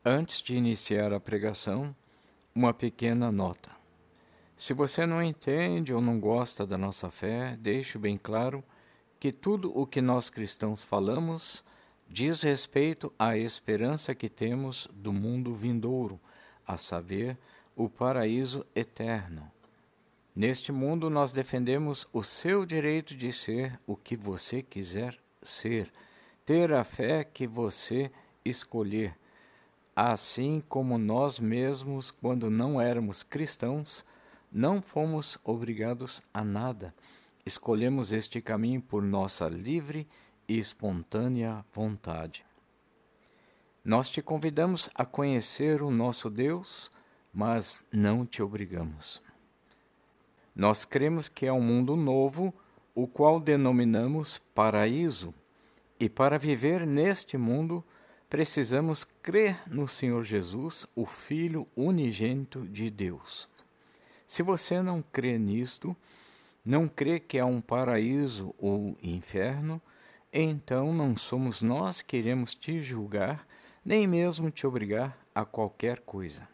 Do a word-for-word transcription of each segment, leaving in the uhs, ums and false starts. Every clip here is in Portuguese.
Antes de iniciar a pregação, uma pequena nota. Se você não entende ou não gosta da nossa fé, deixo bem claro que tudo o que nós cristãos falamos diz respeito à esperança que temos do mundo vindouro, a saber, o paraíso eterno. Neste mundo nós defendemos o seu direito de ser o que você quiser ser, ter a fé que você escolher. Assim como nós mesmos, quando não éramos cristãos, não fomos obrigados a nada. Escolhemos este caminho por nossa livre e espontânea vontade. Nós te convidamos a conhecer o nosso Deus, mas não te obrigamos. Nós cremos que é um mundo novo, o qual denominamos paraíso, e para viver neste mundo, precisamos crer no Senhor Jesus, o Filho unigênito de Deus. Se você não crê nisto, não crê que há um paraíso ou inferno, então não somos nós que iremos te julgar, nem mesmo te obrigar a qualquer coisa.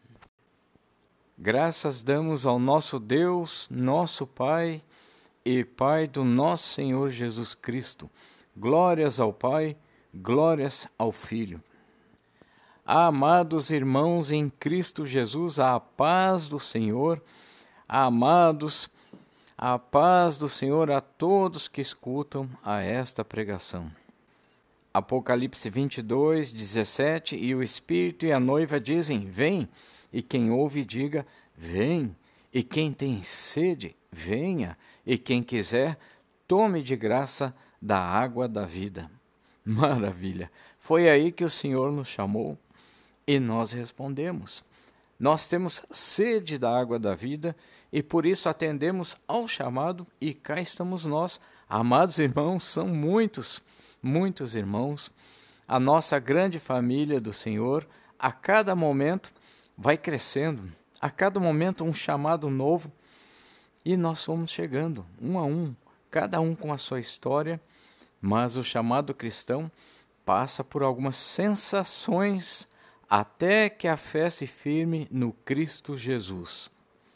Graças damos ao nosso Deus, nosso Pai e Pai do nosso Senhor Jesus Cristo. Glórias ao Pai, glórias ao Filho. Amados irmãos em Cristo Jesus, a paz do Senhor, amados, a paz do Senhor a todos que escutam a esta pregação. Apocalipse vinte e dois, dezessete, e o Espírito e a noiva dizem, vem, e quem ouve diga, vem, e quem tem sede, venha, e quem quiser, tome de graça da água da vida. Maravilha! Foi aí que o Senhor nos chamou e nós respondemos. Nós temos sede da água da vida e por isso atendemos ao chamado e cá estamos nós. Amados irmãos, são muitos, muitos irmãos. A nossa grande família do Senhor, a cada momento, vai crescendo. A cada momento um chamado novo e nós fomos chegando, um a um, cada um com a sua história, mas o chamado cristão passa por algumas sensações até que a fé se firme no Cristo Jesus.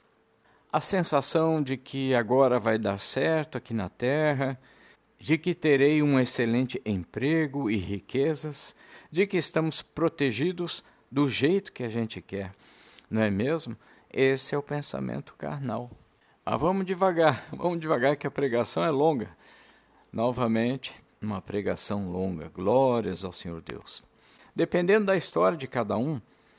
A sensação de que agora vai dar certo aqui na terra, de que terei um excelente emprego e riquezas, de que estamos protegidos do jeito que a gente quer, não é mesmo? Esse é o pensamento carnal. Mas vamos devagar, vamos devagar que a pregação é longa. Novamente, uma pregação longa. Glórias ao Senhor Deus. Dependendo da história de cada um,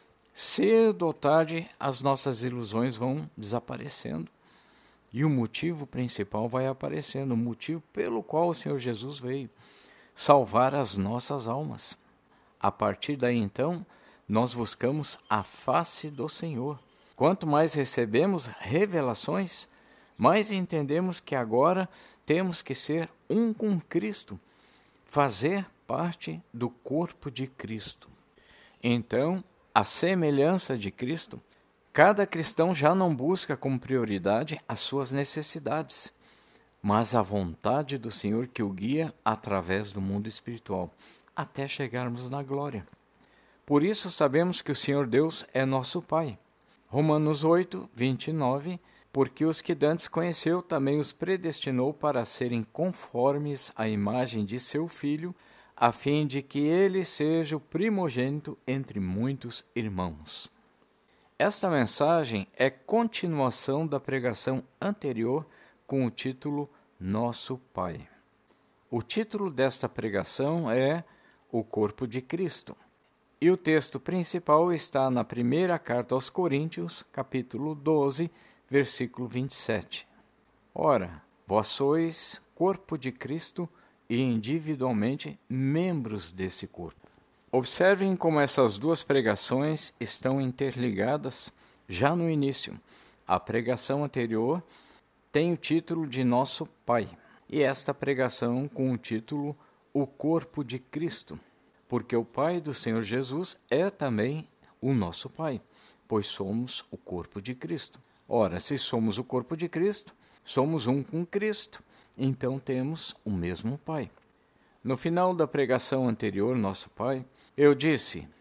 cedo ou tarde as nossas ilusões vão desaparecendo. E o motivo principal vai aparecendo, o motivo pelo qual o Senhor Jesus veio, salvar as nossas almas. A partir daí, então, nós buscamos a face do Senhor. Quanto mais recebemos revelações, mais entendemos que agora temos que ser um com Cristo, fazer parte do corpo de Cristo. Então, a semelhança de Cristo, cada cristão já não busca como prioridade as suas necessidades, mas a vontade do Senhor que o guia através do mundo espiritual, até chegarmos na glória. Por isso sabemos que o Senhor Deus é nosso Pai. Romanos oito, vinte e nove, porque os que dantes conheceu também os predestinou para serem conformes à imagem de seu Filho, a fim de que ele seja o primogênito entre muitos irmãos. Esta mensagem é continuação da pregação anterior com o título Nosso Pai. O título desta pregação é O Corpo de Cristo. E o texto principal está na primeira carta aos Coríntios, capítulo doze, versículo vinte e sete. Ora, vós sois corpo de Cristo e individualmente membros desse corpo. Observem como essas duas pregações estão interligadas já no início. A pregação anterior tem o título de Nosso Pai e esta pregação com o título O Corpo de Cristo, porque o Pai do Senhor Jesus é também o nosso Pai, pois somos o corpo de Cristo. Ora, se somos o corpo de Cristo, somos um com Cristo, então temos o mesmo Pai. No final da pregação anterior, Nosso Pai, eu disse,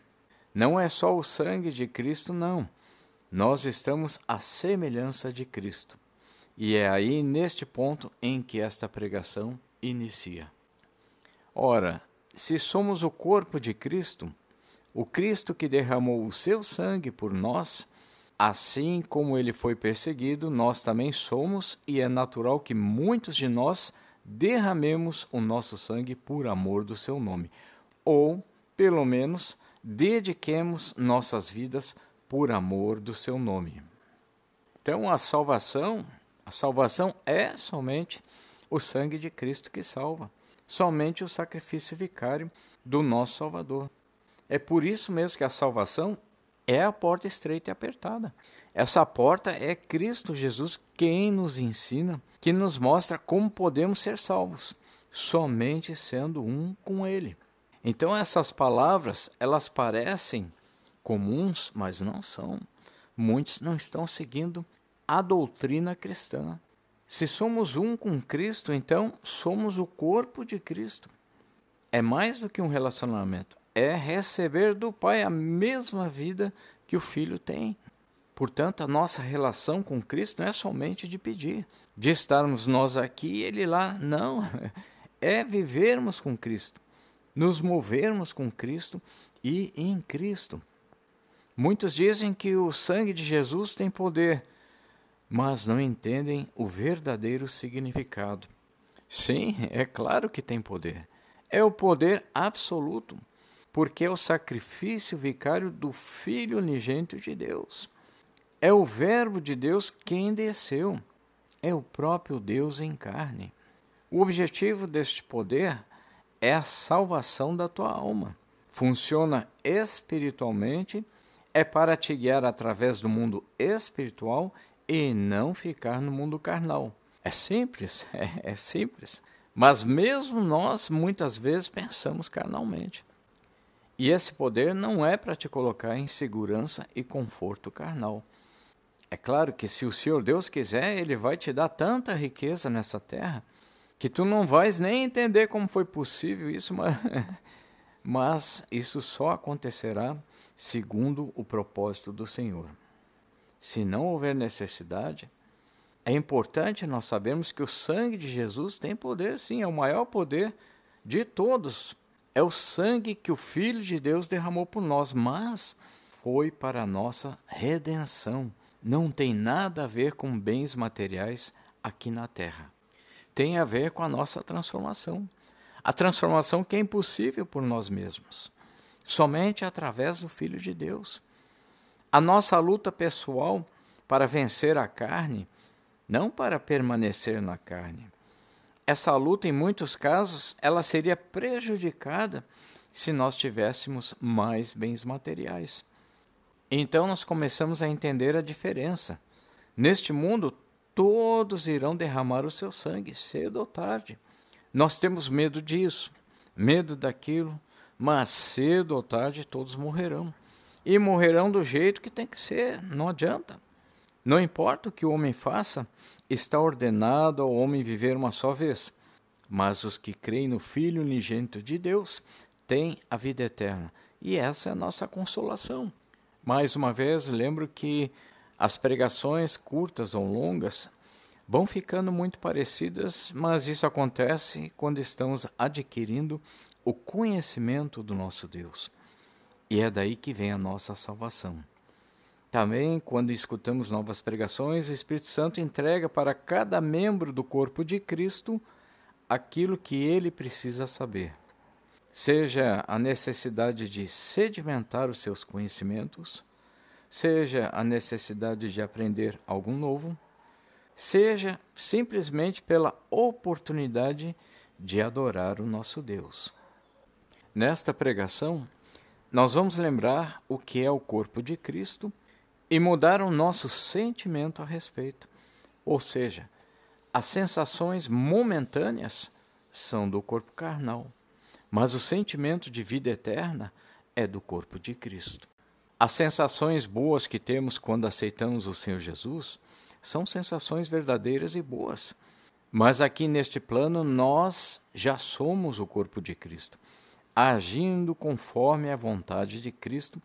Não é só o sangue de Cristo, não. Nós estamos à semelhança de Cristo. E é aí, neste ponto, em que esta pregação inicia. Ora, se somos o corpo de Cristo, o Cristo que derramou o seu sangue por nós, assim como ele foi perseguido, nós também somos, e é natural que muitos de nós derramemos o nosso sangue por amor do seu nome. Ou, pelo menos, dediquemos nossas vidas por amor do seu nome. Então, a salvação, a salvação é somente o sangue de Cristo que salva. Somente o sacrifício vicário do nosso Salvador. É por isso mesmo que a salvação é a porta estreita e apertada. Essa porta é Cristo Jesus quem nos ensina, que nos mostra como podemos ser salvos, somente sendo um com Ele. Então essas palavras, elas parecem comuns, mas não são. Muitos não estão seguindo a doutrina cristã. Se somos um com Cristo, então somos o corpo de Cristo. É mais do que um relacionamento. É receber do Pai a mesma vida que o Filho tem. Portanto, a nossa relação com Cristo não é somente de pedir, de estarmos nós aqui e Ele lá. Não, é vivermos com Cristo, nos movermos com Cristo e em Cristo. Muitos dizem que o sangue de Jesus tem poder, mas não entendem o verdadeiro significado. Sim, é claro que tem poder. É o poder absoluto, porque é o sacrifício vicário do Filho unigênito de Deus. É o Verbo de Deus quem desceu. É o próprio Deus em carne. O objetivo deste poder é a salvação da tua alma. Funciona espiritualmente, é para te guiar através do mundo espiritual e não ficar no mundo carnal. É simples, é, é simples. Mas mesmo nós, muitas vezes, pensamos carnalmente. E esse poder não é para te colocar em segurança e conforto carnal. É claro que se o Senhor Deus quiser, Ele vai te dar tanta riqueza nessa terra, que tu não vais nem entender como foi possível isso, mas, mas isso só acontecerá segundo o propósito do Senhor. Se não houver necessidade, é importante nós sabermos que o sangue de Jesus tem poder, sim, é o maior poder de todos. É o sangue que o Filho de Deus derramou por nós, mas foi para a nossa redenção. Não tem nada a ver com bens materiais aqui na terra. Tem a ver com a nossa transformação. A transformação que é impossível por nós mesmos, somente através do Filho de Deus. A nossa luta pessoal para vencer a carne, não para permanecer na carne. Essa luta, em muitos casos, ela seria prejudicada se nós tivéssemos mais bens materiais. Então nós começamos a entender a diferença. Neste mundo, todos irão derramar o seu sangue, cedo ou tarde. Nós temos medo disso, medo daquilo, mas cedo ou tarde todos morrerão. E morrerão do jeito que tem que ser, não adianta. Não importa o que o homem faça, está ordenado ao homem viver uma só vez. Mas os que creem no Filho unigênito de Deus têm a vida eterna. E essa é a nossa consolação. Mais uma vez, lembro que as pregações curtas ou longas vão ficando muito parecidas, mas isso acontece quando estamos adquirindo o conhecimento do nosso Deus. E é daí que vem a nossa salvação. Também, quando escutamos novas pregações, o Espírito Santo entrega para cada membro do corpo de Cristo aquilo que ele precisa saber. Seja a necessidade de sedimentar os seus conhecimentos, seja a necessidade de aprender algo novo, seja simplesmente pela oportunidade de adorar o nosso Deus. Nesta pregação, nós vamos lembrar o que é o corpo de Cristo e mudar o nosso sentimento a respeito. Ou seja, as sensações momentâneas são do corpo carnal, mas o sentimento de vida eterna é do corpo de Cristo. As sensações boas que temos quando aceitamos o Senhor Jesus são sensações verdadeiras e boas. Mas aqui neste plano nós já somos o corpo de Cristo, agindo conforme a vontade de Cristo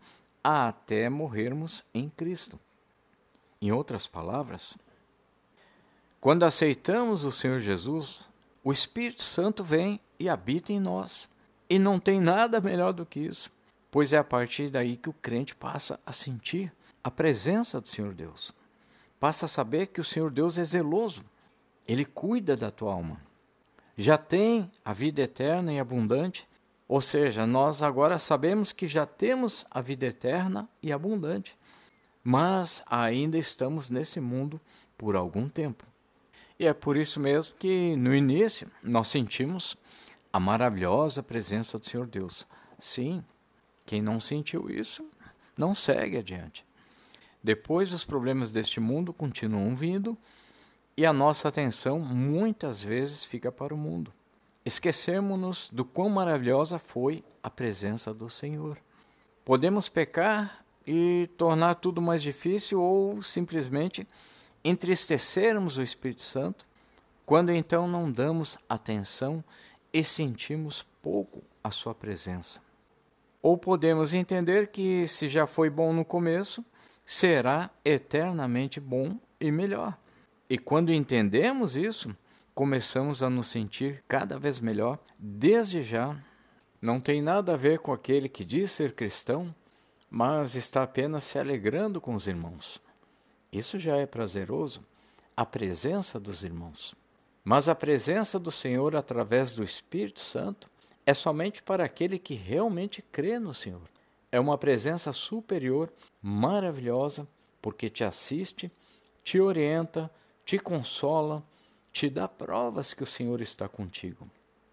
até morrermos em Cristo. Em outras palavras, quando aceitamos o Senhor Jesus, o Espírito Santo vem e habita em nós. E não tem nada melhor do que isso, pois é a partir daí que o crente passa a sentir a presença do Senhor Deus. Passa a saber que o Senhor Deus é zeloso, Ele cuida da tua alma. Já tem a vida eterna e abundante, ou seja, nós agora sabemos que já temos a vida eterna e abundante, mas ainda estamos nesse mundo por algum tempo. E é por isso mesmo que no início nós sentimos a maravilhosa presença do Senhor Deus. Sim, quem não sentiu isso, não segue adiante. Depois os problemas deste mundo continuam vindo e a nossa atenção muitas vezes fica para o mundo. Esquecemos-nos do quão maravilhosa foi a presença do Senhor. Podemos pecar e tornar tudo mais difícil ou simplesmente entristecermos o Espírito Santo, quando então não damos atenção e sentimos pouco a sua presença. Ou podemos entender que se já foi bom no começo, será eternamente bom e melhor. E quando entendemos isso, começamos a nos sentir cada vez melhor desde já. Não tem nada a ver com aquele que diz ser cristão, mas está apenas se alegrando com os irmãos. Isso já é prazeroso, a presença dos irmãos. Mas a presença do Senhor através do Espírito Santo é somente para aquele que realmente crê no Senhor. É uma presença superior, maravilhosa, porque te assiste, te orienta, te consola, te dá provas que o Senhor está contigo.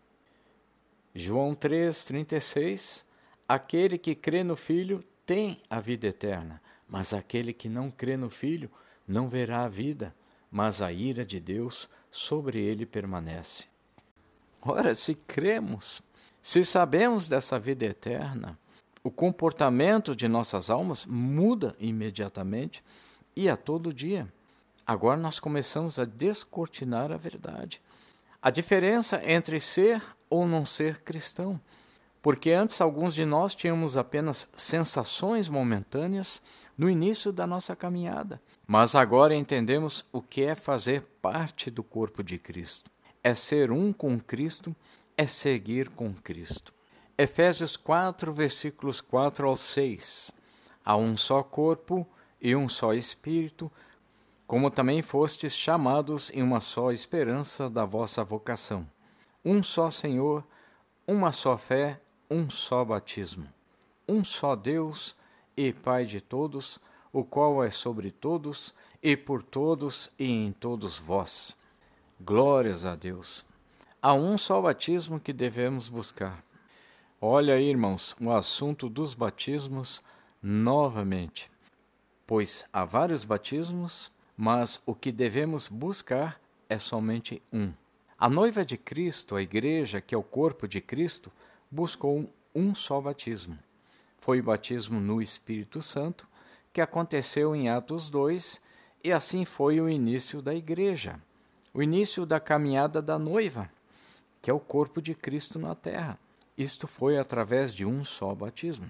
João três, trinta e seis, aquele que crê no Filho tem a vida eterna, mas aquele que não crê no Filho não verá a vida, mas a ira de Deus sobre ele permanece. Ora, se cremos, se sabemos dessa vida eterna, o comportamento de nossas almas muda imediatamente e a todo dia. Agora nós começamos a descortinar a verdade. A diferença entre ser ou não ser cristão. Porque antes alguns de nós tínhamos apenas sensações momentâneas no início da nossa caminhada. Mas agora entendemos o que é fazer parte do corpo de Cristo. É ser um com Cristo, é seguir com Cristo. Efésios quatro, versículos quatro ao seis. Há um só corpo e um só Espírito, como também fostes chamados em uma só esperança da vossa vocação. Um só Senhor, uma só fé, um só batismo. Um só Deus e Pai de todos, o qual é sobre todos, e por todos, e em todos vós. Glórias a Deus! Há um só batismo que devemos buscar. Olha aí, irmãos, o assunto dos batismos novamente. Pois há vários batismos, mas o que devemos buscar é somente um. A noiva de Cristo, a igreja, que é o corpo de Cristo, buscou um só batismo. Foi o batismo no Espírito Santo, que aconteceu em Atos dois, e assim foi o início da igreja, o início da caminhada da noiva, que é o corpo de Cristo na terra. Isto foi através de um só batismo.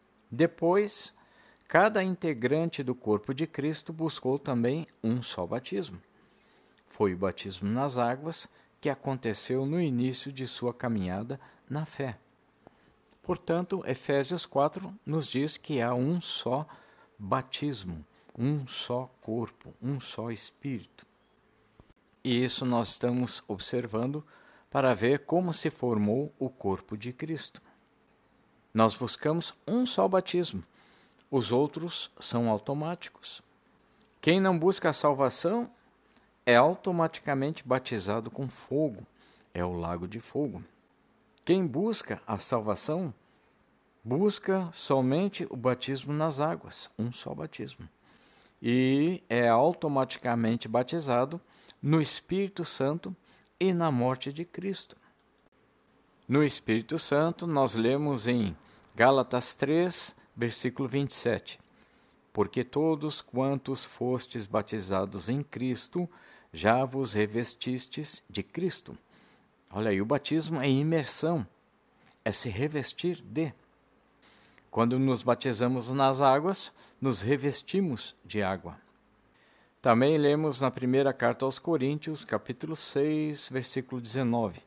Depois, cada integrante do corpo de Cristo buscou também um só batismo. Foi o batismo nas águas, que aconteceu no início de sua caminhada na fé. Portanto, Efésios quatro nos diz que há um só batismo, um só corpo, um só Espírito. E isso nós estamos observando para ver como se formou o corpo de Cristo. Nós buscamos um só batismo, os outros são automáticos. Quem não busca a salvação é automaticamente batizado com fogo, é o lago de fogo. Quem busca a salvação, busca somente o batismo nas águas, um só batismo. E é automaticamente batizado no Espírito Santo e na morte de Cristo. No Espírito Santo, nós lemos em Gálatas três, versículo vinte e sete. Porque todos quantos fostes batizados em Cristo, já vos revestistes de Cristo. Olha aí, o batismo é imersão, é se revestir de. Quando nos batizamos nas águas, nos revestimos de água. Também lemos na primeira carta aos Coríntios, capítulo seis, versículo dezenove.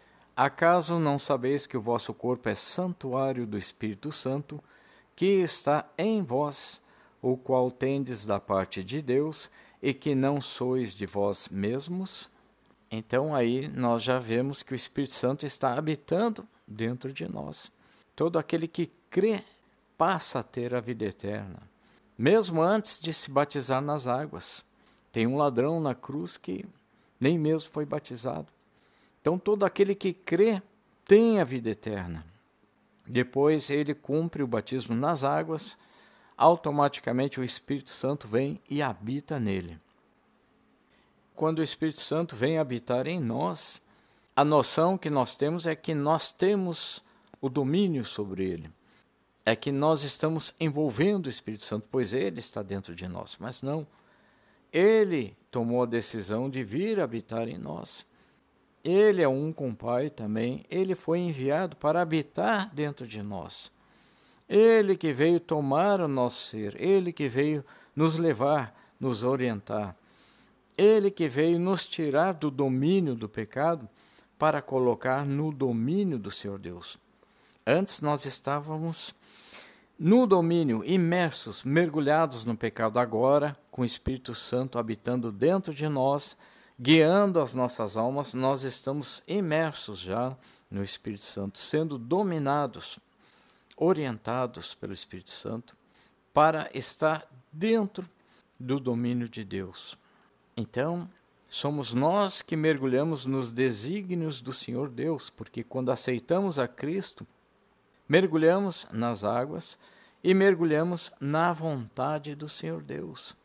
Acaso não sabeis que o vosso corpo é santuário do Espírito Santo, que está em vós, o qual tendes da parte de Deus, e que não sois de vós mesmos? Então aí nós já vemos que o Espírito Santo está habitando dentro de nós. Todo aquele que crê passa a ter a vida eterna, mesmo antes de se batizar nas águas. Tem um ladrão na cruz que nem mesmo foi batizado. Então todo aquele que crê tem a vida eterna. Depois ele cumpre o batismo nas águas, automaticamente o Espírito Santo vem e habita nele. Quando o Espírito Santo vem habitar em nós, a noção que nós temos é que nós temos o domínio sobre ele. É que nós estamos envolvendo o Espírito Santo, pois ele está dentro de nós. Mas não, ele tomou a decisão de vir habitar em nós. Ele é um com o Pai também, ele foi enviado para habitar dentro de nós. Ele que veio tomar o nosso ser, ele que veio nos levar, nos orientar. Ele que veio nos tirar do domínio do pecado para colocar no domínio do Senhor Deus. Antes nós estávamos no domínio, imersos, mergulhados no pecado. Agora, com o Espírito Santo habitando dentro de nós, guiando as nossas almas, nós estamos imersos já no Espírito Santo, sendo dominados, orientados pelo Espírito Santo, para estar dentro do domínio de Deus. Então, somos nós que mergulhamos nos desígnios do Senhor Deus, porque quando aceitamos a Cristo, mergulhamos nas águas e mergulhamos na vontade do Senhor Deus.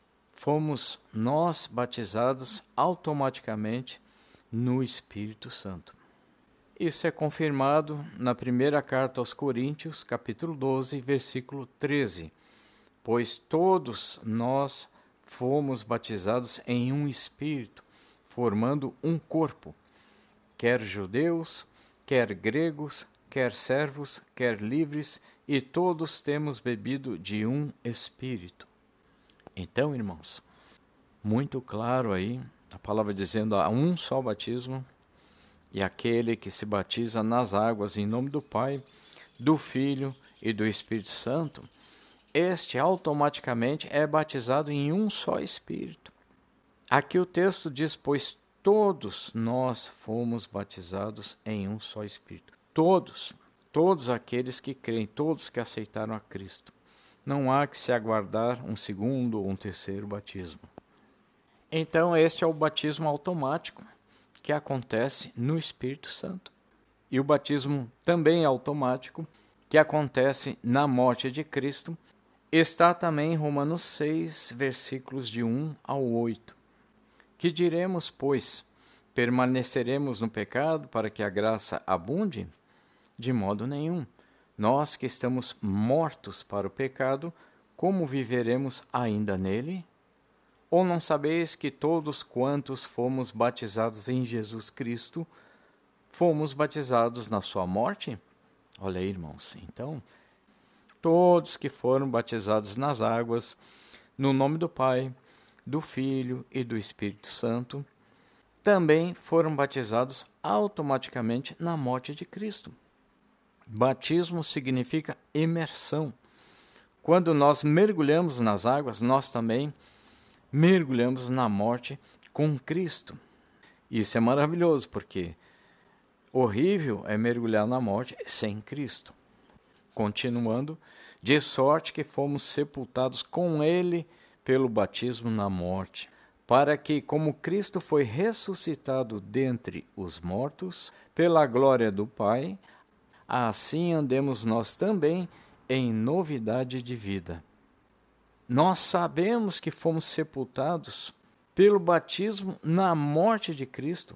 Fomos nós batizados automaticamente no Espírito Santo. Isso é confirmado na primeira carta aos Coríntios, capítulo doze, versículo treze. Pois todos nós fomos batizados em um Espírito, formando um corpo, quer judeus, quer gregos, quer servos, quer livres, e todos temos bebido de um Espírito. Então, irmãos, muito claro aí, a palavra dizendo há um só batismo, e aquele que se batiza nas águas em nome do Pai, do Filho e do Espírito Santo, este automaticamente é batizado em um só Espírito. Aqui o texto diz, pois todos nós fomos batizados em um só Espírito. Todos, todos aqueles que creem, todos que aceitaram a Cristo. Não há que se aguardar um segundo ou um terceiro batismo. Então este é o batismo automático que acontece no Espírito Santo. E o batismo também automático que acontece na morte de Cristo está também em Romanos seis, versículos de um ao oito. Que diremos, pois, permaneceremos no pecado para que a graça abunde? De modo nenhum. Nós que estamos mortos para o pecado, como viveremos ainda nele? Ou não sabeis que todos quantos fomos batizados em Jesus Cristo, fomos batizados na sua morte? Olha aí, irmãos, então, todos que foram batizados nas águas, no nome do Pai, do Filho e do Espírito Santo, também foram batizados automaticamente na morte de Cristo. Batismo significa imersão. Quando nós mergulhamos nas águas, nós também mergulhamos na morte com Cristo. Isso é maravilhoso, porque horrível é mergulhar na morte sem Cristo. Continuando, de sorte que fomos sepultados com Ele pelo batismo na morte, para que, como Cristo foi ressuscitado dentre os mortos, pela glória do Pai, assim andemos nós também em novidade de vida. Nós sabemos que fomos sepultados pelo batismo na morte de Cristo.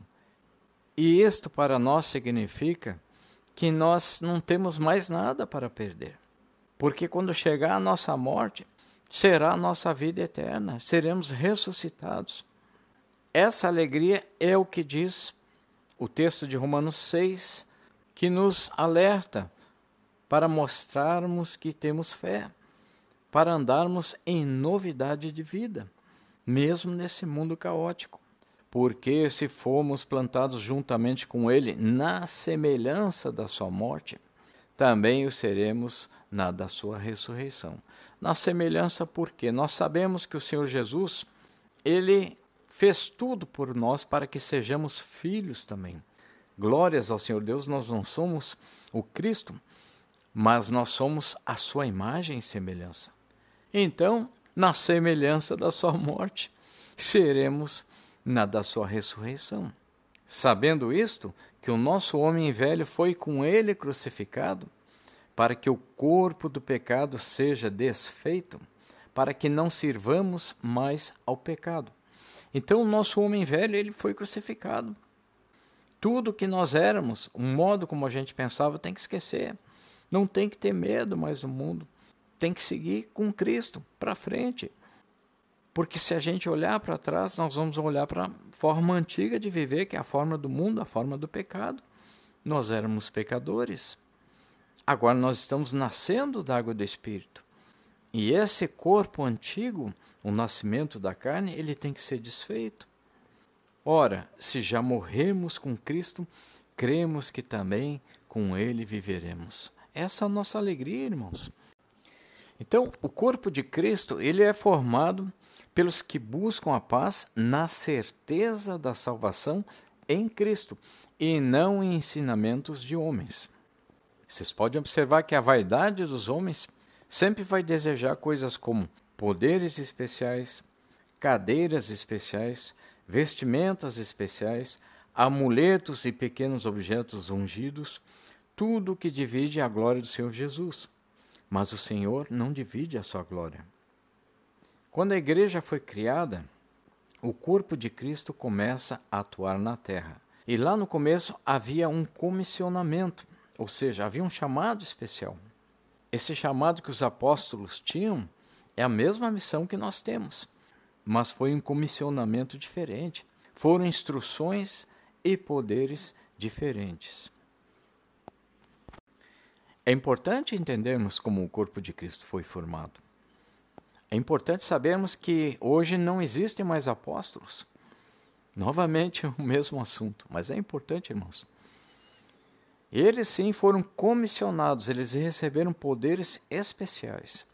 E isto para nós significa que nós não temos mais nada para perder. Porque quando chegar a nossa morte, será a nossa vida eterna, seremos ressuscitados. Essa alegria é o que diz o texto de Romanos seis, que nos alerta para mostrarmos que temos fé, para andarmos em novidade de vida, mesmo nesse mundo caótico. Porque se formos plantados juntamente com Ele na semelhança da sua morte, também o seremos na da sua ressurreição. Na semelhança porque nós sabemos que o Senhor Jesus, Ele fez tudo por nós para que sejamos filhos também. Glórias ao Senhor Deus, nós não somos o Cristo, mas nós somos a sua imagem e semelhança. Então, na semelhança da sua morte, seremos na da sua ressurreição. Sabendo isto, que o nosso homem velho foi com ele crucificado, para que o corpo do pecado seja desfeito, para que não sirvamos mais ao pecado. Então, o nosso homem velho, ele foi crucificado. Tudo que nós éramos, o modo como a gente pensava, tem que esquecer. Não tem que ter medo mais do mundo. Tem que seguir com Cristo para frente. Porque se a gente olhar para trás, nós vamos olhar para a forma antiga de viver, que é a forma do mundo, a forma do pecado. Nós éramos pecadores. Agora nós estamos nascendo da água do Espírito. E esse corpo antigo, o nascimento da carne, ele tem que ser desfeito. Ora, se já morremos com Cristo, cremos que também com Ele viveremos. Essa é a nossa alegria, irmãos. Então, o corpo de Cristo, ele é formado pelos que buscam a paz na certeza da salvação em Cristo e não em ensinamentos de homens. Vocês podem observar que a vaidade dos homens sempre vai desejar coisas como poderes especiais, cadeiras especiais, vestimentas especiais, amuletos e pequenos objetos ungidos, tudo que divide a glória do Senhor Jesus. Mas o Senhor não divide a sua glória. Quando a igreja foi criada, o corpo de Cristo começa a atuar na terra. E lá no começo havia um comissionamento, ou seja, havia um chamado especial. Esse chamado que os apóstolos tinham é a mesma missão que nós temos, mas foi um comissionamento diferente. Foram instruções e poderes diferentes. É importante entendermos como o corpo de Cristo foi formado. É importante sabermos que hoje não existem mais apóstolos. Novamente, o mesmo assunto, mas é importante, irmãos. Eles sim foram comissionados, eles receberam poderes especiais.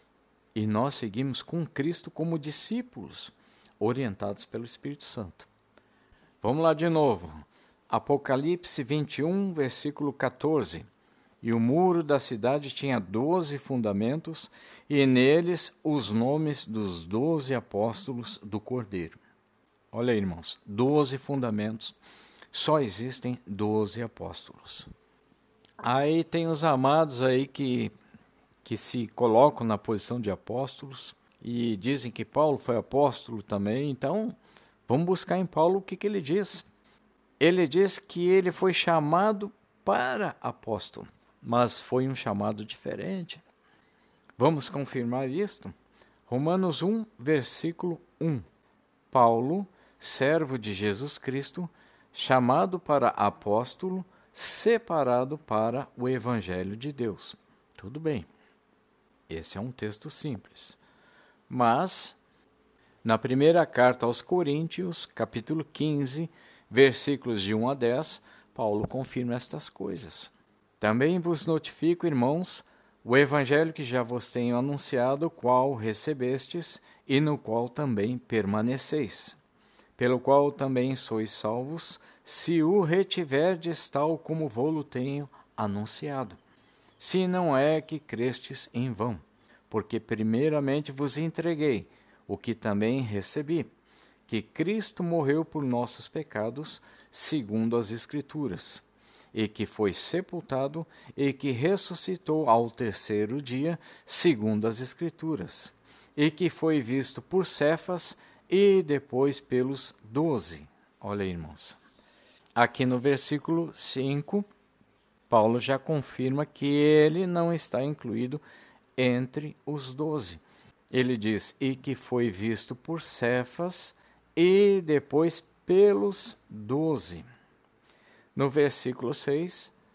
E nós seguimos com Cristo como discípulos, orientados pelo Espírito Santo. Vamos lá de novo. Apocalipse vinte e um, versículo quatorze. E o muro da cidade tinha doze fundamentos, e neles os nomes dos doze apóstolos do Cordeiro. Olha aí, irmãos, doze fundamentos. Só existem doze apóstolos. Aí tem os amados aí que, que se colocam na posição de apóstolos e dizem que Paulo foi apóstolo também. Então, vamos buscar em Paulo o que, que ele diz. Ele diz que ele foi chamado para apóstolo, mas foi um chamado diferente. Vamos confirmar isto? Romanos um, versículo um. Paulo, servo de Jesus Cristo, chamado para apóstolo, separado para o Evangelho de Deus. Tudo bem. Esse é um texto simples. Mas, na primeira carta aos Coríntios, capítulo quinze, versículos de um a dez, Paulo confirma estas coisas. Também vos notifico, irmãos, o evangelho que já vos tenho anunciado, o qual recebestes e no qual também permaneceis, pelo qual também sois salvos, se o retiverdes tal como vô-lo tenho anunciado. Se não é que crestes em vão, porque primeiramente vos entreguei o que também recebi, que Cristo morreu por nossos pecados, segundo as Escrituras, e que foi sepultado, e que ressuscitou ao terceiro dia, segundo as Escrituras, e que foi visto por Cefas e depois pelos doze. Olha aí, irmãos. Aqui no versículo cinco, Paulo já confirma que ele não está incluído entre os doze. Ele diz, e que foi visto por Cefas e depois pelos doze. No versículo seis,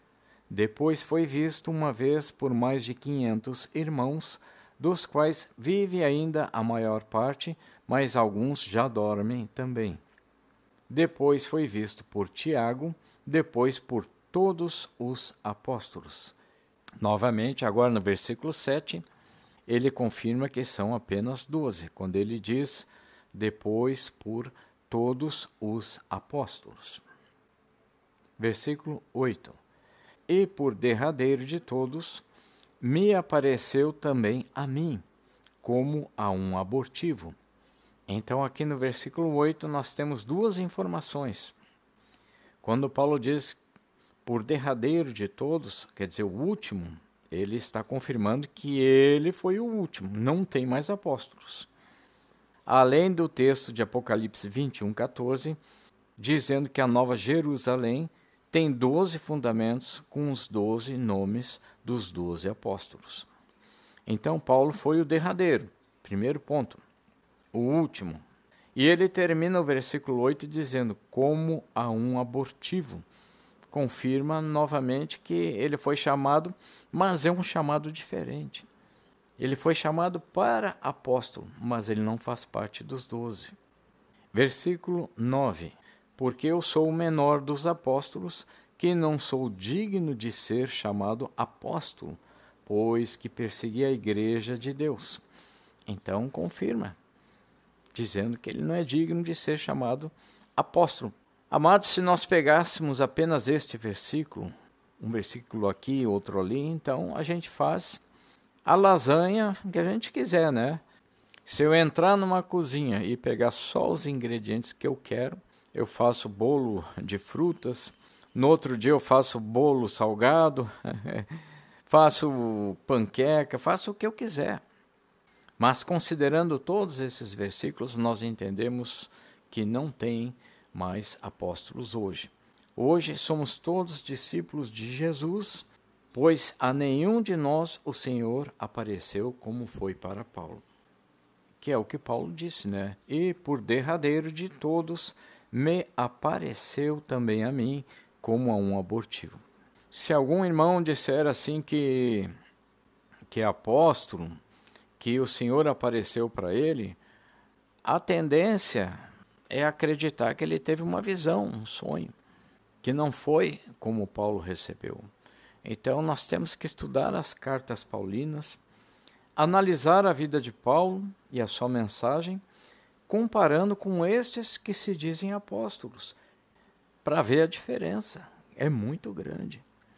Depois foi visto uma vez por mais de quinhentos irmãos, dos quais vive ainda a maior parte, mas alguns já dormem também. Depois foi visto por Tiago, depois por todos os apóstolos. Novamente, agora no versículo sete, ele confirma que são apenas doze, quando ele diz, depois por todos os apóstolos. Versículo oito. E por derradeiro de todos, me apareceu também a mim, como a um abortivo. Então, aqui no versículo oito, nós temos duas informações. Quando Paulo diz por derradeiro de todos, quer dizer, o último, ele está confirmando que ele foi o último, não tem mais apóstolos. Além do texto de Apocalipse vinte e um, quatorze, dizendo que a Nova Jerusalém tem doze fundamentos com os doze nomes dos doze apóstolos. Então, Paulo foi o derradeiro, primeiro ponto, o último. E ele termina o versículo oito dizendo, como a um abortivo. Confirma novamente que ele foi chamado, mas é um chamado diferente. Ele foi chamado para apóstolo, mas ele não faz parte dos doze. Versículo nove. Porque eu sou o menor dos apóstolos, que não sou digno de ser chamado apóstolo, pois que persegui a igreja de Deus. Então confirma, dizendo que ele não é digno de ser chamado apóstolo. Amados, se nós pegássemos apenas este versículo, um versículo aqui, outro ali, então a gente faz a lasanha que a gente quiser, né? Se eu entrar numa cozinha e pegar só os ingredientes que eu quero, eu faço bolo de frutas, no outro dia eu faço bolo salgado, faço panqueca, faço o que eu quiser. Mas considerando todos esses versículos, nós entendemos que não tem mais apóstolos hoje. Hoje somos todos discípulos de Jesus, pois a nenhum de nós o Senhor apareceu como foi para Paulo. Que é o que Paulo disse, né? E por derradeiro de todos me apareceu também a mim como a um abortivo. Se algum irmão disser assim que, que é apóstolo, que o Senhor apareceu para ele, a tendência é acreditar que ele teve uma visão, um sonho, que não foi como Paulo recebeu. Então nós temos que estudar as cartas paulinas, analisar a vida de Paulo e a sua mensagem, comparando com estes que se dizem apóstolos, para ver a diferença. É muito grande.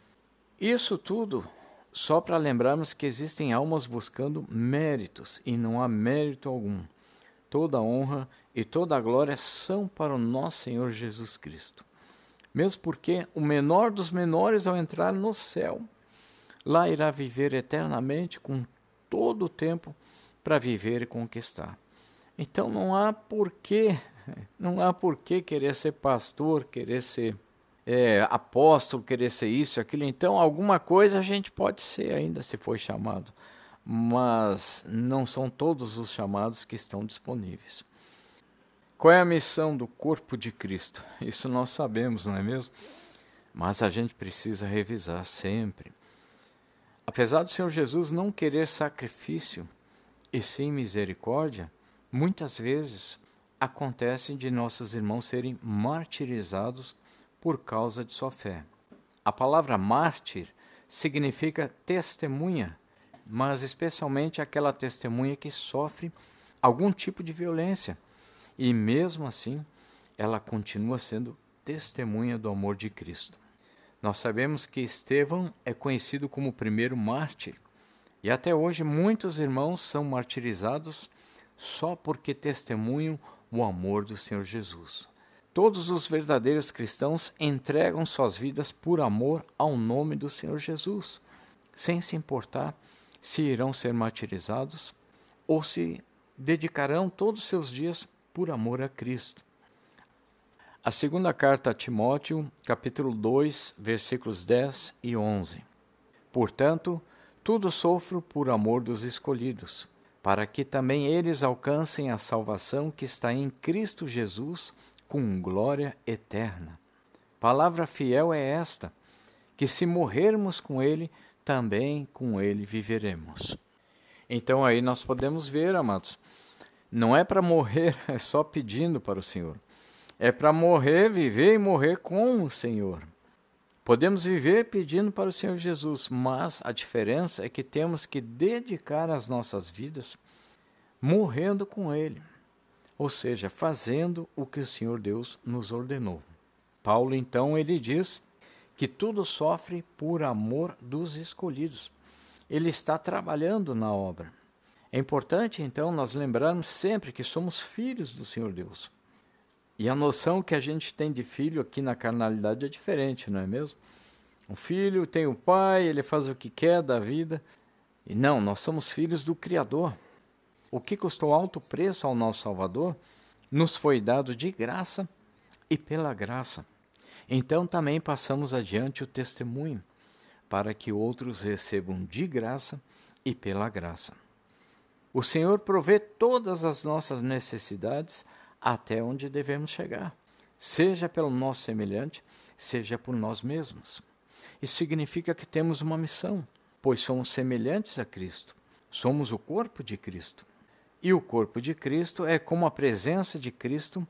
Isso tudo só para lembrarmos que existem almas buscando méritos, e não há mérito algum. Toda a honra e toda a glória são para o nosso Senhor Jesus Cristo. Mesmo porque o menor dos menores, ao entrar no céu, lá irá viver eternamente com todo o tempo para viver e conquistar. Então não há porquê, não há porquê querer ser pastor, querer ser é, apóstolo, querer ser isso, aquilo. Então alguma coisa a gente pode ser ainda se for chamado, mas não são todos os chamados que estão disponíveis. Qual é a missão do corpo de Cristo? Isso nós sabemos, não é mesmo? Mas a gente precisa revisar sempre. Apesar do Senhor Jesus não querer sacrifício e sim misericórdia, muitas vezes acontece de nossos irmãos serem martirizados por causa de sua fé. A palavra mártir significa testemunha, mas especialmente aquela testemunha que sofre algum tipo de violência. E mesmo assim, ela continua sendo testemunha do amor de Cristo. Nós sabemos que Estevão é conhecido como o primeiro mártir, e até hoje muitos irmãos são martirizados só porque testemunham o amor do Senhor Jesus. Todos os verdadeiros cristãos entregam suas vidas por amor ao nome do Senhor Jesus, sem se importar se irão ser martirizados ou se dedicarão todos os seus dias por amor a Cristo. A segunda carta a Timóteo, capítulo dois, versículos dez e onze. Portanto, tudo sofro por amor dos escolhidos, para que também eles alcancem a salvação que está em Cristo Jesus com glória eterna. Palavra fiel é esta, que se morrermos com Ele, também com Ele viveremos. Então aí nós podemos ver, amados, não é para morrer é só pedindo para o Senhor. É para morrer, viver e morrer com o Senhor. Podemos viver pedindo para o Senhor Jesus, mas a diferença é que temos que dedicar as nossas vidas morrendo com Ele. Ou seja, fazendo o que o Senhor Deus nos ordenou. Paulo, então, ele diz que tudo sofre por amor dos escolhidos. Ele está trabalhando na obra. É importante, então, nós lembrarmos sempre que somos filhos do Senhor Deus. E a noção que a gente tem de filho aqui na carnalidade é diferente, não é mesmo? O filho tem o pai, ele faz o que quer da vida. E não, nós somos filhos do Criador. O que custou alto preço ao nosso Salvador, nos foi dado de graça e pela graça. Então também passamos adiante o testemunho, para que outros recebam de graça e pela graça. O Senhor provê todas as nossas necessidades até onde devemos chegar, seja pelo nosso semelhante, seja por nós mesmos. Isso significa que temos uma missão, pois somos semelhantes a Cristo, somos o corpo de Cristo. E o corpo de Cristo é como a presença de Cristo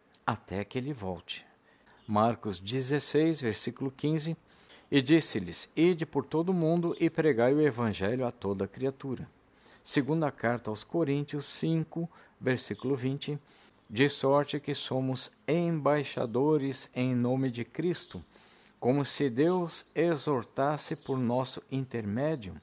até que Ele volte. Marcos dezesseis, versículo quinze, e disse-lhes, ide por todo o mundo e pregai o evangelho a toda criatura. Segunda carta aos Coríntios cinco, versículo vinte, de sorte que somos embaixadores em nome de Cristo, como se Deus exortasse por nosso intermédio.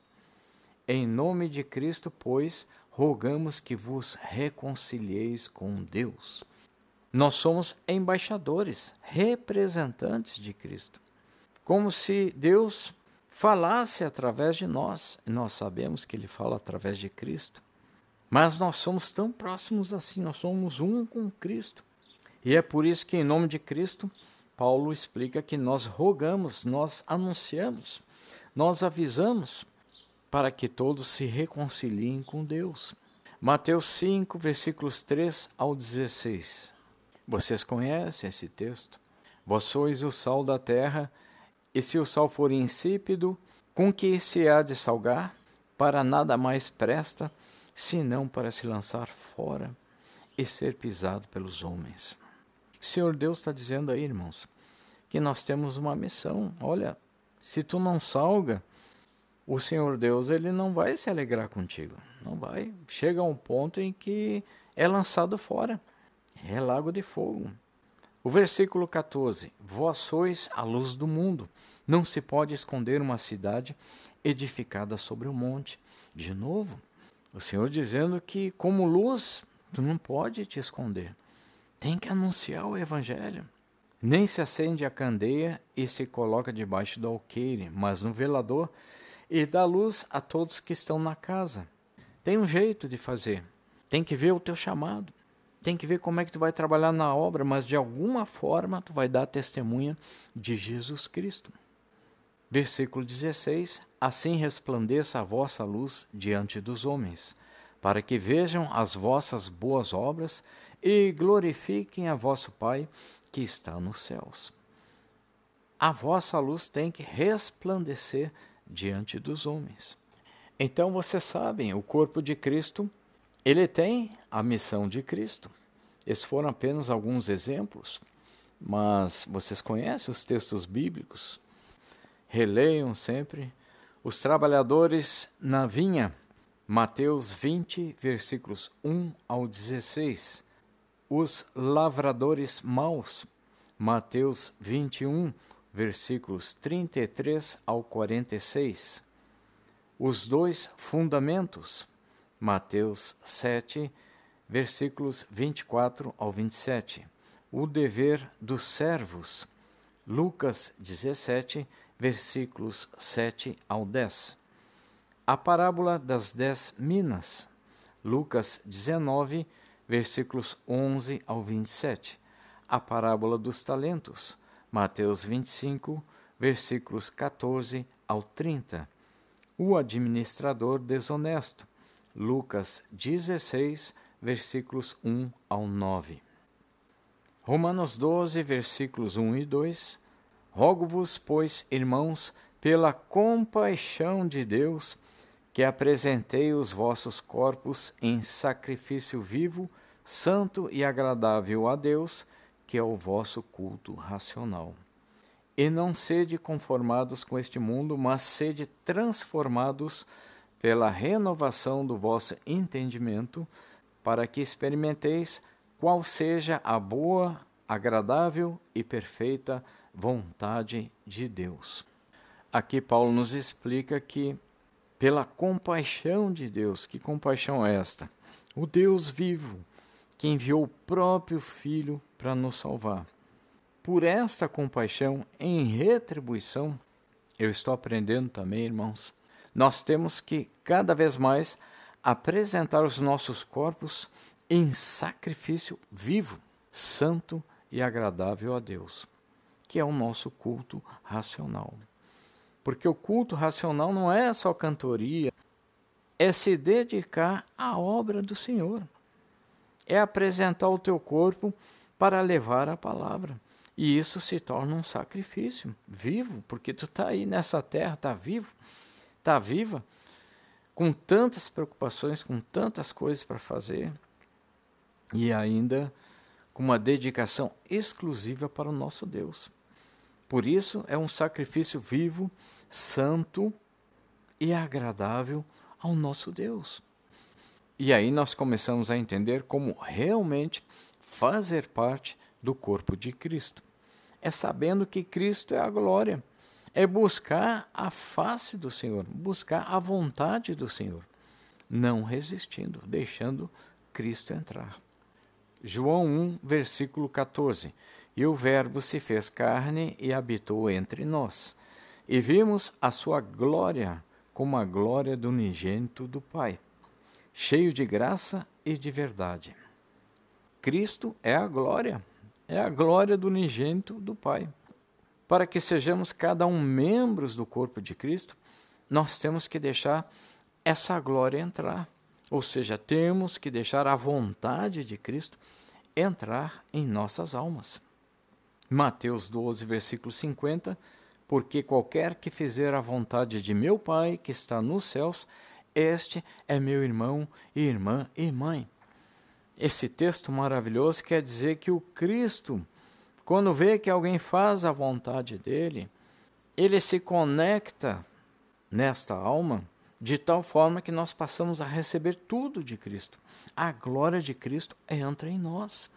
Em nome de Cristo, pois, rogamos que vos reconcilieis com Deus. Nós somos embaixadores, representantes de Cristo. Como se Deus falasse através de nós. Nós sabemos que Ele fala através de Cristo. Mas nós somos tão próximos assim, nós somos um com Cristo. E é por isso que, em nome de Cristo, Paulo explica que nós rogamos, nós anunciamos, nós avisamos para que todos se reconciliem com Deus. Mateus cinco, versículos três ao dezesseis. Vocês conhecem esse texto? Vós sois o sal da terra, e se o sal for insípido, com que se há de salgar? Para nada mais presta, senão para se lançar fora e ser pisado pelos homens. O Senhor Deus está dizendo aí, irmãos, que nós temos uma missão. Olha, se tu não salga, o Senhor Deus ele não vai se alegrar contigo. Não vai. Chega a um ponto em que é lançado fora. É lago de fogo. O versículo catorze. Vós sois a luz do mundo. Não se pode esconder uma cidade edificada sobre um monte. De novo, o Senhor dizendo que como luz, tu não pode te esconder. Tem que anunciar o evangelho. Nem se acende a candeia e se coloca debaixo do alqueire, mas no velador, e dá luz a todos que estão na casa. Tem um jeito de fazer. Tem que ver o teu chamado. Tem que ver como é que tu vai trabalhar na obra, mas de alguma forma tu vai dar testemunha de Jesus Cristo. Versículo dezesseis. Assim resplandeça a vossa luz diante dos homens, para que vejam as vossas boas obras e glorifiquem a vosso Pai que está nos céus. A vossa luz tem que resplandecer diante dos homens. Então vocês sabem, o corpo de Cristo, ele tem a missão de Cristo. Esses foram apenas alguns exemplos, mas vocês conhecem os textos bíblicos? Releiam sempre. Os trabalhadores na vinha, Mateus vinte, versículos um ao dezesseis. Os lavradores maus, Mateus vinte e um, versículos trinta e três ao quarenta e seis. Os dois fundamentos, Mateus sete, versículos vinte e quatro ao vinte e sete. O dever dos servos, Lucas dezessete, versículos sete ao dez. A parábola das dez minas, Lucas dezenove, versículos onze ao vinte e sete. A parábola dos talentos, Mateus vinte e cinco, versículos catorze ao trinta. O administrador desonesto, Lucas dezesseis, versículos um ao nove. Romanos doze, versículos um e dois. Rogo-vos, pois, irmãos, pela compaixão de Deus, que apresentei os vossos corpos em sacrifício vivo, santo e agradável a Deus, que é o vosso culto racional. E não sede conformados com este mundo, mas sede transformados pela renovação do vosso entendimento, para que experimenteis qual seja a boa, agradável e perfeita vontade de Deus. Aqui Paulo nos explica que, pela compaixão de Deus, que compaixão é esta? O Deus vivo, que enviou o próprio Filho para nos salvar. Por esta compaixão, em retribuição, eu estou aprendendo também, irmãos, nós temos que, cada vez mais, apresentar os nossos corpos em sacrifício vivo, santo e agradável a Deus, que é o nosso culto racional. Porque o culto racional não é só cantoria, é se dedicar à obra do Senhor. É apresentar o teu corpo para levar a palavra. E isso se torna um sacrifício vivo, porque tu está aí nessa terra, está vivo, está viva, com tantas preocupações, com tantas coisas para fazer, e ainda com uma dedicação exclusiva para o nosso Deus. Por isso é um sacrifício vivo, santo e agradável ao nosso Deus. E aí nós começamos a entender como realmente fazer parte do corpo de Cristo. É sabendo que Cristo é a glória. É buscar a face do Senhor, buscar a vontade do Senhor, não resistindo, deixando Cristo entrar. João um, versículo catorze. E o Verbo se fez carne e habitou entre nós. E vimos a sua glória como a glória do unigênito do Pai, cheio de graça e de verdade. Cristo é a glória, é a glória do unigênito do Pai. Para que sejamos cada um membros do corpo de Cristo, nós temos que deixar essa glória entrar. Ou seja, temos que deixar a vontade de Cristo entrar em nossas almas. Mateus doze, versículo cinquenta, porque qualquer que fizer a vontade de meu Pai que está nos céus, este é meu irmão e irmã e mãe. Esse texto maravilhoso quer dizer que o Cristo, quando vê que alguém faz a vontade dele, ele se conecta nesta alma de tal forma que nós passamos a receber tudo de Cristo. A glória de Cristo entra em nós.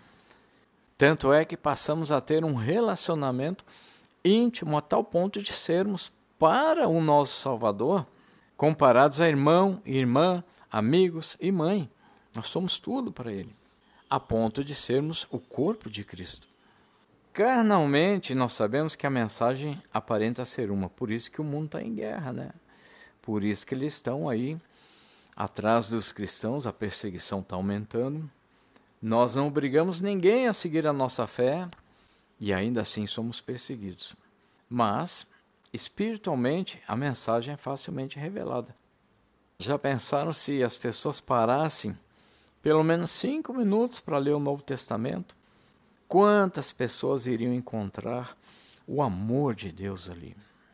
Tanto é que passamos a ter um relacionamento íntimo a tal ponto de sermos, para o nosso Salvador, comparados a irmão, irmã, amigos e mãe. Nós somos tudo para Ele, a ponto de sermos o corpo de Cristo. Carnalmente, nós sabemos que a mensagem aparenta ser uma, por isso que o mundo está em guerra, né? Por isso que eles estão aí atrás dos cristãos, a perseguição está aumentando. Nós não obrigamos ninguém a seguir a nossa fé e ainda assim somos perseguidos. Mas, espiritualmente, a mensagem é facilmente revelada. Já pensaram se as pessoas parassem pelo menos cinco minutos para ler o Novo Testamento? Quantas pessoas iriam encontrar o amor de Deus ali?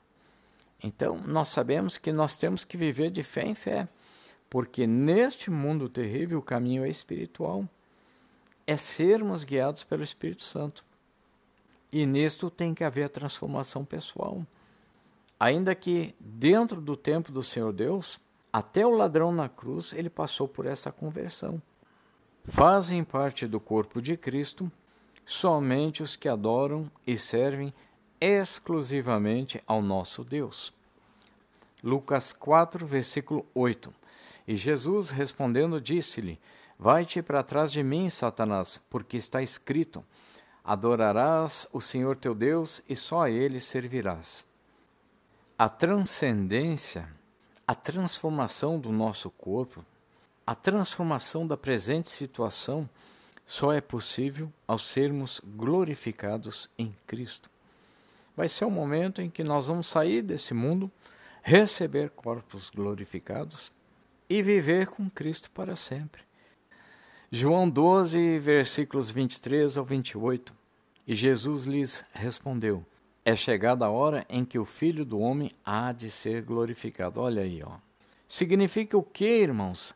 Então, nós sabemos que nós temos que viver de fé em fé, porque neste mundo terrível o caminho é espiritual. É sermos guiados pelo Espírito Santo. E nisto tem que haver a transformação pessoal. Ainda que dentro do tempo do Senhor Deus, até o ladrão na cruz, ele passou por essa conversão. Fazem parte do corpo de Cristo somente os que adoram e servem exclusivamente ao nosso Deus. Lucas quatro, versículo oito. E Jesus, respondendo, disse-lhe: Vai-te para trás de mim, Satanás, porque está escrito: Adorarás o Senhor teu Deus e só a Ele servirás. A transcendência, a transformação do nosso corpo, a transformação da presente situação só é possível ao sermos glorificados em Cristo. Vai ser o momento em que nós vamos sair desse mundo, receber corpos glorificados e viver com Cristo para sempre. João doze, versículos vinte e três ao vinte e oito. E Jesus lhes respondeu: é chegada a hora em que o Filho do Homem há de ser glorificado. Olha aí, ó. Significa o quê, irmãos?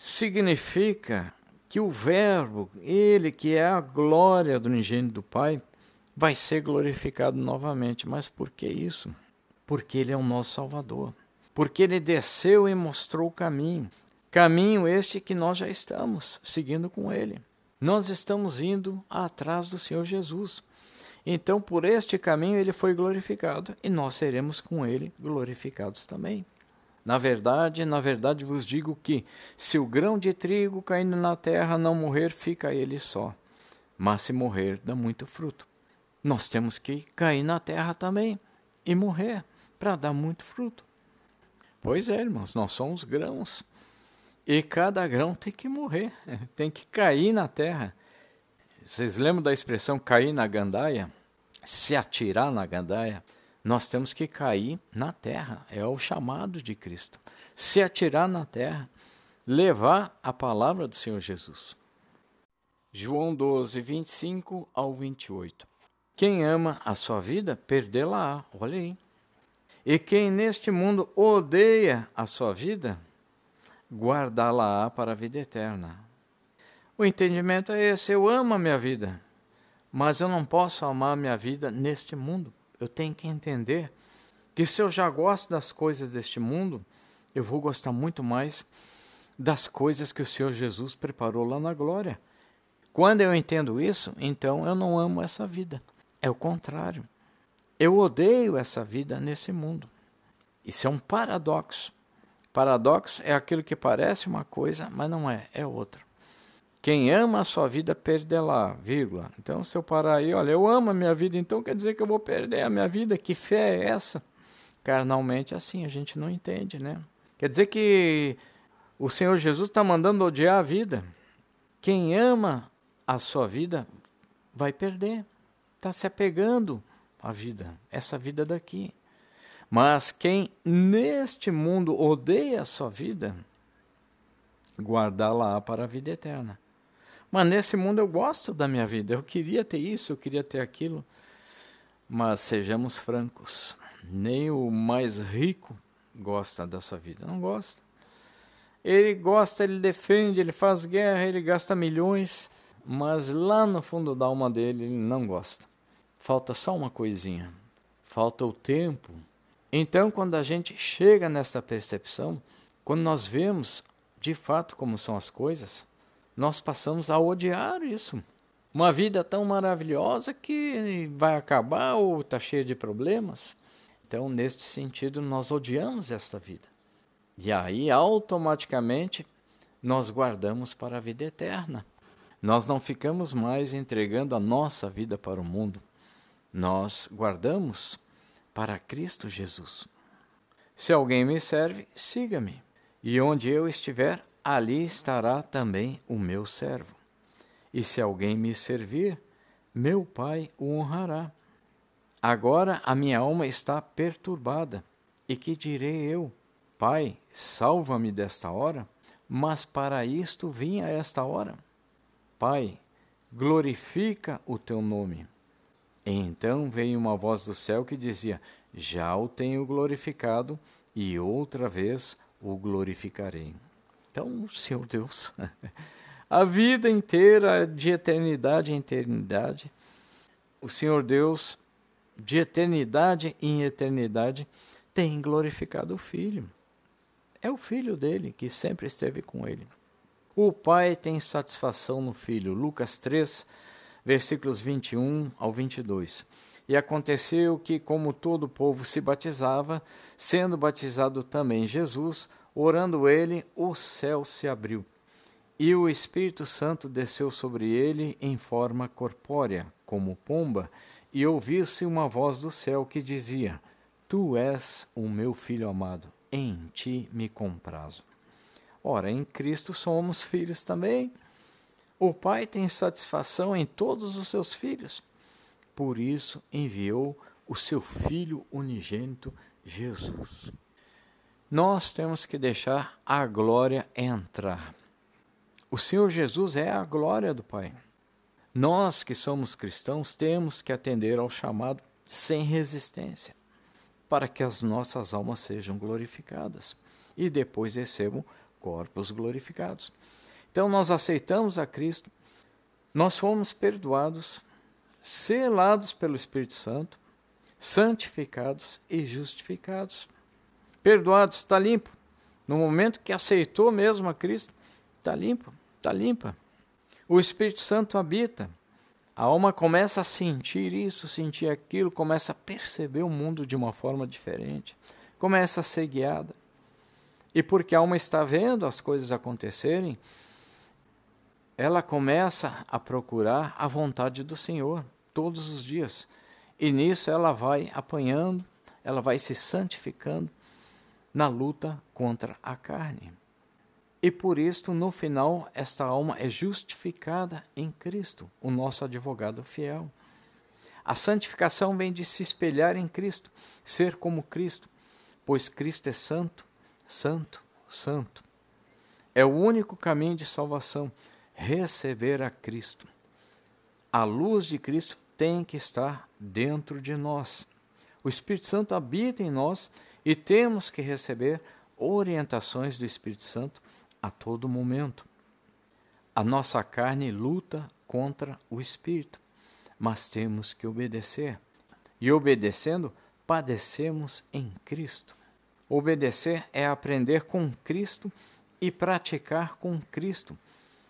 Significa que o Verbo, ele que é a glória do unigênito do Pai, vai ser glorificado novamente. Mas por que isso? Porque ele é o nosso Salvador. Porque ele desceu e mostrou o caminho. Caminho este que nós já estamos seguindo com ele. Nós estamos indo atrás do Senhor Jesus. Então, por este caminho, ele foi glorificado e nós seremos com ele glorificados também. Na verdade, na verdade vos digo que, se o grão de trigo caindo na terra não morrer, fica ele só. Mas se morrer, dá muito fruto. Nós temos que cair na terra também e morrer para dar muito fruto. Pois é, irmãos, nós somos grãos. E cada grão tem que morrer, tem que cair na terra. Vocês lembram da expressão cair na gandaia? Se atirar na gandaia? Nós temos que cair na terra, é o chamado de Cristo. Se atirar na terra, levar a palavra do Senhor Jesus. João doze, vinte e cinco ao vinte e oito. Quem ama a sua vida, perdê-la-á. Olha aí. E quem neste mundo odeia a sua vida, guardá-la-á para a vida eterna. O entendimento é esse: eu amo a minha vida, mas eu não posso amar a minha vida neste mundo. Eu tenho que entender que se eu já gosto das coisas deste mundo, eu vou gostar muito mais das coisas que o Senhor Jesus preparou lá na glória. Quando eu entendo isso, então eu não amo essa vida. É o contrário. Eu odeio essa vida nesse mundo. Isso é um paradoxo. Paradoxo é aquilo que parece uma coisa, mas não é, é outra. Quem ama a sua vida, perdê-la, vírgula. Então, se eu parar aí, olha, eu amo a minha vida, então quer dizer que eu vou perder a minha vida? Que fé é essa? Carnalmente, assim, a gente não entende, né? Quer dizer que o Senhor Jesus está mandando odiar a vida. Quem ama a sua vida, vai perder. Está se apegando à vida, essa vida daqui. Mas quem neste mundo odeia a sua vida, guardá-la para a vida eterna. Mas nesse mundo eu gosto da minha vida, eu queria ter isso, eu queria ter aquilo. Mas sejamos francos, nem o mais rico gosta da sua vida, não gosta. Ele gosta, ele defende, ele faz guerra, ele gasta milhões, mas lá no fundo da alma dele ele não gosta. Falta só uma coisinha, falta o tempo. Então, quando a gente chega nessa percepção, quando nós vemos de fato como são as coisas, nós passamos a odiar isso. Uma vida tão maravilhosa que vai acabar ou está cheia de problemas. Então, neste sentido, nós odiamos esta vida. E aí, automaticamente, nós guardamos para a vida eterna. Nós não ficamos mais entregando a nossa vida para o mundo. Nós guardamos para Cristo Jesus. Se alguém me serve, siga-me. E onde eu estiver, ali estará também o meu servo. E se alguém me servir, meu Pai o honrará. Agora a minha alma está perturbada. E que direi eu? Pai, salva-me desta hora? Mas para isto vim a esta hora. Pai, glorifica o teu nome. E então veio uma voz do céu que dizia: já o tenho glorificado e outra vez o glorificarei. Então, Senhor Deus, a vida inteira, de eternidade em eternidade, o Senhor Deus, de eternidade em eternidade, tem glorificado o Filho. É o Filho dele que sempre esteve com ele. O Pai tem satisfação no Filho. Lucas três, versículos vinte e um ao vinte e dois. E aconteceu que, como todo o povo se batizava, sendo batizado também Jesus, orando ele, o céu se abriu. E o Espírito Santo desceu sobre ele em forma corpórea, como pomba, e ouviu-se uma voz do céu que dizia: Tu és o meu Filho amado, em ti me comprazo. Ora, em Cristo somos filhos também. O Pai tem satisfação em todos os seus filhos. Por isso enviou o seu Filho unigênito, Jesus. Nós temos que deixar a glória entrar. O Senhor Jesus é a glória do Pai. Nós que somos cristãos temos que atender ao chamado sem resistência, para que as nossas almas sejam glorificadas e depois recebam corpos glorificados. Então nós aceitamos a Cristo, nós fomos perdoados, selados pelo Espírito Santo, santificados e justificados. Perdoados, está limpo. No momento que aceitou mesmo a Cristo, está limpo, está limpa. O Espírito Santo habita. A alma começa a sentir isso, sentir aquilo, começa a perceber o mundo de uma forma diferente, começa a ser guiada. E porque a alma está vendo as coisas acontecerem, ela começa a procurar a vontade do Senhor todos os dias. E nisso ela vai apanhando, ela vai se santificando na luta contra a carne. E por isso, no final, esta alma é justificada em Cristo, o nosso advogado fiel. A santificação vem de se espelhar em Cristo, ser como Cristo, pois Cristo é santo, santo, santo. É o único caminho de salvação, receber a Cristo. A luz de Cristo tem que estar dentro de nós. O Espírito Santo habita em nós e temos que receber orientações do Espírito Santo a todo momento. A nossa carne luta contra o Espírito, mas temos que obedecer. E obedecendo, padecemos em Cristo. Obedecer é aprender com Cristo e praticar com Cristo.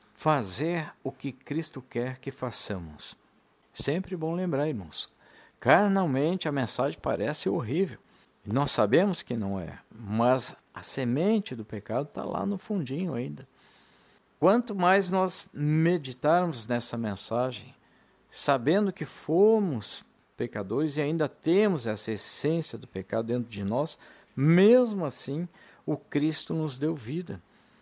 Fazer o que Cristo quer que façamos. Sempre bom lembrar, irmãos. Carnalmente a mensagem parece horrível. Nós sabemos que não é, mas a semente do pecado está lá no fundinho ainda. Quanto mais nós meditarmos nessa mensagem, sabendo que fomos pecadores e ainda temos essa essência do pecado dentro de nós, mesmo assim, o Cristo nos deu vida.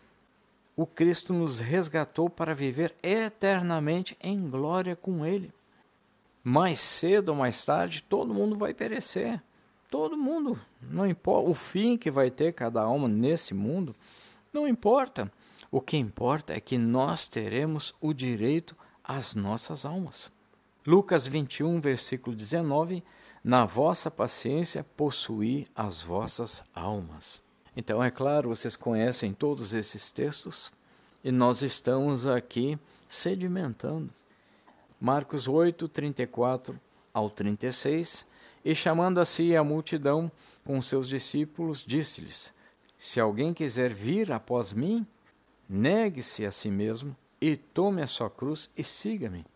O Cristo nos resgatou para viver eternamente em glória com Ele. Mais cedo ou mais tarde, todo mundo vai perecer. Todo mundo, não importa o fim que vai ter cada alma nesse mundo, não importa. O que importa é que nós teremos o direito às nossas almas. Lucas vinte e um, versículo dezenove, na vossa paciência possuí as vossas almas. Então, é claro, vocês conhecem todos esses textos e nós estamos aqui sedimentando. Marcos oito, trinta e quatro ao trinta e seis, e chamando a si a multidão com seus discípulos, disse-lhes, se alguém quiser vir após mim, negue-se a si mesmo e tome a sua cruz e siga-me.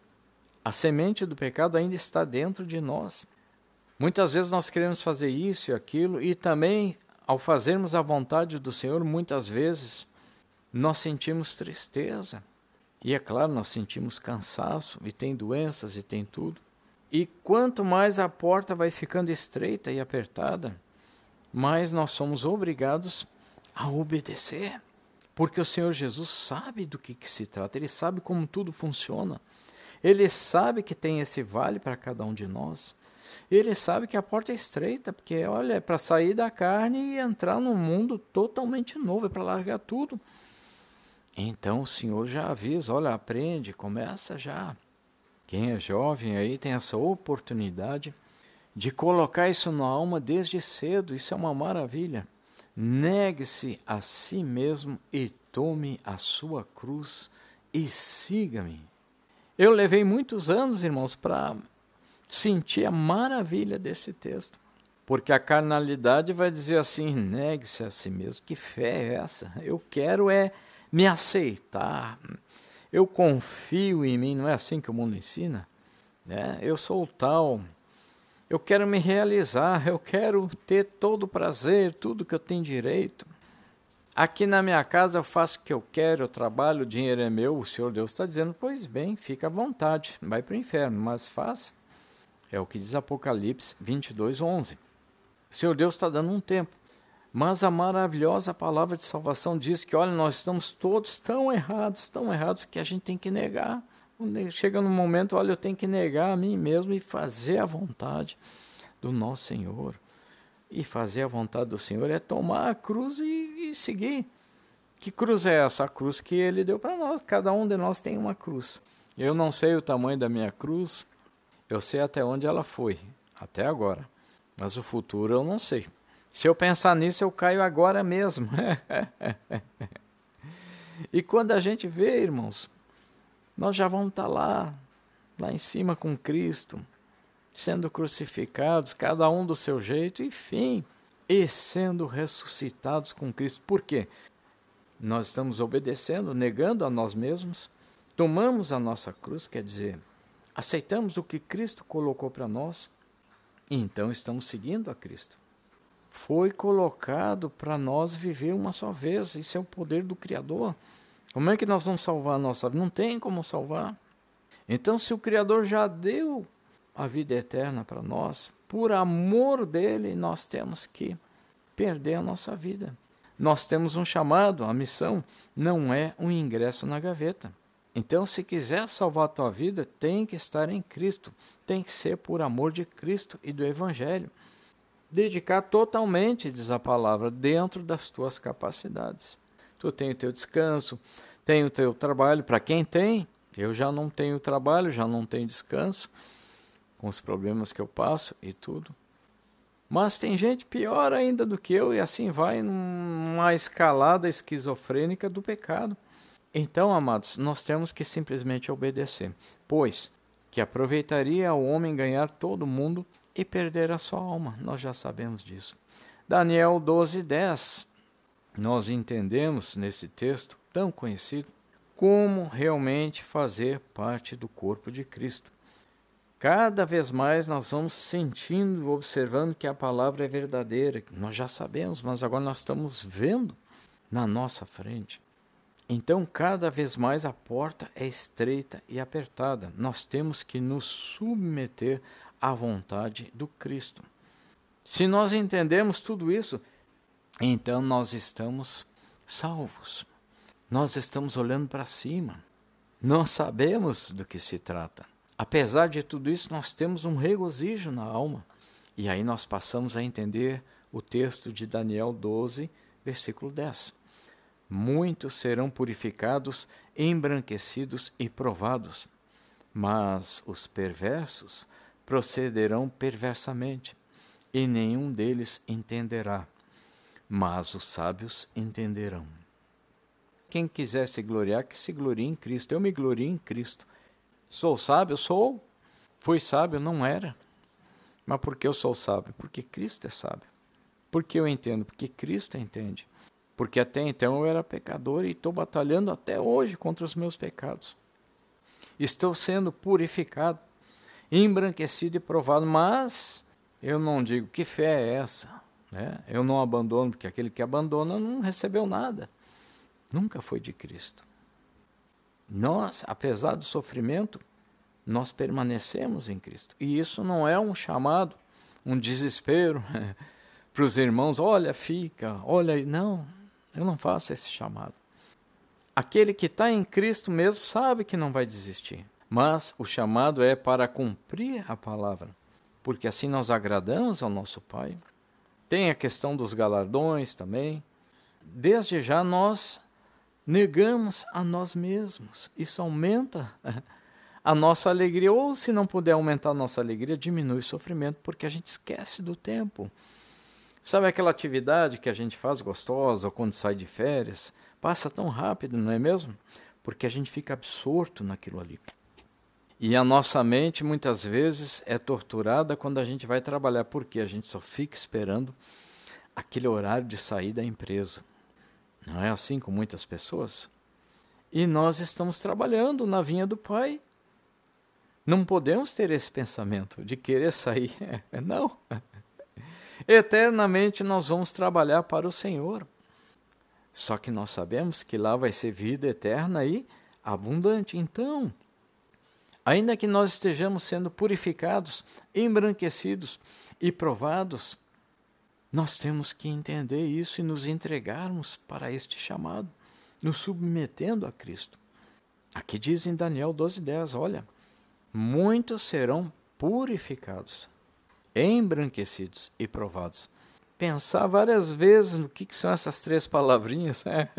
A semente do pecado ainda está dentro de nós. Muitas vezes nós queremos fazer isso e aquilo, e também, ao fazermos a vontade do Senhor, muitas vezes nós sentimos tristeza. E é claro, nós sentimos cansaço, e tem doenças, e tem tudo. E quanto mais a porta vai ficando estreita e apertada, mais nós somos obrigados a obedecer. Porque o Senhor Jesus sabe do que, que se trata, Ele sabe como tudo funciona. Ele sabe que tem esse vale para cada um de nós. Ele sabe que a porta é estreita, porque, olha, é para sair da carne e entrar num mundo totalmente novo, é para largar tudo. Então o Senhor já avisa, olha, aprende, começa já. Quem é jovem aí tem essa oportunidade de colocar isso na alma desde cedo, isso é uma maravilha. Negue-se a si mesmo e tome a sua cruz e siga-me. Eu levei muitos anos, irmãos, para sentir a maravilha desse texto. Porque a carnalidade vai dizer assim, negue-se a si mesmo. Que fé é essa? Eu quero é me aceitar. Eu confio em mim, não é assim que o mundo ensina? Né? Eu sou o tal, eu quero me realizar, eu quero ter todo o prazer, tudo que eu tenho direito. Aqui na minha casa eu faço o que eu quero, eu trabalho, o dinheiro é meu, o Senhor Deus está dizendo, pois bem, fica à vontade, vai para o inferno, mas faça. É o que diz Apocalipse vinte e dois, onze. O Senhor Deus está dando um tempo. Mas a maravilhosa palavra de salvação diz que, olha, nós estamos todos tão errados, tão errados, que a gente tem que negar. Chega num momento, olha, eu tenho que negar a mim mesmo e fazer a vontade do nosso Senhor. E fazer a vontade do Senhor é tomar a cruz e, e seguir. Que cruz é essa? A cruz que Ele deu para nós. Cada um de nós tem uma cruz. Eu não sei o tamanho da minha cruz, eu sei até onde ela foi. até agora. Mas o futuro eu não sei. Se eu pensar nisso, eu caio agora mesmo. E quando a gente vê, irmãos, nós já vamos estar lá, lá em cima com Cristo, sendo crucificados, cada um do seu jeito, enfim, e sendo ressuscitados com Cristo. Por quê? Nós estamos obedecendo, negando a nós mesmos, tomamos a nossa cruz, quer dizer, aceitamos o que Cristo colocou para nós, e então estamos seguindo a Cristo. Foi colocado para nós viver uma só vez, isso é o poder do Criador. Como é que nós vamos salvar a nossa vida? Não tem como salvar. Então, se o Criador já deu a vida eterna para nós, por amor dele, nós temos que perder a nossa vida. Nós temos um chamado, a missão não é um ingresso na gaveta. Então, se quiser salvar a tua vida, tem que estar em Cristo, tem que ser por amor de Cristo e do Evangelho. Dedicar totalmente, diz a palavra, dentro das tuas capacidades. Tu tem o teu descanso, tem o teu trabalho, para quem tem, eu já não tenho trabalho, já não tenho descanso, com os problemas que eu passo e tudo. Mas tem gente pior ainda do que eu, e assim vai numa escalada esquizofrênica do pecado. Então, amados, nós temos que simplesmente obedecer, pois que aproveitaria o homem ganhar todo o mundo e perder a sua alma. Nós já sabemos disso. Daniel doze, dez. Nós entendemos nesse texto tão conhecido como realmente fazer parte do corpo de Cristo. Cada vez mais nós vamos sentindo, observando que a palavra é verdadeira. Nós já sabemos, mas agora nós estamos vendo na nossa frente. Então, cada vez mais a porta é estreita e apertada. Nós temos que nos submeter à vontade do Cristo. Se nós entendemos tudo isso, então nós estamos salvos. Nós estamos olhando para cima. Nós sabemos do que se trata. Apesar de tudo isso, nós temos um regozijo na alma. E aí nós passamos a entender o texto de Daniel doze, versículo dez. Muitos serão purificados, embranquecidos e provados, mas os perversos procederão perversamente, e nenhum deles entenderá, mas os sábios entenderão. Quem quiser se gloriar, que se glorie em Cristo. Eu me glorio em Cristo. Sou sábio? Sou. Fui sábio? Não era. Mas por que eu sou sábio? Porque Cristo é sábio. Por que eu entendo? Porque Cristo entende. Porque até então eu era pecador e estou batalhando até hoje contra os meus pecados. Estou sendo purificado, embranquecido e provado, mas eu não digo que fé é essa, né? Eu não abandono, porque aquele que abandona não recebeu nada. Nunca foi de Cristo. Nós, apesar do sofrimento, nós permanecemos em Cristo. E isso não é um chamado, um desespero para os irmãos, olha, fica, olha, não. Eu não faço esse chamado. Aquele que está em Cristo mesmo sabe que não vai desistir. Mas o chamado é para cumprir a palavra. Porque assim nós agradamos ao nosso Pai. Tem a questão dos galardões também. Desde já nós negamos a nós mesmos. Isso aumenta a nossa alegria. Ou se não puder aumentar a nossa alegria, diminui o sofrimento, porque a gente esquece do tempo. Sabe aquela atividade que a gente faz gostosa, ou quando sai de férias, passa tão rápido, não é mesmo? Porque a gente fica absorto naquilo ali. E a nossa mente, muitas vezes, é torturada quando a gente vai trabalhar, porque a gente só fica esperando aquele horário de sair da empresa. Não é assim com muitas pessoas? E nós estamos trabalhando na vinha do Pai. Não podemos ter esse pensamento de querer sair. Não. Eternamente nós vamos trabalhar para o Senhor. Só que nós sabemos que lá vai ser vida eterna e abundante. Então, ainda que nós estejamos sendo purificados, embranquecidos e provados, nós temos que entender isso e nos entregarmos para este chamado, nos submetendo a Cristo. Aqui diz em Daniel doze, dez, olha, muitos serão purificados, embranquecidos e provados. Pensar várias vezes no que, que são essas três palavrinhas.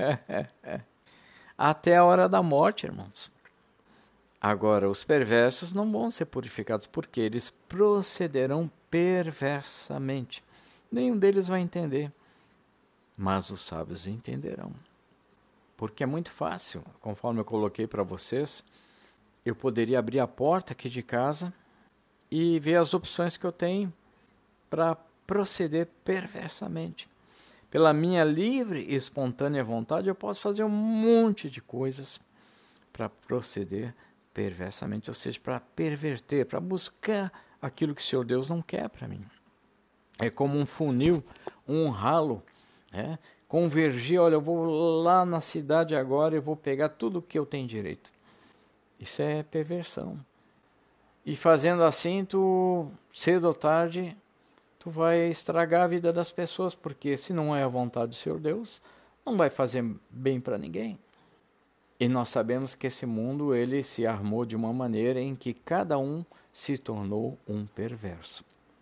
Até a hora da morte, irmãos. Agora, os perversos não vão ser purificados, porque eles procederão perversamente. Nenhum deles vai entender, mas os sábios entenderão. Porque é muito fácil, conforme eu coloquei para vocês, eu poderia abrir a porta aqui de casa e ver as opções que eu tenho para proceder perversamente. Pela minha livre e espontânea vontade, eu posso fazer um monte de coisas para proceder perversamente, ou seja, para perverter, para buscar aquilo que o Senhor Deus não quer para mim. É como um funil, um ralo, né? Convergir, olha, eu vou lá na cidade agora e vou pegar tudo o que eu tenho direito. Isso é perversão. E fazendo assim, tu, cedo ou tarde, tu vai estragar a vida das pessoas, porque se não é a vontade do Senhor Deus, não vai fazer bem para ninguém. E nós sabemos que esse mundo, ele se armou de uma maneira em que cada um se tornou um perverso.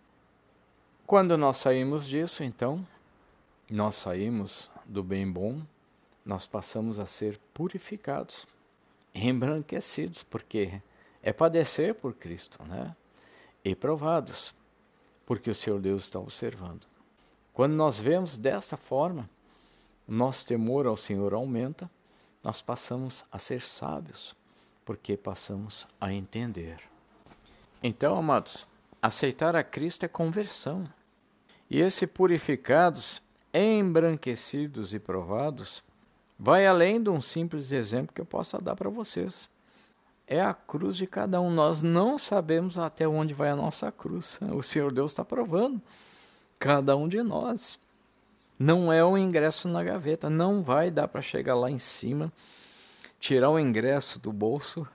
Quando nós saímos disso, então, nós saímos do bem bom, nós passamos a ser purificados, embranquecidos, porque é padecer por Cristo, né? E provados, porque o Senhor Deus está observando. Quando nós vemos desta forma, nosso temor ao Senhor aumenta, nós passamos a ser sábios, porque passamos a entender. Então, amados, aceitar a Cristo é conversão. E esse purificados, embranquecidos e provados, vai além de um simples exemplo que eu possa dar para vocês. É a cruz de cada um. Nós não sabemos até onde vai a nossa cruz. O Senhor Deus está provando. Cada um de nós. Não é um ingresso na gaveta. Não vai dar para chegar lá em cima, tirar o ingresso do bolso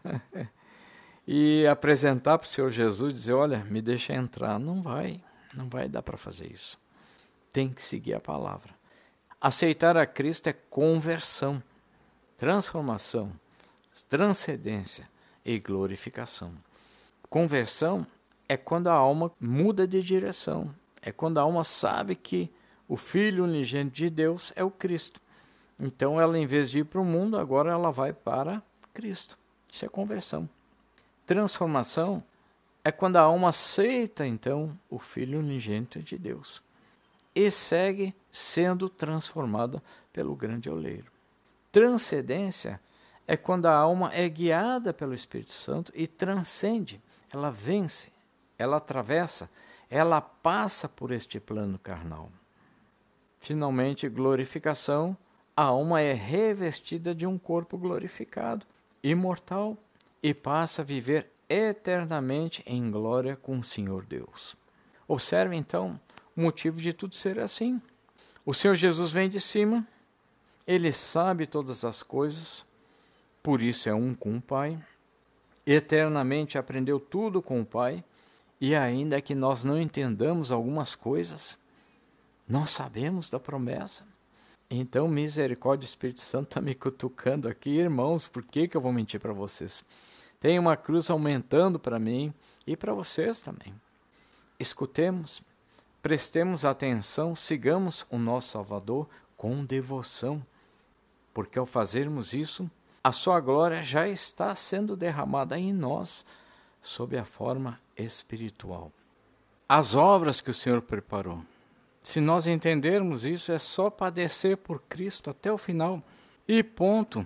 e apresentar para o Senhor Jesus e dizer, olha, me deixa entrar. Não vai. Não vai dar para fazer isso. Tem que seguir a palavra. Aceitar a Cristo é conversão, transformação, transcendência e glorificação. Conversão é quando a alma muda de direção. É quando a alma sabe que o Filho unigênito de Deus é o Cristo. Então ela, em vez de ir para o mundo, agora ela vai para Cristo. Isso é conversão. Transformação é quando a alma aceita, então, o Filho unigênito de Deus e segue sendo transformada pelo grande oleiro. Transcendência é quando a alma é guiada pelo Espírito Santo e transcende, ela vence, ela atravessa, ela passa por este plano carnal. Finalmente, glorificação, a alma é revestida de um corpo glorificado, imortal, e passa a viver eternamente em glória com o Senhor Deus. Observe então o motivo de tudo ser assim. O Senhor Jesus vem de cima, Ele sabe todas as coisas, por isso é um com o Pai, eternamente aprendeu tudo com o Pai, e ainda que nós não entendamos algumas coisas, nós sabemos da promessa. Então, misericórdia, o Espírito Santo está me cutucando aqui, irmãos, por que, que eu vou mentir para vocês? Tem uma cruz aumentando para mim e para vocês também. Escutemos, prestemos atenção, sigamos o nosso Salvador com devoção, porque ao fazermos isso, a sua glória já está sendo derramada em nós, sob a forma espiritual. As obras que o Senhor preparou, se nós entendermos isso, é só padecer por Cristo até o final. E ponto.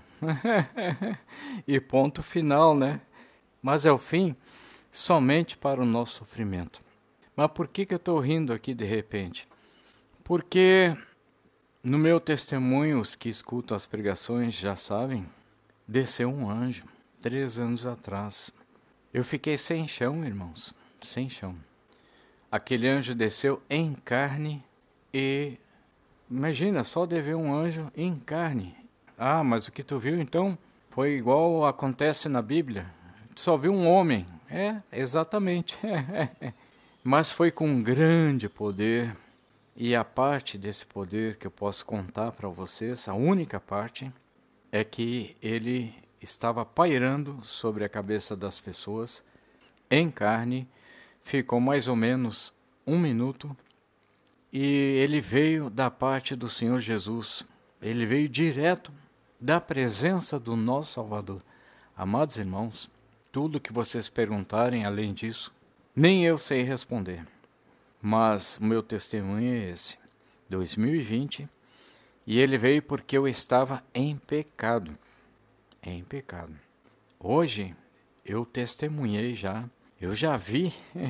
E ponto final, né? Mas é o fim somente para o nosso sofrimento. Mas por que, que eu estou rindo aqui de repente? Porque no meu testemunho, os que escutam as pregações já sabem, desceu um anjo, três anos atrás. Eu fiquei sem chão, irmãos, sem chão. Aquele anjo desceu em carne e... Imagina, só de ver um anjo em carne. Ah, mas o que tu viu então foi igual acontece na Bíblia. Tu só viu um homem. É, exatamente. Mas foi com grande poder. E a parte desse poder que eu posso contar para vocês, a única parte, é que ele estava pairando sobre a cabeça das pessoas, em carne, ficou mais ou menos um minuto, e ele veio da parte do Senhor Jesus. Ele veio direto da presença do nosso Salvador. Amados irmãos, tudo que vocês perguntarem além disso, nem eu sei responder. Mas o meu testemunho é esse, dois mil e vinte, e ele veio porque eu estava em pecado, em pecado. Hoje eu testemunhei já, eu já vi,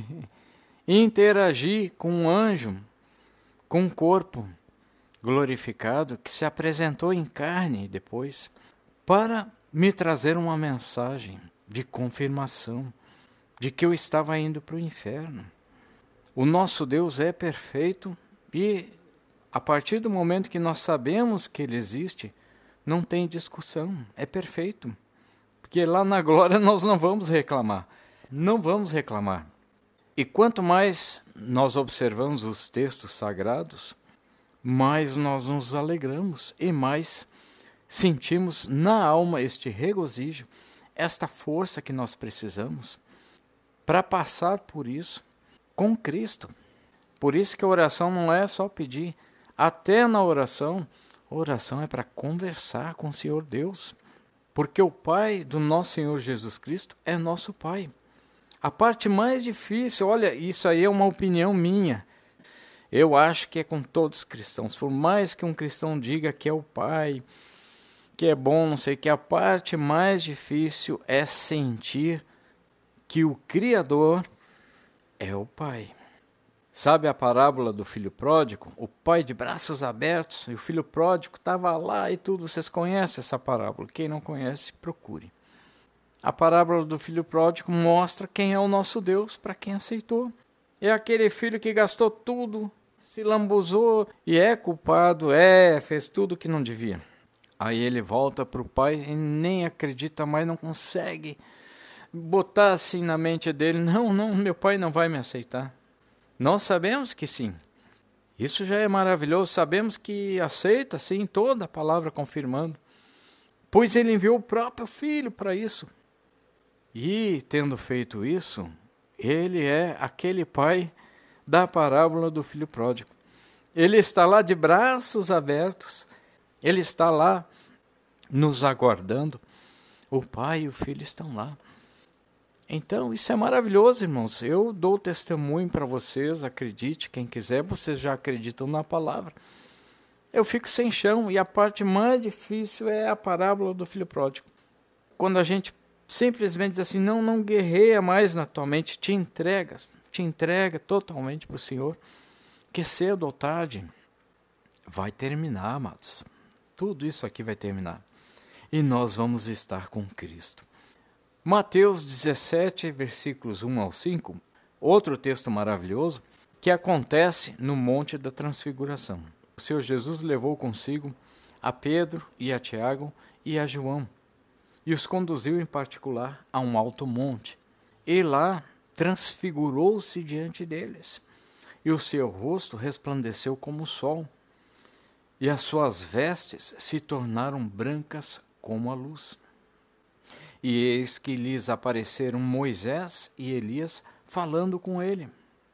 interagi com um anjo, com um corpo glorificado que se apresentou em carne depois, para me trazer uma mensagem de confirmação de que eu estava indo para o inferno. O nosso Deus é perfeito e, a partir do momento que nós sabemos que Ele existe, não tem discussão, é perfeito. Porque lá na glória nós não vamos reclamar, não vamos reclamar. E quanto mais nós observamos os textos sagrados, mais nós nos alegramos e mais sentimos na alma este regozijo, esta força que nós precisamos para passar por isso com Cristo. Por isso que a oração não é só pedir. Até na oração, a oração é para conversar com o Senhor Deus. Porque o Pai do nosso Senhor Jesus Cristo é nosso Pai. A parte mais difícil, olha, isso aí é uma opinião minha. Eu acho que é com todos os cristãos. Por mais que um cristão diga que é o Pai, que é bom, não sei o que, a parte mais difícil é sentir que o Criador é o Pai. Sabe a parábola do filho pródigo? O pai de braços abertos e o filho pródigo estava lá e tudo. Vocês conhecem essa parábola? Quem não conhece, procure. A parábola do filho pródigo mostra quem é o nosso Deus para quem aceitou. É aquele filho que gastou tudo, se lambuzou e é culpado, é, fez tudo que não devia. Aí ele volta para o pai e nem acredita mais, não consegue botar assim na mente dele, não, não, meu pai não vai me aceitar. Nós sabemos que sim. Isso já é maravilhoso, sabemos que aceita sim toda a palavra confirmando. Pois ele enviou o próprio filho para isso. E tendo feito isso, ele é aquele pai da parábola do filho pródigo. Ele está lá de braços abertos, ele está lá nos aguardando. O pai e o filho estão lá. Então, isso é maravilhoso, irmãos. Eu dou testemunho para vocês, acredite, quem quiser, vocês já acreditam na palavra. Eu fico sem chão, e a parte mais difícil é a parábola do filho pródigo. Quando a gente simplesmente diz assim, não, não guerreia mais na tua mente, te entrega, te entrega totalmente para o Senhor, que cedo ou tarde vai terminar, amados. Tudo isso aqui vai terminar. E nós vamos estar com Cristo. Mateus dezessete, versículos um ao cinco, outro texto maravilhoso, que acontece no Monte da Transfiguração. O Senhor Jesus levou consigo a Pedro e a Tiago e a João, e os conduziu em particular a um alto monte. E lá transfigurou-se diante deles, e o seu rosto resplandeceu como o sol, e as suas vestes se tornaram brancas como a luz. E eis que lhes apareceram Moisés e Elias falando com ele.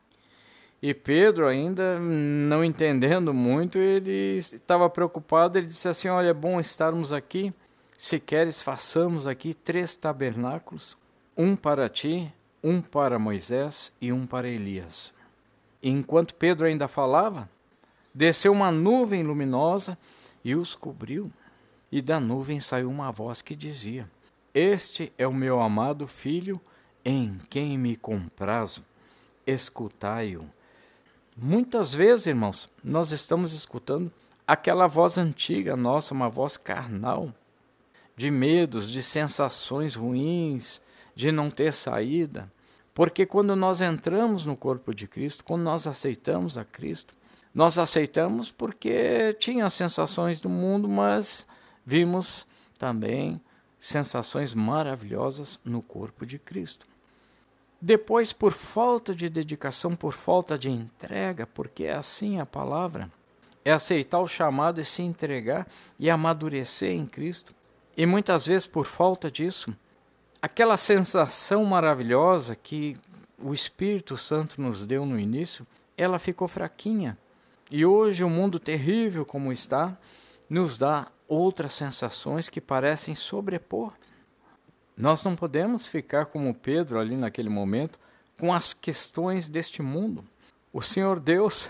E Pedro, ainda não entendendo muito, ele estava preocupado, ele disse assim, olha, é bom estarmos aqui, se queres façamos aqui três tabernáculos, um para ti, um para Moisés e um para Elias. E enquanto Pedro ainda falava, desceu uma nuvem luminosa e os cobriu. E da nuvem saiu uma voz que dizia, este é o meu amado filho, em quem me comprazo, escutai-o. Muitas vezes, irmãos, nós estamos escutando aquela voz antiga nossa, uma voz carnal, de medos, de sensações ruins, de não ter saída. Porque quando nós entramos no corpo de Cristo, quando nós aceitamos a Cristo, nós aceitamos porque tinha sensações do mundo, mas vimos também sensações maravilhosas no corpo de Cristo. Depois, por falta de dedicação, por falta de entrega, porque é assim a palavra, é aceitar o chamado e se entregar e amadurecer em Cristo. E muitas vezes, por falta disso, aquela sensação maravilhosa que o Espírito Santo nos deu no início, ela ficou fraquinha. E hoje o mundo terrível como está, nos dá outras sensações que parecem sobrepor. Nós não podemos ficar como Pedro ali naquele momento com as questões deste mundo, O Senhor Deus,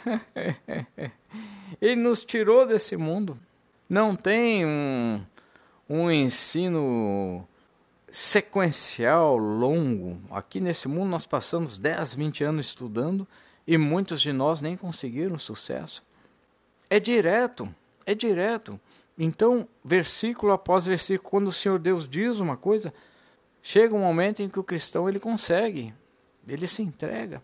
Ele nos tirou desse mundo. Não tem um, um ensino sequencial, longo. Aqui nesse mundo nós passamos dez, vinte anos estudando e muitos de nós nem conseguiram sucesso. É direto, é direto. Então, versículo após versículo, quando o Senhor Deus diz uma coisa, chega um momento em que o cristão ele consegue, ele se entrega.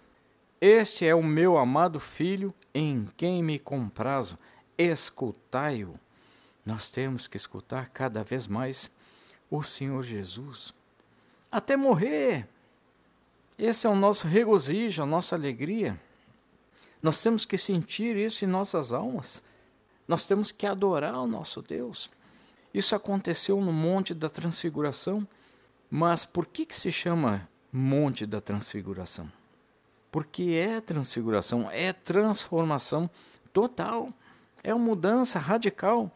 Este é o meu amado Filho, em quem me comprazo. Escutai-o. Nós temos que escutar cada vez mais o Senhor Jesus. Até morrer. Esse é o nosso regozijo, a nossa alegria. Nós temos que sentir isso em nossas almas. Nós temos que adorar o nosso Deus. Isso aconteceu no Monte da Transfiguração. Mas por que, que se chama Monte da Transfiguração? Porque é transfiguração, é transformação total, é uma mudança radical.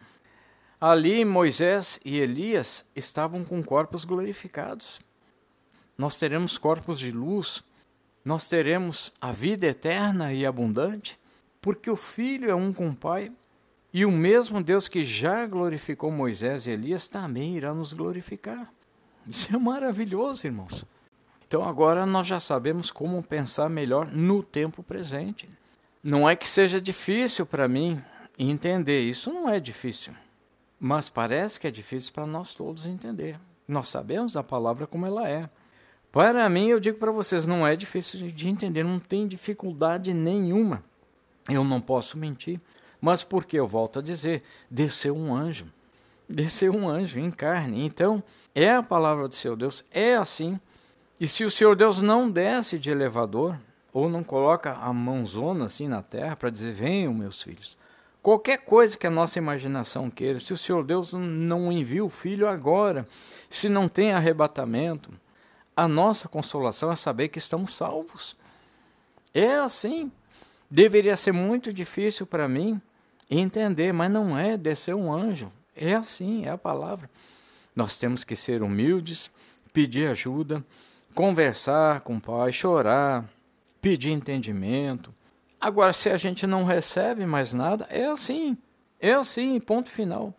Ali Moisés e Elias estavam com corpos glorificados. Nós teremos corpos de luz, nós teremos a vida eterna e abundante, porque o Filho é um com o Pai, e o mesmo Deus que já glorificou Moisés e Elias também irá nos glorificar. Isso é maravilhoso, irmãos. Então agora nós já sabemos como pensar melhor no tempo presente. Não é que seja difícil para mim entender, isso não é difícil. Mas parece que é difícil para nós todos entender. Nós sabemos a palavra como ela é. Para mim, eu digo para vocês, não é difícil de entender, não tem dificuldade nenhuma. Eu não posso mentir. Mas porque eu volto a dizer, desceu um anjo. Desceu um anjo em carne. Então, é a palavra do seu Deus, é assim. E se o Senhor Deus não desce de elevador, ou não coloca a mãozona assim na terra para dizer, venham meus filhos. Qualquer coisa que a nossa imaginação queira, se o Senhor Deus não envia o Filho agora, se não tem arrebatamento, a nossa consolação é saber que estamos salvos. É assim. Deveria ser muito difícil para mim entender, mas não é descer um anjo. É assim, é a palavra. Nós temos que ser humildes, pedir ajuda, conversar com o Pai, chorar, pedir entendimento. Agora, se a gente não recebe mais nada, é assim, é assim, ponto final.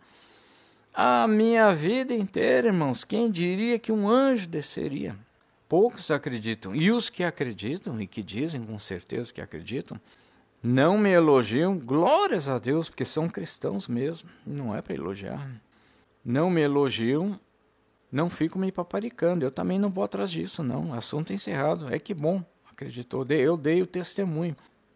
A minha vida inteira, irmãos, quem diria que um anjo desceria? Poucos acreditam, e os que acreditam, e que dizem com certeza que acreditam, não me elogiam, glórias a Deus, porque são cristãos mesmo, não é para elogiar. Não me elogiam, não fico me paparicando, eu também não vou atrás disso, não, assunto encerrado, é que bom, acreditou, eu dei o testemunho.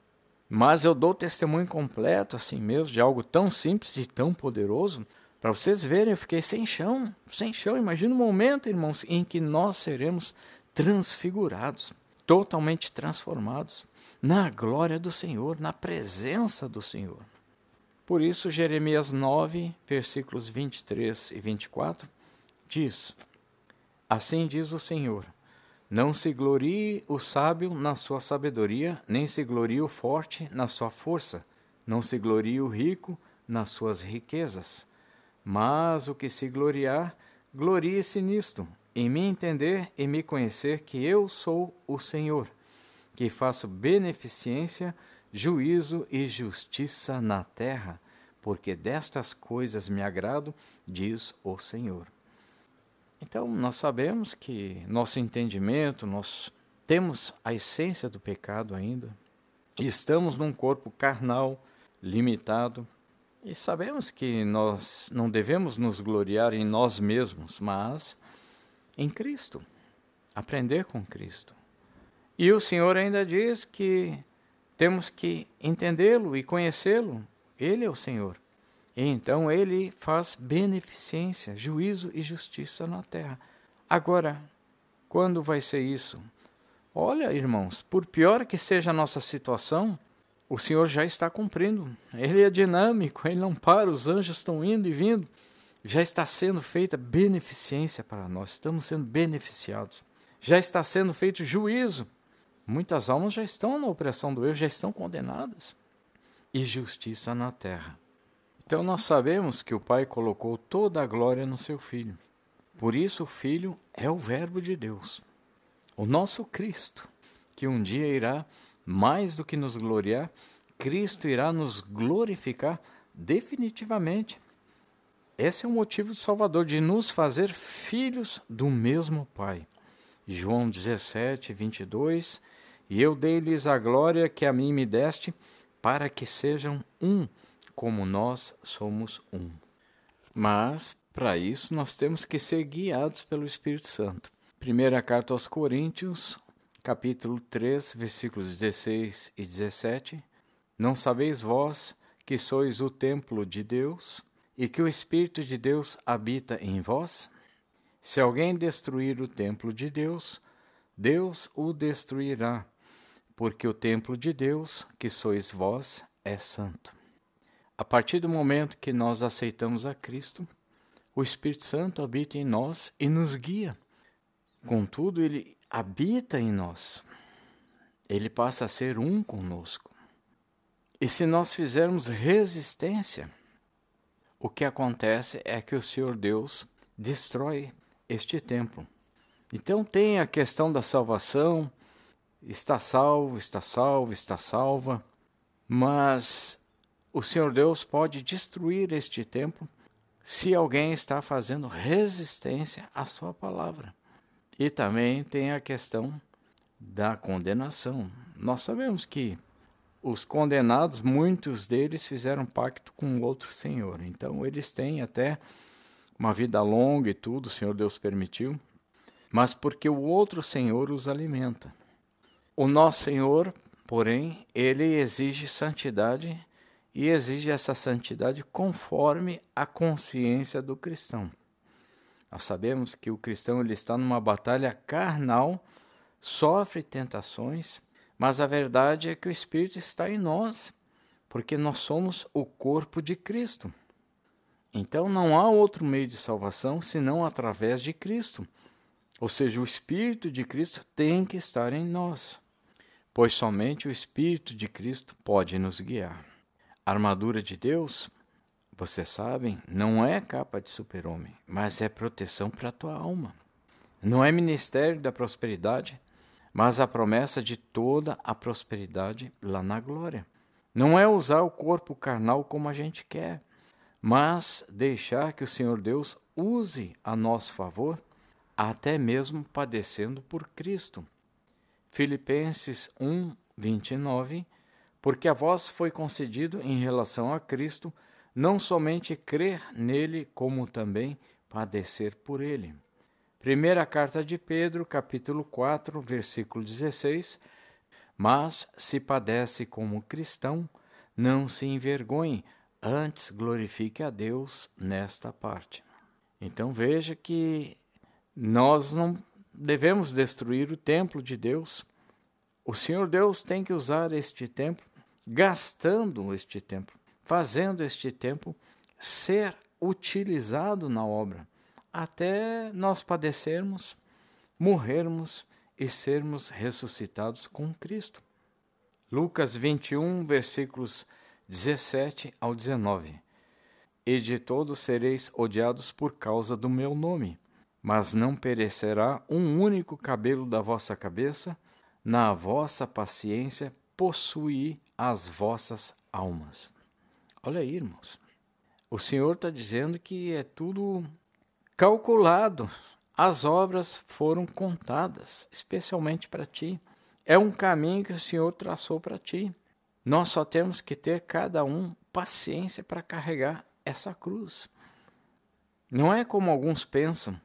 Mas eu dou testemunho completo, assim mesmo, de algo tão simples e tão poderoso, para vocês verem, eu fiquei sem chão, sem chão. Imagina o momento, irmãos, em que nós seremos transfigurados, totalmente transformados, na glória do Senhor, na presença do Senhor. Por isso, Jeremias nove, versículos vinte e três e vinte e quatro, diz, assim diz o Senhor, não se glorie o sábio na sua sabedoria, nem se glorie o forte na sua força, não se glorie o rico nas suas riquezas. Mas o que se gloriar, glorie-se nisto, em me entender e me conhecer que eu sou o Senhor, que faço beneficência, juízo e justiça na terra, porque destas coisas me agrado, diz o Senhor. Então, nós sabemos que nosso entendimento, nós temos a essência do pecado ainda, e estamos num corpo carnal, limitado, e sabemos que nós não devemos nos gloriar em nós mesmos, mas em Cristo, aprender com Cristo. E o Senhor ainda diz que temos que entendê-lo e conhecê-lo, Ele é o Senhor. E então Ele faz beneficência, juízo e justiça na terra. Agora, quando vai ser isso? Olha, irmãos, por pior que seja a nossa situação, o Senhor já está cumprindo. Ele é dinâmico, Ele não para, os anjos estão indo e vindo. Já está sendo feita beneficência para nós, estamos sendo beneficiados. Já está sendo feito juízo. Muitas almas já estão na opressão do erro, já estão condenadas. E justiça na terra. Então nós sabemos que o Pai colocou toda a glória no seu Filho. Por isso o Filho é o Verbo de Deus. O nosso Cristo, que um dia irá mais do que nos gloriar, Cristo irá nos glorificar definitivamente. Esse é o motivo do Salvador, de nos fazer filhos do mesmo Pai. João dezessete, vinte e dois, e eu dei-lhes a glória que a mim me deste, para que sejam um, como nós somos um. Mas, para isso, nós temos que ser guiados pelo Espírito Santo. Primeira carta aos Coríntios, capítulo três, versículos dezesseis e dezessete. Não sabeis vós que sois o templo de Deus e que o Espírito de Deus habita em vós? Se alguém destruir o templo de Deus, Deus o destruirá, porque o templo de Deus, que sois vós, é santo. A partir do momento que nós aceitamos a Cristo, o Espírito Santo habita em nós e nos guia. Contudo, ele habita em nós. Ele passa a ser um conosco. E se nós fizermos resistência, o que acontece é que o Senhor Deus destrói este templo. Então tem a questão da salvação, está salvo, está salvo, está salva, mas o Senhor Deus pode destruir este templo se alguém está fazendo resistência à sua palavra. E também tem a questão da condenação. Nós sabemos que os condenados, muitos deles fizeram pacto com outro Senhor. Então eles têm até uma vida longa e tudo, o Senhor Deus permitiu, mas porque o outro Senhor os alimenta. O nosso Senhor, porém, ele exige santidade e exige essa santidade conforme a consciência do cristão. Nós sabemos que o cristão ele está numa batalha carnal, sofre tentações, mas a verdade é que o Espírito está em nós, porque nós somos o corpo de Cristo. Então não há outro meio de salvação senão através de Cristo. Ou seja, o Espírito de Cristo tem que estar em nós, pois somente o Espírito de Cristo pode nos guiar. A armadura de Deus, vocês sabem, não é capa de super-homem, mas é proteção para a tua alma. Não é ministério da prosperidade, mas a promessa de toda a prosperidade lá na glória. Não é usar o corpo carnal como a gente quer, mas deixar que o Senhor Deus use a nosso favor, até mesmo padecendo por Cristo. Filipenses um, vinte e nove, porque a vós foi concedido em relação a Cristo, não somente crer nele, como também padecer por ele. Primeira carta de Pedro, capítulo quatro, versículo dezesseis, mas se padece como cristão, não se envergonhe, antes glorifique a Deus nesta parte. Então veja que nós não devemos destruir o templo de Deus. O Senhor Deus tem que usar este templo, gastando este templo, fazendo este templo ser utilizado na obra, até nós padecermos, morrermos e sermos ressuscitados com Cristo. Lucas vinte e um, versículos dezessete ao dezenove. E de todos sereis odiados por causa do meu nome, mas não perecerá um único cabelo da vossa cabeça, na vossa paciência possuí as vossas almas. Olha aí, irmãos, o Senhor está dizendo que é tudo calculado, as obras foram contadas, especialmente para ti. É um caminho que o Senhor traçou para ti. Nós só temos que ter cada um paciência para carregar essa cruz. Não é como alguns pensam.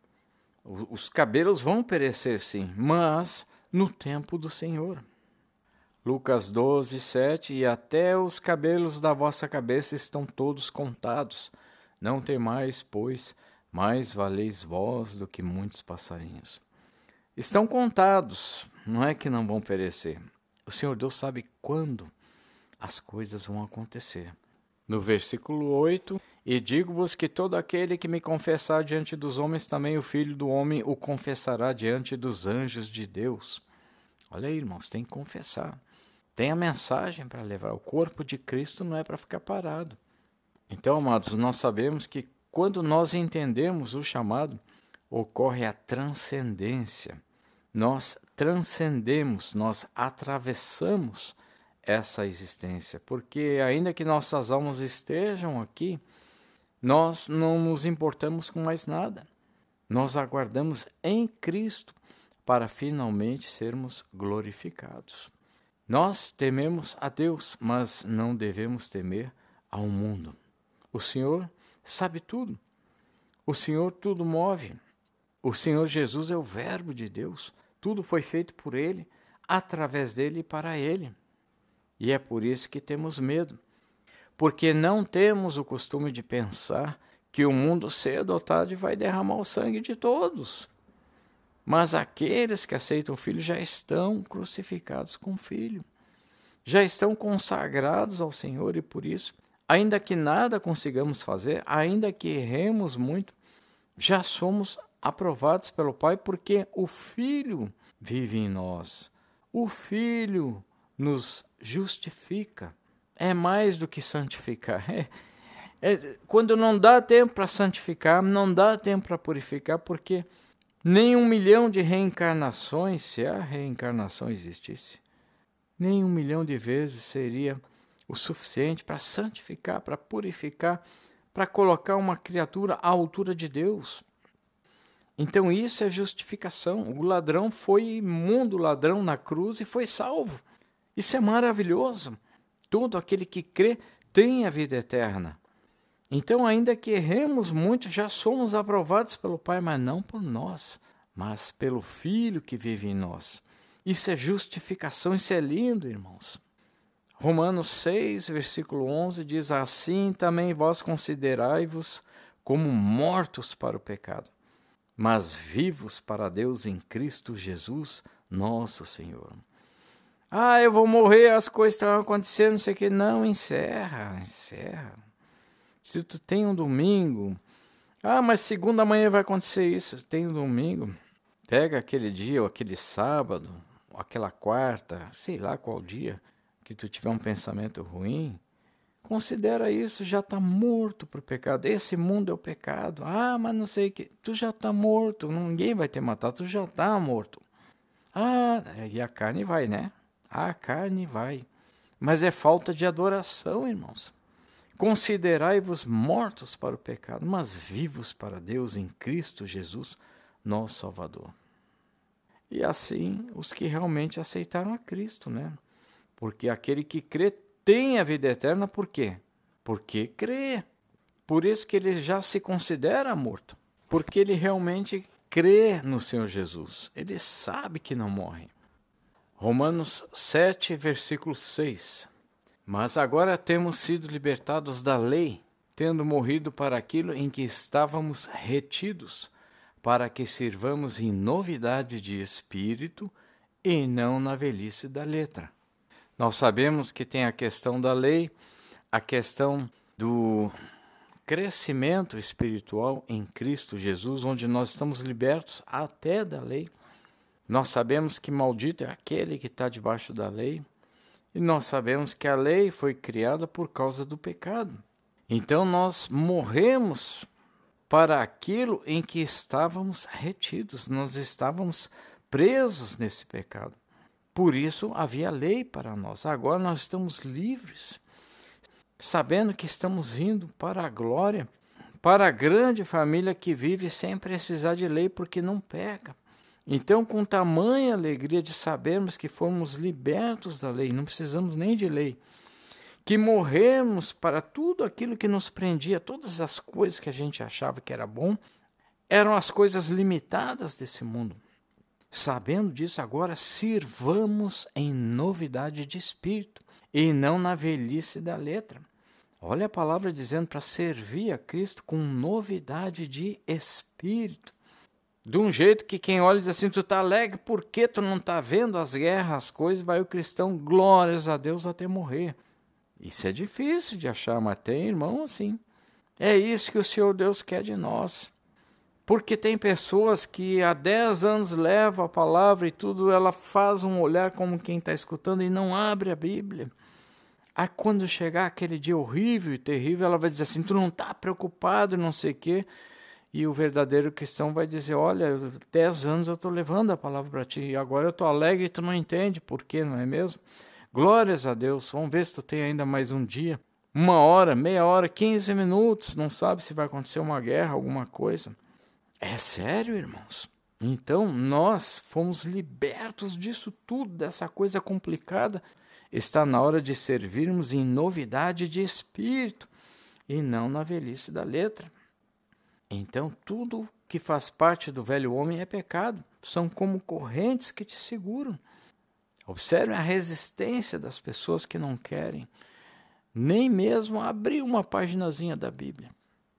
Os cabelos vão perecer sim, mas no tempo do Senhor. Lucas doze, sete, e até os cabelos da vossa cabeça estão todos contados. Não temais, pois, mais valeis vós do que muitos passarinhos. Estão contados, não é que não vão perecer. O Senhor Deus sabe quando as coisas vão acontecer. No versículo oito, e digo-vos que todo aquele que me confessar diante dos homens, também o Filho do Homem o confessará diante dos anjos de Deus. Olha aí, irmãos, tem que confessar. Tem a mensagem para levar. O corpo de Cristo não é para ficar parado. Então, amados, nós sabemos que quando nós entendemos o chamado, ocorre a transcendência. Nós transcendemos, nós atravessamos essa existência, porque ainda que nossas almas estejam aqui, nós não nos importamos com mais nada. Nós aguardamos em Cristo para finalmente sermos glorificados. Nós tememos a Deus, mas não devemos temer ao mundo. O Senhor sabe tudo. O Senhor tudo move. O Senhor Jesus é o Verbo de Deus. Tudo foi feito por Ele, através dEle e para Ele. E é por isso que temos medo. Porque não temos o costume de pensar que o mundo cedo ou tarde vai derramar o sangue de todos. Mas aqueles que aceitam o Filho já estão crucificados com o Filho. Já estão consagrados ao Senhor e por isso, ainda que nada consigamos fazer, ainda que erremos muito, já somos aprovados pelo Pai porque o Filho vive em nós. O Filho nos justifica. É mais do que santificar. É, é, quando não dá tempo para santificar, não dá tempo para purificar, porque nem um milhão de reencarnações, se a reencarnação existisse, nem um milhão de vezes seria o suficiente para santificar, para purificar, para colocar uma criatura à altura de Deus. Então isso é justificação. O ladrão foi imundo, ladrão na cruz e foi salvo. Isso é maravilhoso. Todo aquele que crê tem a vida eterna. Então, ainda que erremos muito, já somos aprovados pelo Pai, mas não por nós, mas pelo Filho que vive em nós. Isso é justificação, isso é lindo, irmãos. Romanos seis, versículo onze, diz: assim também vós considerai-vos como mortos para o pecado, mas vivos para Deus em Cristo Jesus, nosso Senhor. Ah, eu vou morrer, as coisas estão acontecendo, não sei o que. Não, encerra, encerra. Se tu tem um domingo, ah, mas segunda manhã vai acontecer isso. Tem um domingo, pega aquele dia, ou aquele sábado, ou aquela quarta, sei lá qual dia, que tu tiver um pensamento ruim, considera isso, já está morto para o pecado. Esse mundo é o pecado. Ah, mas não sei o que. Tu já está morto, ninguém vai te matar, tu já está morto. Ah, e a carne vai, né? A carne vai. Mas é falta de adoração, irmãos. Considerai-vos mortos para o pecado, mas vivos para Deus em Cristo Jesus, nosso Salvador. E assim, os que realmente aceitaram a Cristo, né? Porque aquele que crê tem a vida eterna, por quê? Porque crê. Por isso que ele já se considera morto. Porque ele realmente crê no Senhor Jesus. Ele sabe que não morre. Romanos sete, versículo seis. Mas agora temos sido libertados da lei, tendo morrido para aquilo em que estávamos retidos, para que sirvamos em novidade de espírito e não na velhice da letra. Nós sabemos que tem a questão da lei, a questão do crescimento espiritual em Cristo Jesus, onde nós estamos libertos até da lei. Nós sabemos que maldito é aquele que está debaixo da lei. E nós sabemos que a lei foi criada por causa do pecado. Então nós morremos para aquilo em que estávamos retidos. Nós estávamos presos nesse pecado. Por isso havia lei para nós. Agora nós estamos livres, sabendo que estamos indo para a glória, para a grande família que vive sem precisar de lei, porque não peca. Então, com tamanha alegria de sabermos que fomos libertos da lei, não precisamos nem de lei, que morremos para tudo aquilo que nos prendia, todas as coisas que a gente achava que era bom, eram as coisas limitadas desse mundo. Sabendo disso, agora sirvamos em novidade de espírito e não na velhice da letra. Olha a palavra dizendo para servir a Cristo com novidade de espírito. De um jeito que quem olha diz assim, tu está alegre, por que tu não está vendo as guerras, as coisas? Vai o cristão, glórias a Deus até morrer. Isso é difícil de achar, mas tem irmão assim. É isso que o Senhor Deus quer de nós. Porque tem pessoas que há dez anos levam a palavra e tudo, ela faz um olhar como quem está escutando e não abre a Bíblia. Aí quando chegar aquele dia horrível e terrível, ela vai dizer assim, tu não está preocupado, não sei o quê. E o verdadeiro cristão vai dizer, olha, dez anos eu estou levando a palavra para ti, e agora eu estou alegre e tu não entende por quê, não é mesmo? Glórias a Deus, vamos ver se tu tem ainda mais um dia, uma hora, meia hora, quinze minutos, não sabe se vai acontecer uma guerra, alguma coisa. É sério, irmãos? Então, nós fomos libertos disso tudo, dessa coisa complicada. Está na hora de servirmos em novidade de espírito e não na velhice da letra. Então, tudo que faz parte do velho homem é pecado. São como correntes que te seguram. Observe a resistência das pessoas que não querem nem mesmo abrir uma paginazinha da Bíblia.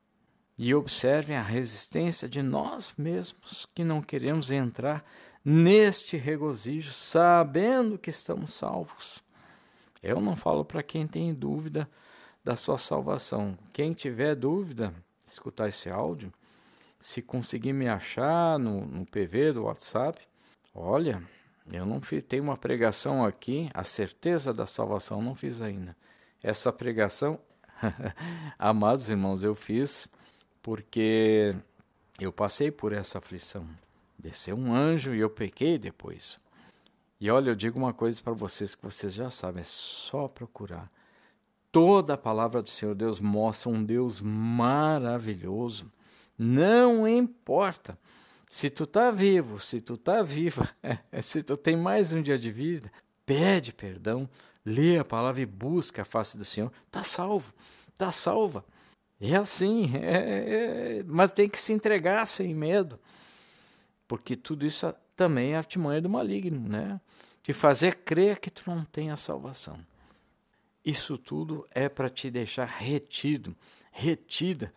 E observem a resistência de nós mesmos que não queremos entrar neste regozijo, sabendo que estamos salvos. Eu não falo para quem tem dúvida da sua salvação. Quem tiver dúvida, escutar esse áudio, se conseguir me achar no, no P V do WhatsApp, olha, eu não fiz, tem uma pregação aqui, a certeza da salvação, não fiz ainda. Essa pregação, amados irmãos, eu fiz porque eu passei por essa aflição. Desceu um anjo e eu pequei depois. E olha, eu digo uma coisa para vocês que vocês já sabem, é só procurar. Toda a palavra do Senhor Deus mostra um Deus maravilhoso. Não importa se tu tá vivo, se tu tá viva, se tu tem mais um dia de vida, pede perdão, lê a palavra e busca a face do Senhor, tá salvo, tá salva. É assim, é, é, mas tem que se entregar sem medo, porque tudo isso também é artimanha do maligno, né? Te fazer crer que tu não tem a salvação. Isso tudo é para te deixar retido, retida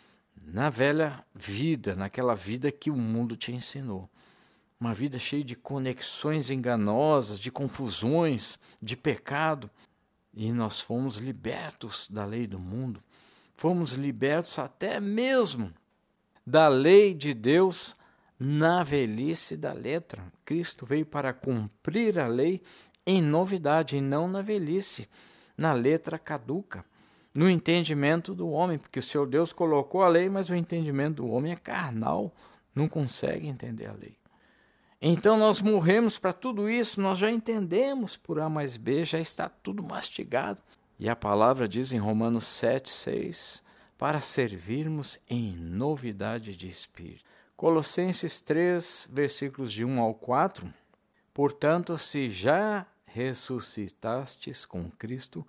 na velha vida, naquela vida que o mundo te ensinou. Uma vida cheia de conexões enganosas, de confusões, de pecado. E nós fomos libertos da lei do mundo. Fomos libertos até mesmo da lei de Deus na velhice da letra. Cristo veio para cumprir a lei em novidade e não na velhice, na letra caduca, no entendimento do homem, porque o Senhor Deus colocou a lei, mas o entendimento do homem é carnal, não consegue entender a lei. Então nós morremos para tudo isso, nós já entendemos por A mais B, já está tudo mastigado. E a palavra diz em Romanos sete, seis, para servirmos em novidade de espírito. Colossenses três, versículos de um ao quatro, portanto, se já ressuscitastes com Cristo,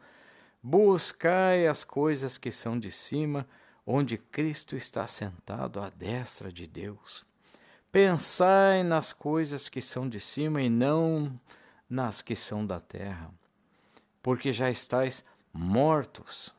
buscai as coisas que são de cima, onde Cristo está sentado à destra de Deus. Pensai nas coisas que são de cima e não nas que são da terra, porque já estáis mortos.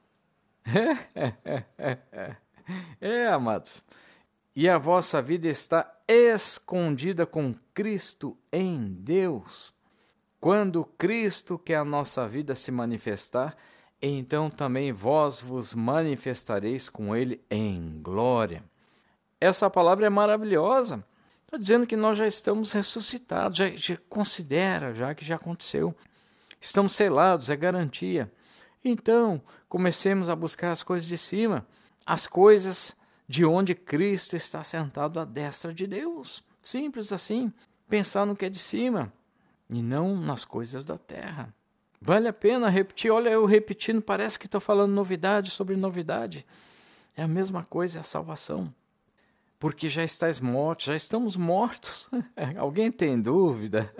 É, amados. E a vossa vida está escondida com Cristo em Deus. Quando Cristo, que é a nossa vida, se manifestar, então também vós vos manifestareis com Ele em glória. Essa palavra é maravilhosa. Está dizendo que nós já estamos ressuscitados, já, já considera já que já aconteceu. Estamos selados, é garantia. Então, comecemos a buscar as coisas de cima, as coisas de onde Cristo está sentado à destra de Deus. Simples assim, pensar no que é de cima e não nas coisas da terra. Vale a pena repetir, olha eu repetindo, parece que estou falando novidade sobre novidade. É a mesma coisa, é a salvação. Porque já estáis mortos, já estamos mortos. Alguém tem dúvida?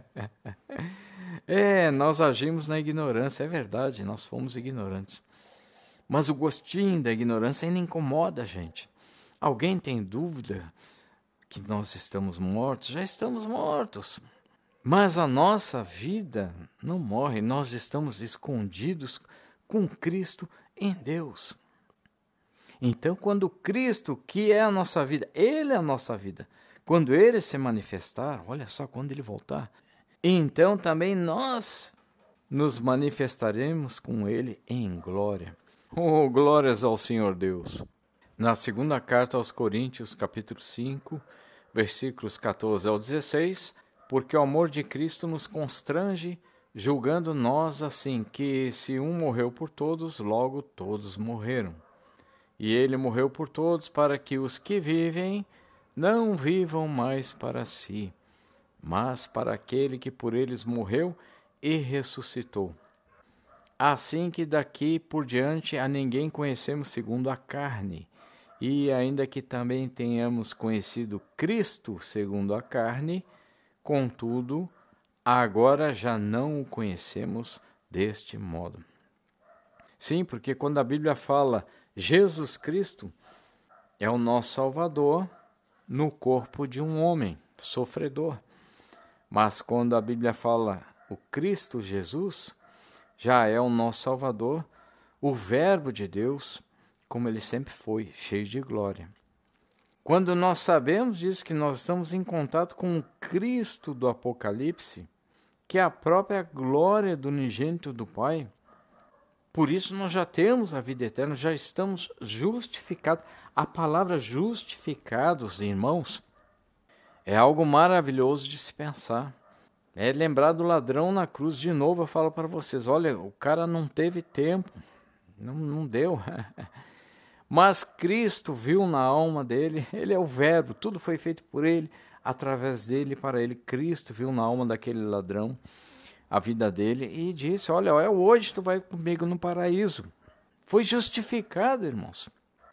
É, nós agimos na ignorância, é verdade, nós fomos ignorantes. Mas o gostinho da ignorância ainda incomoda a gente. Alguém tem dúvida que nós estamos mortos? Já estamos mortos. Mas a nossa vida não morre, nós estamos escondidos com Cristo em Deus. Então, quando Cristo, que é a nossa vida, Ele é a nossa vida, quando Ele se manifestar, olha só, quando Ele voltar, então também nós nos manifestaremos com Ele em glória. Oh, glórias ao Senhor Deus! Na segunda carta aos Coríntios, capítulo cinco, versículos catorze ao dezesseis, porque o amor de Cristo nos constrange, julgando nós assim, que se um morreu por todos, logo todos morreram. E ele morreu por todos, para que os que vivem não vivam mais para si, mas para aquele que por eles morreu e ressuscitou. Assim que daqui por diante a ninguém conhecemos segundo a carne, e ainda que também tenhamos conhecido Cristo segundo a carne, contudo, agora já não o conhecemos deste modo. Sim, porque quando a Bíblia fala Jesus Cristo, é o nosso Salvador no corpo de um homem sofredor. Mas quando a Bíblia fala o Cristo Jesus, já é o nosso Salvador, o Verbo de Deus, como ele sempre foi, cheio de glória. Quando nós sabemos disso, que nós estamos em contato com o Cristo do Apocalipse, que é a própria glória do unigênito do Pai, por isso nós já temos a vida eterna, já estamos justificados. A palavra justificados, irmãos, é algo maravilhoso de se pensar. É lembrar do ladrão na cruz. De novo eu falo para vocês, olha, o cara não teve tempo, não, não deu. Mas Cristo viu na alma dele, ele é o verbo, tudo foi feito por ele, através dele, para ele. Cristo viu na alma daquele ladrão a vida dele e disse, olha, é hoje tu vai comigo no paraíso. Foi justificado, irmãos.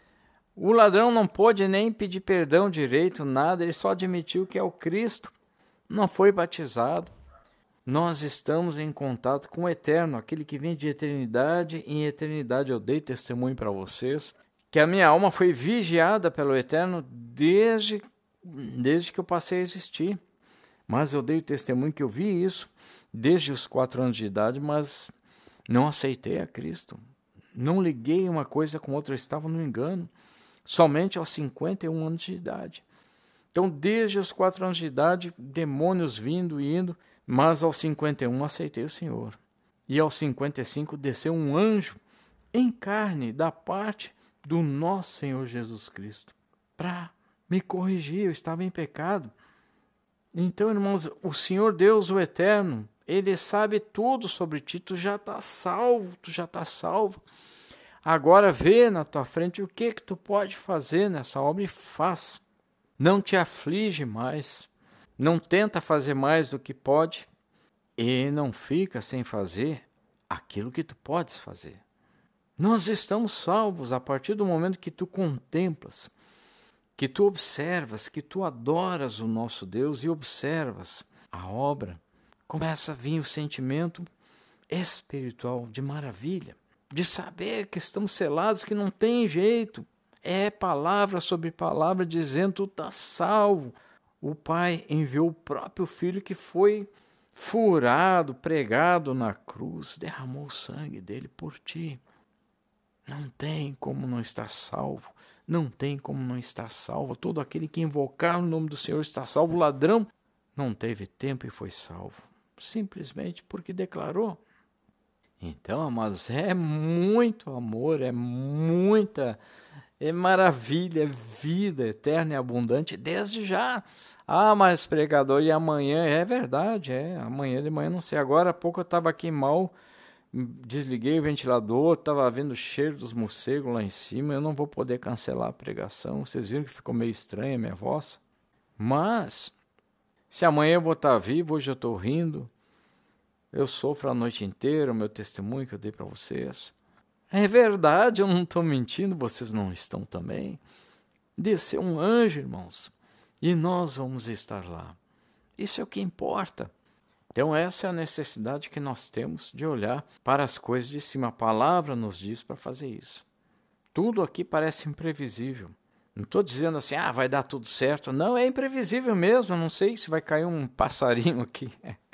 O ladrão não pôde nem pedir perdão direito, nada, ele só admitiu que é o Cristo, não foi batizado. Nós estamos em contato com o Eterno, aquele que vem de eternidade em eternidade. Eu dei testemunho para vocês que a minha alma foi vigiada pelo Eterno desde, desde que eu passei a existir. Mas eu dei o testemunho que eu vi isso desde os quatro anos de idade, mas não aceitei a Cristo. Não liguei uma coisa com outra, eu estava no engano. Somente aos cinquenta e um anos de idade. Então, desde os quatro anos de idade, demônios vindo e indo, mas aos cinquenta e um aceitei o Senhor. E aos cinquenta e cinco desceu um anjo em carne da parte do nosso Senhor Jesus Cristo para me corrigir, eu estava em pecado. Então, irmãos, o Senhor Deus, o Eterno, Ele sabe tudo sobre ti, tu já está salvo, tu já está salvo. Agora vê na tua frente o que que tu pode fazer nessa obra e faz. Não te aflige mais, não tenta fazer mais do que pode e não fica sem fazer aquilo que tu podes fazer. Nós estamos salvos a partir do momento que tu contemplas, que tu observas, que tu adoras o nosso Deus e observas a obra. Começa a vir o sentimento espiritual de maravilha, de saber que estamos selados, que não tem jeito. É palavra sobre palavra dizendo, tu estás salvo. O Pai enviou o próprio Filho que foi furado, pregado na cruz, derramou o sangue dele por ti. Não tem como não estar salvo. Não tem como não estar salvo. Todo aquele que invocar o nome do Senhor está salvo. O ladrão não teve tempo e foi salvo. Simplesmente porque declarou. Então, amados, é muito amor, é muita, é maravilha, é vida eterna e abundante desde já. Ah, mas pregador, e amanhã? É verdade, é, amanhã de manhã não sei. Agora há pouco eu estava aqui mal, desliguei o ventilador, estava vendo o cheiro dos morcegos lá em cima, eu não vou poder cancelar a pregação. Vocês viram que ficou meio estranha a minha voz? Mas, se amanhã eu vou estar vivo, hoje eu estou rindo, eu sofro a noite inteira, o meu testemunho que eu dei para vocês. É verdade, eu não estou mentindo, vocês não estão também. Desceu um anjo, irmãos, e nós vamos estar lá. Isso é o que importa. Então essa é a necessidade que nós temos de olhar para as coisas de cima. A palavra nos diz para fazer isso. Tudo aqui parece imprevisível. Não estou dizendo assim, ah, vai dar tudo certo. Não, é imprevisível mesmo, eu não sei se vai cair um passarinho aqui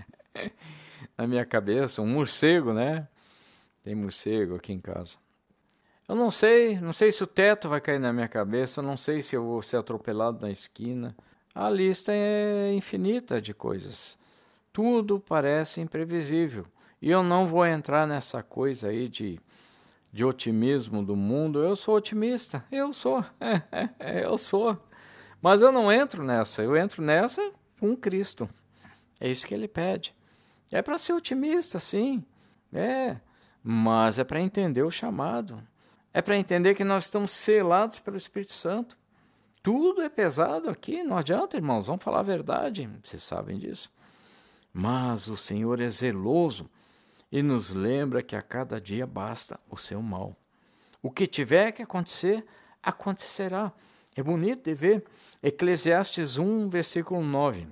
na minha cabeça, um morcego, né? Tem morcego aqui em casa. Eu não sei, não sei se o teto vai cair na minha cabeça, não sei se eu vou ser atropelado na esquina. A lista é infinita de coisas. Tudo parece imprevisível. E eu não vou entrar nessa coisa aí de, de otimismo do mundo. Eu sou otimista, eu sou, eu sou. Mas eu não entro nessa, eu entro nessa com Cristo. É isso que ele pede. É para ser otimista, sim, é, mas é para entender o chamado. É para entender que nós estamos selados pelo Espírito Santo. Tudo é pesado aqui, não adianta, irmãos, vamos falar a verdade, vocês sabem disso. Mas o Senhor é zeloso e nos lembra que a cada dia basta o seu mal. O que tiver que acontecer, acontecerá. É bonito de ver. Eclesiastes um, versículo nove.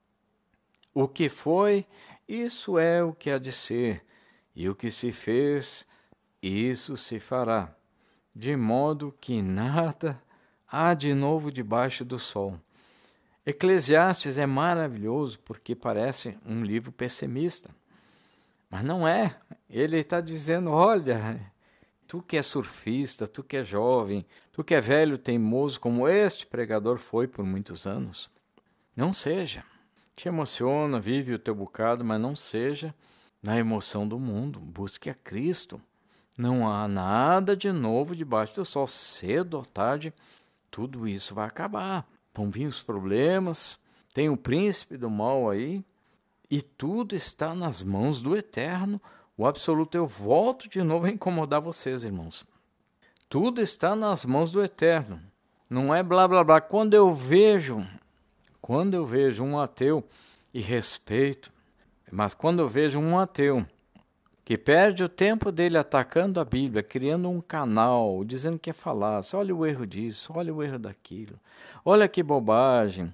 O que foi, isso é o que há de ser, e o que se fez, isso se fará, de modo que nada há de novo debaixo do sol. Eclesiastes é maravilhoso porque parece um livro pessimista, mas não é. Ele está dizendo, olha, tu que é surfista, tu que é jovem, tu que é velho, teimoso, como este pregador foi por muitos anos, não seja. Te emociona, vive o teu bocado, mas não seja na emoção do mundo. Busque a Cristo. Não há nada de novo debaixo do sol. Cedo ou tarde, tudo isso vai acabar. Vão vir os problemas, tem o príncipe do mal aí, e tudo está nas mãos do Eterno, o absoluto. Eu volto de novo a incomodar vocês, irmãos. Tudo está nas mãos do Eterno. Não é blá blá blá. Quando eu vejo, quando eu vejo um ateu, e respeito, mas quando eu vejo um ateu que perde o tempo dele atacando a Bíblia, criando um canal, dizendo que é falácia, olha o erro disso, olha o erro daquilo, olha que bobagem,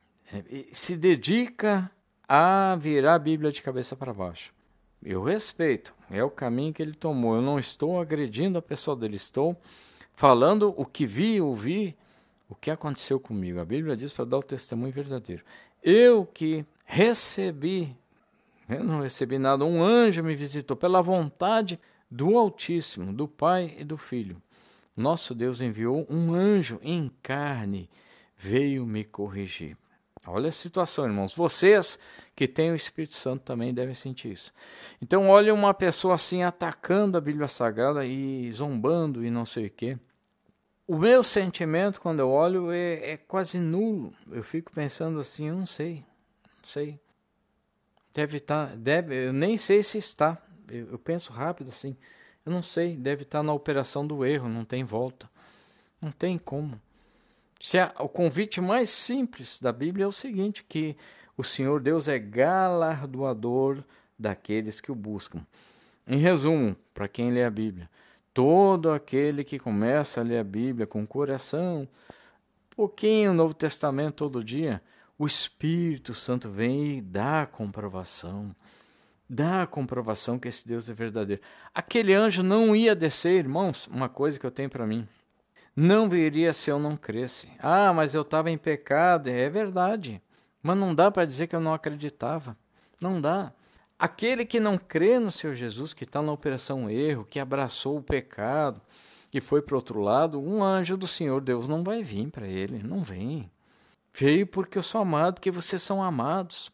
se dedica a virar a Bíblia de cabeça para baixo. Eu respeito, é o caminho que ele tomou. Eu não estou agredindo a pessoa dele, estou falando o que vi e ouvi, o que aconteceu comigo. A Bíblia diz para dar o testemunho verdadeiro. Eu que recebi, eu não recebi nada, um anjo me visitou pela vontade do Altíssimo, do Pai e do Filho. Nosso Deus enviou um anjo em carne, veio me corrigir. Olha a situação, irmãos. Vocês que têm o Espírito Santo também devem sentir isso. Então, olha uma pessoa assim atacando a Bíblia Sagrada e zombando e não sei o quê. O meu sentimento quando eu olho é, é quase nulo. Eu fico pensando assim, eu não sei, não sei. Deve estar, deve, eu nem sei se está. Eu, eu penso rápido assim, eu não sei, deve estar na operação do erro, não tem volta. Não tem como. Se a, o convite mais simples da Bíblia é o seguinte, que o Senhor Deus é galardoador daqueles que o buscam. Em resumo, para quem lê a Bíblia, todo aquele que começa a ler a Bíblia com o coração, pouquinho o Novo Testamento todo dia, o Espírito Santo vem e dá a comprovação. Dá a comprovação que esse Deus é verdadeiro. Aquele anjo não ia descer, irmãos, uma coisa que eu tenho para mim. Não viria se eu não cresce. Ah, mas eu estava em pecado. É verdade. Mas não dá para dizer que eu não acreditava. Não dá. Aquele que não crê no Senhor Jesus, que está na operação erro, que abraçou o pecado, que foi para o outro lado, um anjo do Senhor Deus não vai vir para ele. Não vem. Veio porque eu sou amado, porque vocês são amados.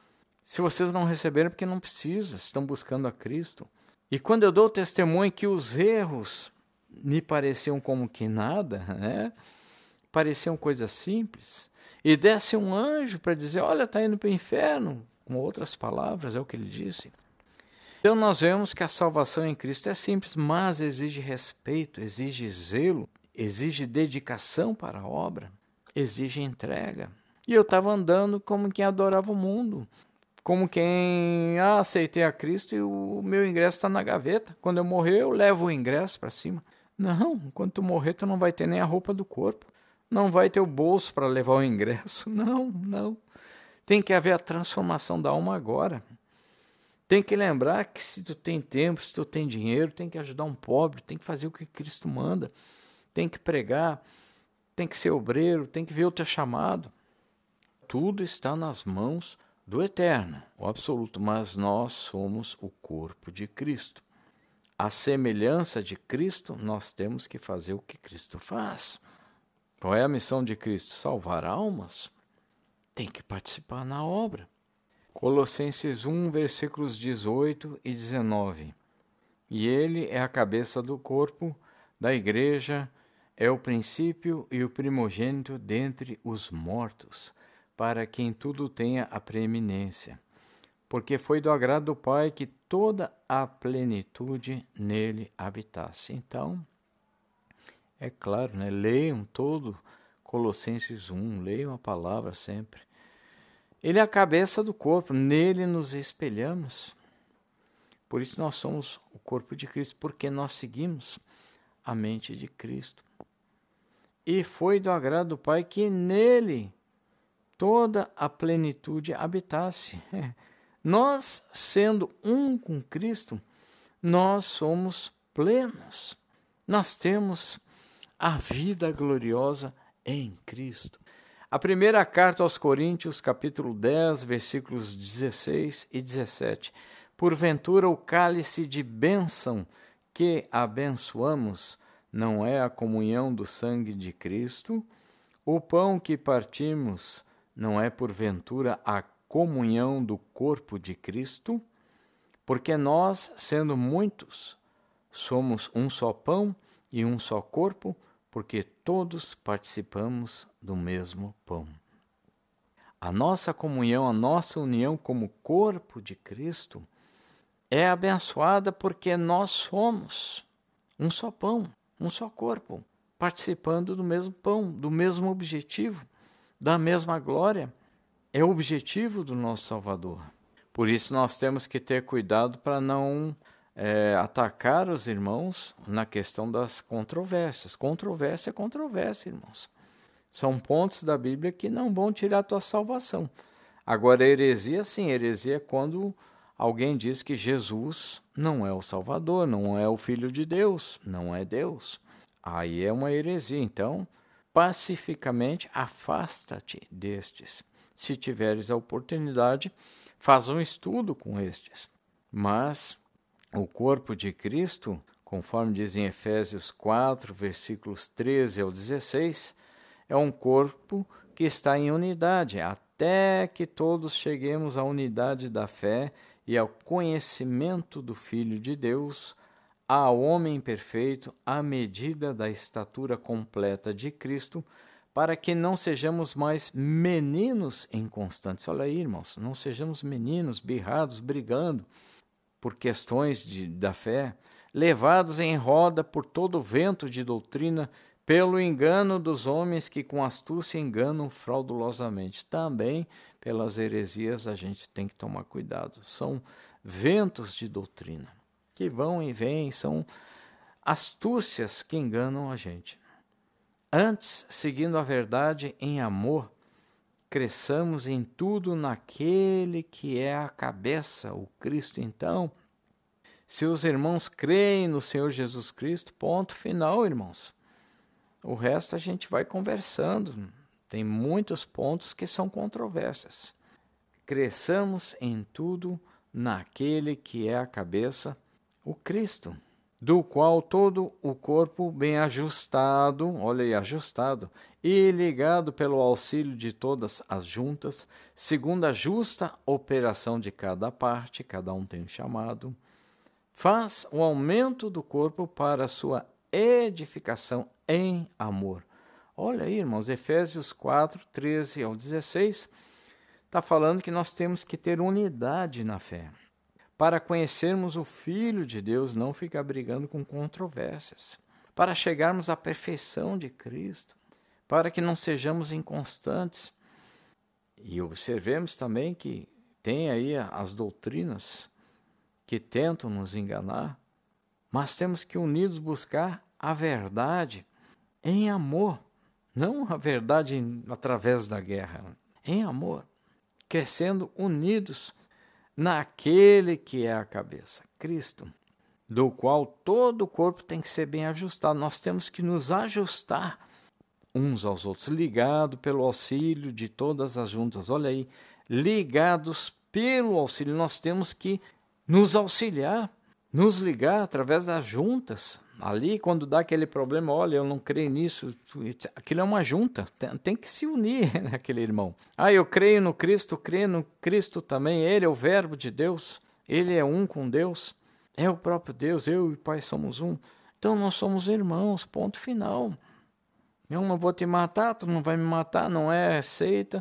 Se vocês não receberam, é porque não precisa. Estão buscando a Cristo. E quando eu dou testemunho que os erros me pareciam como que nada, né? Pareciam coisas simples, e desce um anjo para dizer, olha, está indo para o inferno, com outras palavras, é o que ele disse. Então nós vemos que a salvação em Cristo é simples, mas exige respeito, exige zelo, exige dedicação para a obra, exige entrega. E eu estava andando como quem adorava o mundo, como quem, ah, aceitei a Cristo e o meu ingresso está na gaveta. Quando eu morrer, eu levo o ingresso para cima. Não, quando tu morrer, tu não vai ter nem a roupa do corpo. Não vai ter o bolso para levar o ingresso. Não, não. Tem que haver a transformação da alma agora. Tem que lembrar que se tu tem tempo, se tu tem dinheiro, tem que ajudar um pobre, tem que fazer o que Cristo manda. Tem que pregar, tem que ser obreiro, tem que ver o teu chamado. Tudo está nas mãos do Eterno, o absoluto, mas nós somos o corpo de Cristo. A semelhança de Cristo, nós temos que fazer o que Cristo faz. Qual é a missão de Cristo? Salvar almas. Tem que participar na obra. Colossenses um, versículos dezoito e dezenove. E ele é a cabeça do corpo, da igreja, é o princípio e o primogênito dentre os mortos, para quem tudo tenha a preeminência. Porque foi do agrado do Pai que toda a plenitude nele habitasse. Então, É claro, né? Leiam todo Colossenses um, leiam a palavra sempre. Ele é a cabeça do corpo, nele nos espelhamos. Por isso nós somos o corpo de Cristo, porque nós seguimos a mente de Cristo. E foi do agrado do Pai que nele toda a plenitude habitasse. Nós, sendo um com Cristo, nós somos plenos. Nós temos a vida gloriosa em Cristo. A primeira carta aos Coríntios, capítulo dez, versículos dezesseis e dezessete. Porventura o cálice de bênção que abençoamos não é a comunhão do sangue de Cristo? O pão que partimos não é porventura a comunhão do corpo de Cristo? Porque nós, sendo muitos, somos um só pão e um só corpo, porque todos participamos do mesmo pão. A nossa comunhão, a nossa união como corpo de Cristo é abençoada porque nós somos um só pão, um só corpo, participando do mesmo pão, do mesmo objetivo, da mesma glória. É o objetivo do nosso Salvador. Por isso nós temos que ter cuidado para não é, atacar os irmãos na questão das controvérsias. Controvérsia é controvérsia, irmãos. São pontos da Bíblia que não vão tirar a tua salvação. Agora, heresia, sim, heresia é quando alguém diz que Jesus não é o Salvador, não é o Filho de Deus, não é Deus. Aí é uma heresia. Então, pacificamente, afasta-te destes. Se tiveres a oportunidade, faz um estudo com estes. Mas o corpo de Cristo, conforme diz em Efésios quatro, versículos treze ao dezesseis, é um corpo que está em unidade, até que todos cheguemos à unidade da fé e ao conhecimento do Filho de Deus, ao homem perfeito, à medida da estatura completa de Cristo, para que não sejamos mais meninos inconstantes. Olha aí, irmãos, não sejamos meninos birrados, brigando por questões de, da fé, levados em roda por todo vento de doutrina, pelo engano dos homens que com astúcia enganam fraudulosamente. Também pelas heresias a gente tem que tomar cuidado. São ventos de doutrina que vão e vêm, são astúcias que enganam a gente. Antes, seguindo a verdade em amor, cresçamos em tudo naquele que é a cabeça, o Cristo. Então, se os irmãos creem no Senhor Jesus Cristo, ponto final, irmãos. O resto a gente vai conversando. Tem muitos pontos que são controvérsias. Cresçamos em tudo naquele que é a cabeça, o Cristo, do qual todo o corpo bem ajustado, olha aí, ajustado, e ligado pelo auxílio de todas as juntas, segundo a justa operação de cada parte, cada um tem um chamado, faz o aumento do corpo para a sua edificação em amor. Olha aí, irmãos, Efésios quatro, treze ao dezesseis, está falando que nós temos que ter unidade na fé. Para conhecermos o Filho de Deus, não ficar brigando com controvérsias. Para chegarmos à perfeição de Cristo. Para que não sejamos inconstantes. E observemos também que tem aí as doutrinas que tentam nos enganar, mas temos que unidos buscar a verdade em amor. Não a verdade através da guerra, em amor. Crescendo unidos naquele que é a cabeça, Cristo, do qual todo o corpo tem que ser bem ajustado. Nós temos que nos ajustar uns aos outros, ligado pelo auxílio de todas as juntas. Olha aí, ligados pelo auxílio. Nós temos que nos auxiliar, nos ligar através das juntas. Ali, quando dá aquele problema, olha, eu não creio nisso, aquilo é uma junta, tem, tem que se unir naquele irmão. Ah, eu creio no Cristo, creio no Cristo também, Ele é o verbo de Deus, Ele é um com Deus, é o próprio Deus, eu e o Pai somos um. Então nós somos irmãos, ponto final. Eu não vou te matar, tu não vai me matar, não é seita.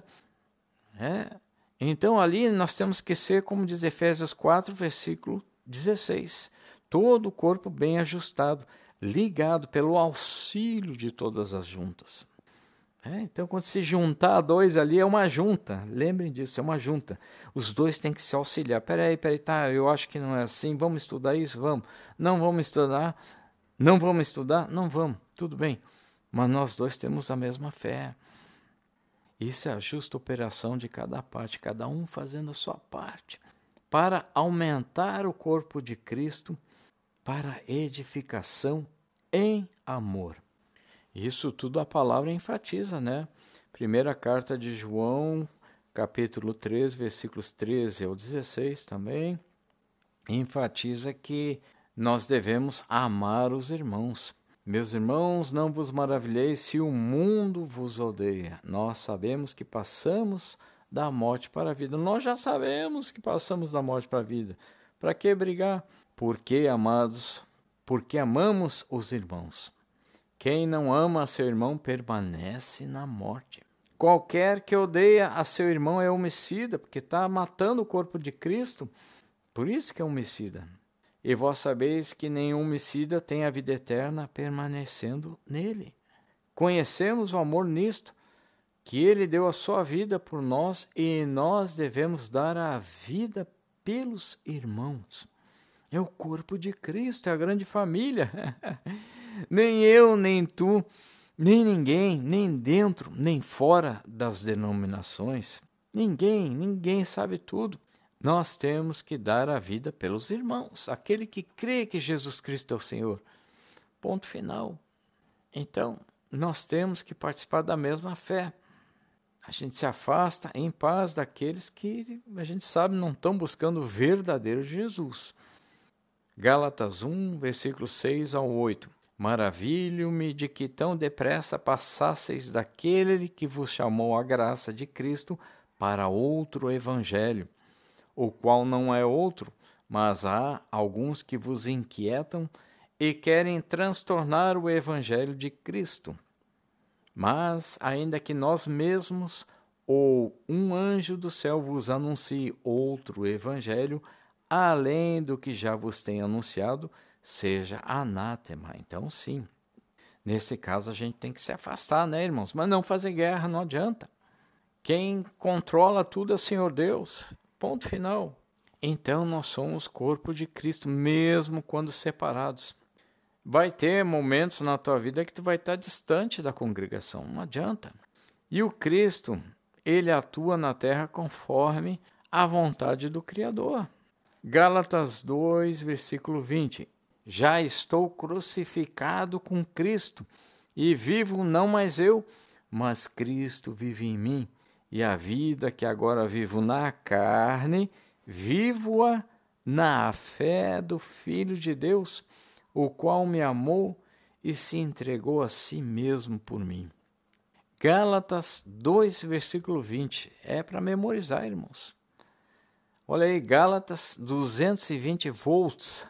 É. Então ali nós temos que ser, como diz Efésios quatro, versículo dezesseis. Todo o corpo bem ajustado, ligado pelo auxílio de todas as juntas. É, então, quando se juntar dois ali, é uma junta. Lembrem disso, é uma junta. Os dois têm que se auxiliar. Peraí, peraí, tá, eu acho que não é assim. Vamos estudar isso? Vamos. Não vamos estudar? Não vamos estudar? Não vamos. Tudo bem. Mas nós dois temos a mesma fé. Isso é a justa operação de cada parte, cada um fazendo a sua parte, para aumentar o corpo de Cristo, para edificação em amor. Isso tudo a palavra enfatiza, né? Primeira carta de João, capítulo três, versículos treze ao dezesseis também, enfatiza que nós devemos amar os irmãos. Meus irmãos, não vos maravilheis se o mundo vos odeia. Nós sabemos que passamos da morte para a vida. Nós já sabemos que passamos da morte para a vida. Para que brigar? Porque, amados, porque amamos os irmãos. Quem não ama a seu irmão permanece na morte. Qualquer que odeia a seu irmão é homicida, porque está matando o corpo de Cristo. Por isso que é homicida. E vós sabeis que nenhum homicida tem a vida eterna permanecendo nele. Conhecemos o amor nisto, que ele deu a sua vida por nós e nós devemos dar a vida pelos irmãos. É o corpo de Cristo, é a grande família. Nem eu, nem tu, nem ninguém, nem dentro, nem fora das denominações. Ninguém, ninguém sabe tudo. Nós temos que dar a vida pelos irmãos, aquele que crê que Jesus Cristo é o Senhor. Ponto final. Então, nós temos que participar da mesma fé. A gente se afasta em paz daqueles que a gente sabe não estão buscando o verdadeiro Jesus. Gálatas um, versículos seis ao oito. Maravilho-me de que tão depressa passasseis daquele que vos chamou à graça de Cristo para outro evangelho, o qual não é outro, mas há alguns que vos inquietam e querem transtornar o evangelho de Cristo. Mas, ainda que nós mesmos ou um anjo do céu vos anuncie outro evangelho, além do que já vos tem anunciado, seja anátema. Então, sim, nesse caso a gente tem que se afastar, né, irmãos? Mas não fazer guerra, não adianta. Quem controla tudo é o Senhor Deus. Ponto final. Então, nós somos corpo de Cristo, mesmo quando separados. Vai ter momentos na tua vida que tu vai estar distante da congregação, não adianta. E o Cristo, ele atua na terra conforme a vontade do Criador. Gálatas dois, versículo vinte. Já estou crucificado com Cristo, e vivo não mais eu, mas Cristo vive em mim. E a vida que agora vivo na carne, vivo-a na fé do Filho de Deus, o qual me amou e se entregou a si mesmo por mim. Gálatas dois, versículo vinte. É para memorizar, irmãos. Olha aí, Gálatas duzentos e vinte volts.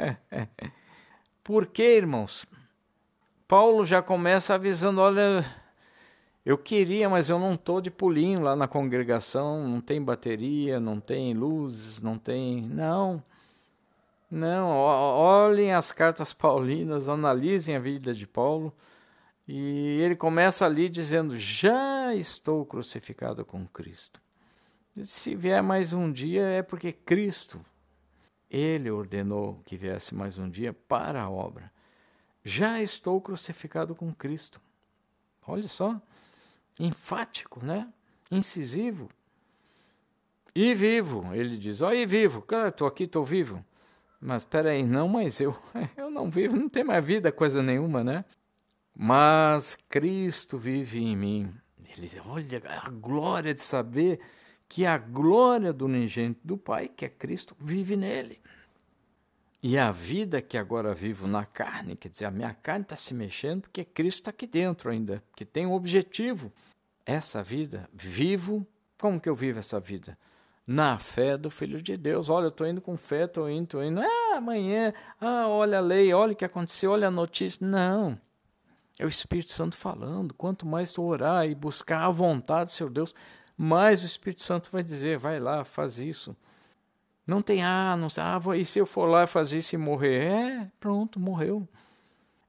Por que, irmãos? Paulo já começa avisando, olha, eu queria, mas eu não estou de pulinho lá na congregação, não tem bateria, não tem luzes, não tem... Não, não, olhem as cartas paulinas, analisem a vida de Paulo, e ele começa ali dizendo, já estou crucificado com Cristo. Se vier mais um dia é porque Cristo, ele ordenou que viesse mais um dia para a obra. Já estou crucificado com Cristo. Olha só, enfático, né? Incisivo. E vivo, ele diz, ó, e vivo, cara, estou aqui, estou vivo. Mas espera aí, não, mas eu, eu não vivo, não tem mais vida, coisa nenhuma, né? Mas Cristo vive em mim. Ele diz, olha a glória de saber que a glória do unigênito do Pai, que é Cristo, vive nele. E a vida que agora vivo na carne, quer dizer, a minha carne está se mexendo porque Cristo está aqui dentro ainda, que tem um objetivo. Essa vida, vivo, como que eu vivo essa vida? Na fé do Filho de Deus. Olha, eu estou indo com fé, estou indo, estou indo. Ah, amanhã, ah, olha a lei, olha o que aconteceu, olha a notícia. Não, é o Espírito Santo falando. Quanto mais tu orar e buscar a vontade do seu Deus, mais o Espírito Santo vai dizer, vai lá, faz isso. Não tem, ah, não sei, ah, e se eu for lá fazer isso e morrer? É, pronto, morreu.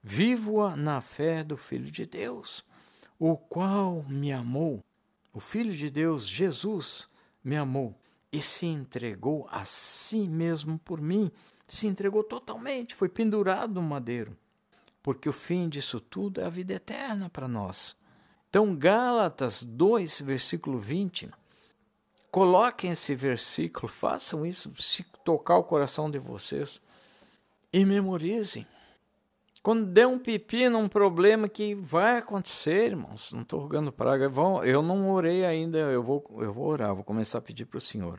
Vivo-a na fé do Filho de Deus, o qual me amou. O Filho de Deus, Jesus, me amou e se entregou a si mesmo por mim. Se entregou totalmente, foi pendurado no madeiro. Porque o fim disso tudo é a vida eterna para nós. Então, Gálatas dois, versículo vinte, coloquem esse versículo, façam isso, se tocar o coração de vocês, e memorizem. Quando der um pepino, um problema que vai acontecer, irmãos, não estou rogando praga, eu não orei ainda, eu vou, eu vou orar, vou começar a pedir para o Senhor.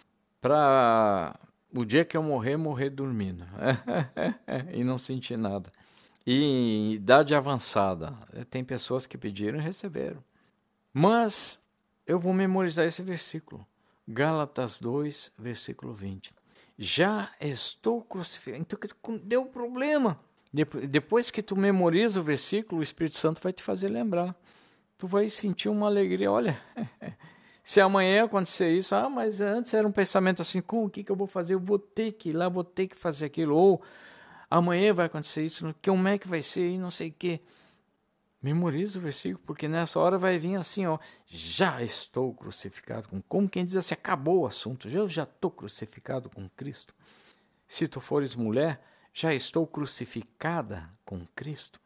Para o dia que eu morrer, morrer dormindo. E não sentir nada. E em idade avançada, tem pessoas que pediram e receberam. Mas eu vou memorizar esse versículo. Gálatas dois, versículo vinte. Já estou crucificado. Então, deu problema. Depois que tu memoriza o versículo, o Espírito Santo vai te fazer lembrar. Tu vai sentir uma alegria. Olha, se amanhã acontecer isso, ah, mas antes era um pensamento assim, com o que, que eu vou fazer? Eu vou ter que ir lá, vou ter que fazer aquilo. Ou amanhã vai acontecer isso, como é que vai ser e não sei o quê. Memoriza o versículo, porque nessa hora vai vir assim, ó, já estou crucificado com... Como quem diz assim, acabou o assunto, eu já estou crucificado com Cristo. Se tu fores mulher, já estou crucificada com Cristo.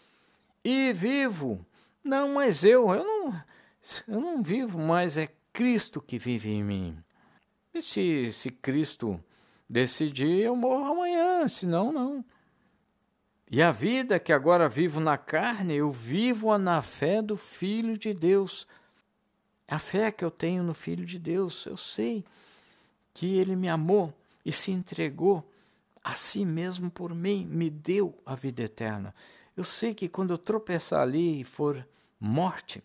E vivo, não mais eu, eu não, eu não vivo, mas é Cristo que vive em mim. E se, se Cristo decidir, eu morro amanhã, senão não. E a vida que agora vivo na carne, eu vivo-a na fé do Filho de Deus. A fé que eu tenho no Filho de Deus, eu sei que Ele me amou e se entregou a si mesmo por mim, me deu a vida eterna. Eu sei que quando eu tropeçar ali e for morte...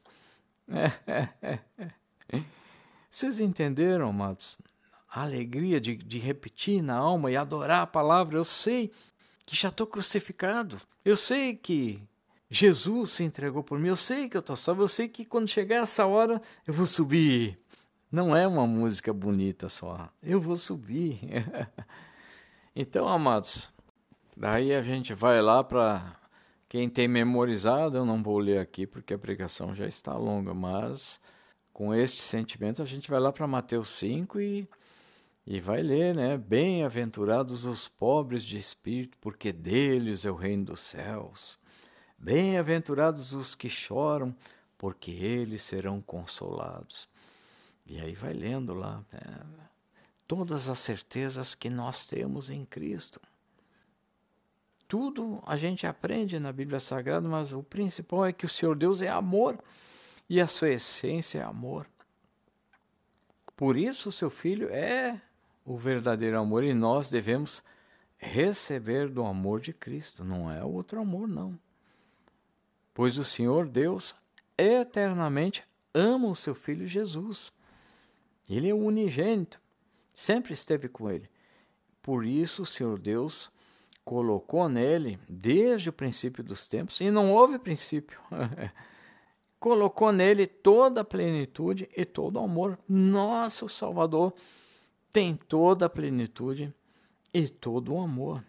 Vocês entenderam, amados? A alegria de, de repetir na alma e adorar a palavra. Eu sei que já estou crucificado. Eu sei que Jesus se entregou por mim. Eu sei que eu estou salvo. Eu sei que quando chegar essa hora, eu vou subir. Não é uma música bonita só. Eu vou subir. Então, amados, daí a gente vai lá para... Quem tem memorizado, eu não vou ler aqui porque a pregação já está longa, mas com este sentimento a gente vai lá para Mateus cinco e, e vai ler, né? Bem-aventurados os pobres de espírito, porque deles é o reino dos céus. Bem-aventurados os que choram, porque eles serão consolados. E aí vai lendo lá, né? Todas as certezas que nós temos em Cristo. Tudo a gente aprende na Bíblia Sagrada, mas o principal é que o Senhor Deus é amor e a sua essência é amor. Por isso o seu Filho é o verdadeiro amor e nós devemos receber do amor de Cristo, não é outro amor não. Pois o Senhor Deus eternamente ama o seu Filho Jesus. Ele é o unigênito, sempre esteve com ele. Por isso o Senhor Deus colocou nele, desde o princípio dos tempos, e não houve princípio, colocou nele toda a plenitude e todo o amor. Nosso Salvador tem toda a plenitude e todo o amor.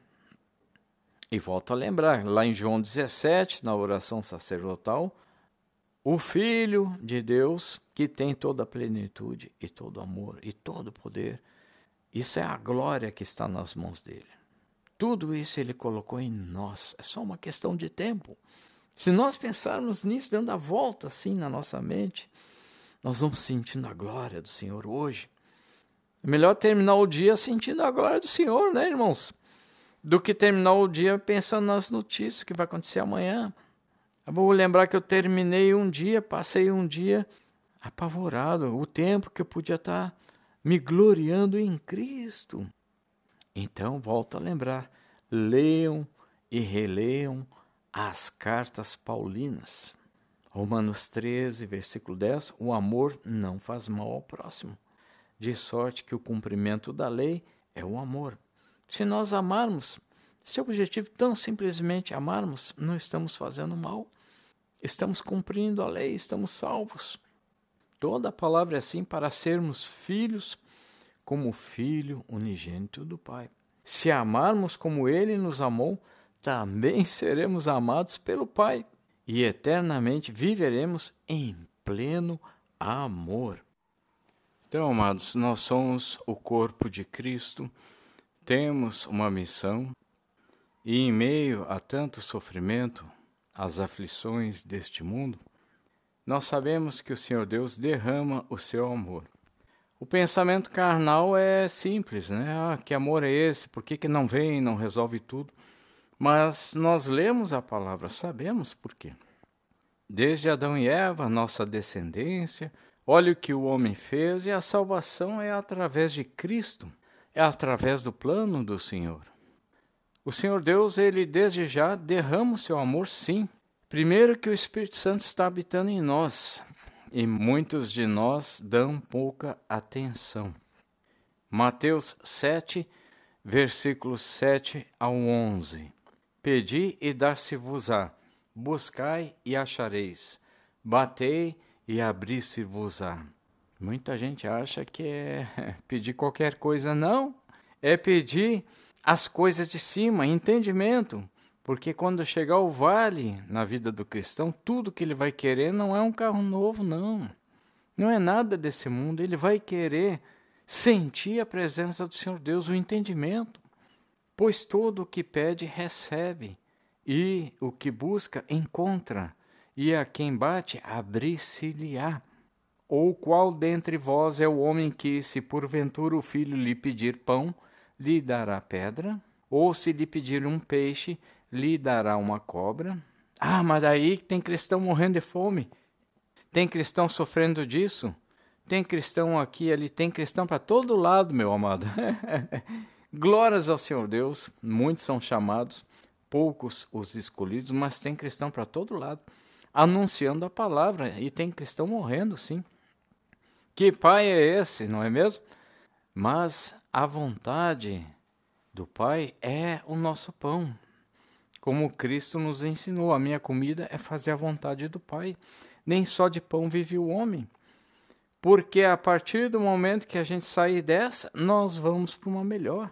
E volto a lembrar, lá em João dezessete, na oração sacerdotal, o Filho de Deus, que tem toda a plenitude e todo o amor e todo o poder, isso é a glória que está nas mãos dele. Tudo isso ele colocou em nós. É só uma questão de tempo. Se nós pensarmos nisso, dando a volta assim na nossa mente, nós vamos sentindo a glória do Senhor hoje. É melhor terminar o dia sentindo a glória do Senhor, né, irmãos? Do que terminar o dia pensando nas notícias que vai acontecer amanhã. Eu vou lembrar que eu terminei um dia, passei um dia apavorado. O tempo que eu podia estar me gloriando em Cristo. Então, volto a lembrar, leiam e releiam as cartas paulinas. Romanos treze, versículo dez, o amor não faz mal ao próximo, de sorte que o cumprimento da lei é o amor. Se nós amarmos, se o objetivo tão simplesmente amarmos, não estamos fazendo mal, estamos cumprindo a lei, estamos salvos. Toda a palavra é assim para sermos filhos, como o Filho unigênito do Pai. Se amarmos como Ele nos amou, também seremos amados pelo Pai e eternamente viveremos em pleno amor. Então, amados, nós somos o corpo de Cristo, temos uma missão e em meio a tanto sofrimento, as aflições deste mundo, nós sabemos que o Senhor Deus derrama o seu amor. O pensamento carnal é simples, né? Ah, que amor é esse? Por que que não vem, não resolve tudo? Mas nós lemos a palavra, sabemos por quê. Desde Adão e Eva, nossa descendência, olha o que o homem fez e a salvação é através de Cristo, é através do plano do Senhor. O Senhor Deus, ele desde já derrama o seu amor, sim. Primeiro que o Espírito Santo está habitando em nós. E muitos de nós dão pouca atenção. Mateus sete, versículos sete ao onze. Pedi e dar-se-vos-á, buscai e achareis, batei e abrir-se-vos-á. Muita gente acha que é pedir qualquer coisa, não. É pedir as coisas de cima, entendimento. Porque quando chegar o vale na vida do cristão, tudo que ele vai querer não é um carro novo, não. Não é nada desse mundo. Ele vai querer sentir a presença do Senhor Deus, o entendimento. Pois todo o que pede, recebe. E o que busca, encontra. E a quem bate, abrir-se-lhe-á. Ou qual dentre vós é o homem que, se porventura o filho lhe pedir pão, lhe dará pedra? Ou se lhe pedir um peixe, lhe dará uma cobra? Ah, mas daí tem cristão morrendo de fome. Tem cristão sofrendo disso. Tem cristão aqui e ali. Tem cristão para todo lado, meu amado. Glórias ao Senhor Deus. Muitos são chamados, poucos os escolhidos, mas tem cristão para todo lado, anunciando a palavra. E tem cristão morrendo, sim. Que pai é esse, não é mesmo? Mas a vontade do Pai é o nosso pão. Como Cristo nos ensinou, a minha comida é fazer a vontade do Pai. Nem só de pão vive o homem. Porque a partir do momento que a gente sair dessa, nós vamos para uma melhor.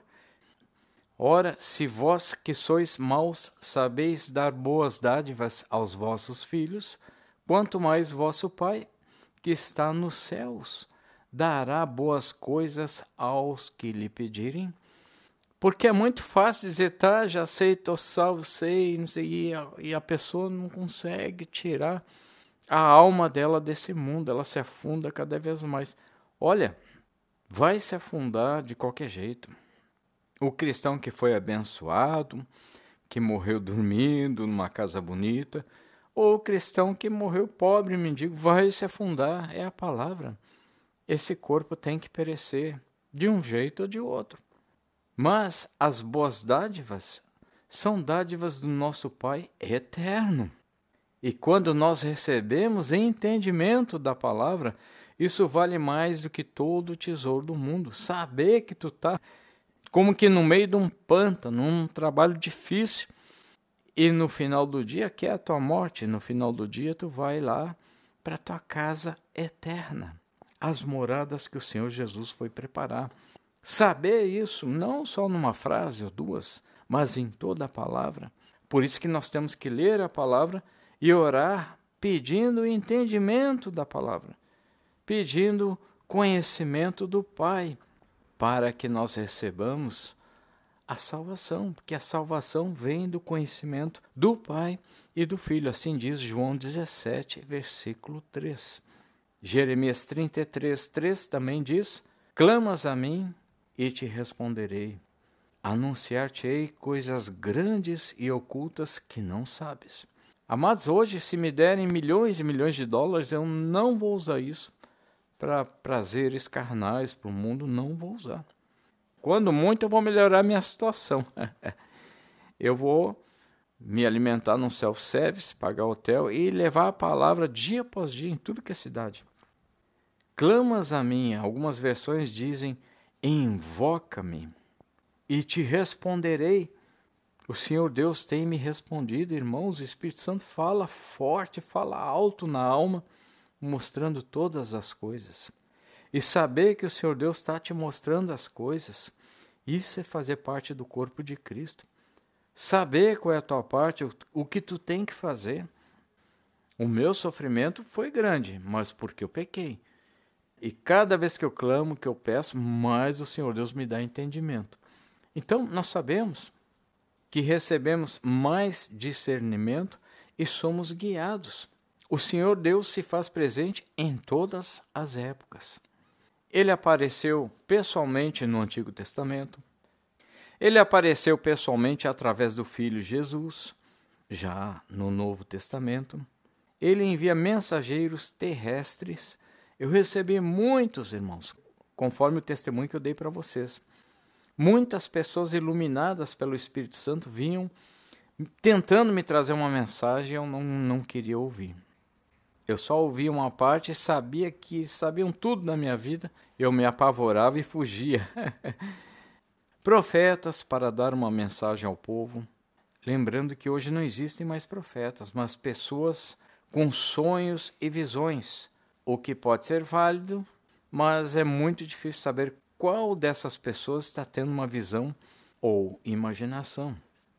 Ora, se vós que sois maus sabeis dar boas dádivas aos vossos filhos, quanto mais vosso Pai, que está nos céus, dará boas coisas aos que lhe pedirem. Porque é muito fácil dizer, tá, já sei, tô salvo, sei, não sei, e a, e a pessoa não consegue tirar a alma dela desse mundo, ela se afunda cada vez mais. Olha, vai se afundar de qualquer jeito. O cristão que foi abençoado, que morreu dormindo numa casa bonita, ou o cristão que morreu pobre, mendigo, vai se afundar, é a palavra. Esse corpo tem que perecer, de um jeito ou de outro. Mas as boas dádivas são dádivas do nosso Pai eterno. E quando nós recebemos entendimento da palavra, isso vale mais do que todo o tesouro do mundo. Saber que tu está como que no meio de um pântano, num trabalho difícil, e no final do dia, que é a tua morte, no final do dia tu vai lá para a tua casa eterna, as moradas que o Senhor Jesus foi preparar. Saber isso, não só numa frase ou duas, mas em toda a palavra. Por isso que nós temos que ler a palavra e orar pedindo o entendimento da palavra, pedindo conhecimento do Pai, para que nós recebamos a salvação, porque a salvação vem do conhecimento do Pai e do Filho. Assim diz João dezessete, versículo três. Jeremias trinta e três, três também diz, clamas a mim e te responderei. Anunciar-te-ei coisas grandes e ocultas que não sabes. Amados, hoje se me derem milhões e milhões de dólares, eu não vou usar isso para prazeres carnais, para o mundo, não vou usar. Quando muito eu vou melhorar minha situação. Eu vou me alimentar num self-service, pagar hotel e levar a palavra dia após dia em tudo que é cidade. Clamas a mim, algumas versões dizem, invoca-me e te responderei. O Senhor Deus tem me respondido, irmãos, o Espírito Santo fala forte, fala alto na alma, mostrando todas as coisas. E saber que o Senhor Deus está te mostrando as coisas, isso é fazer parte do corpo de Cristo. saber qual é a tua parte, o, o que tu tem que fazer. O meu sofrimento foi grande, mas porque eu pequei. E cada vez que eu clamo, que eu peço, mais o Senhor Deus me dá entendimento. Então, nós sabemos que recebemos mais discernimento e somos guiados. O Senhor Deus se faz presente em todas as épocas. Ele apareceu pessoalmente no Antigo Testamento. Ele apareceu pessoalmente através do Filho Jesus, já no Novo Testamento. Ele envia mensageiros terrestres. Eu recebi muitos, irmãos, conforme o testemunho que eu dei para vocês. Muitas pessoas iluminadas pelo Espírito Santo vinham tentando me trazer uma mensagem e eu não, não queria ouvir. Eu só ouvia uma parte e sabia que sabiam tudo da minha vida. Eu me apavorava e fugia. Profetas para dar uma mensagem ao povo. Lembrando que hoje não existem mais profetas, mas pessoas com sonhos e visões. O que pode ser válido, mas é muito difícil saber qual dessas pessoas está tendo uma visão ou imaginação.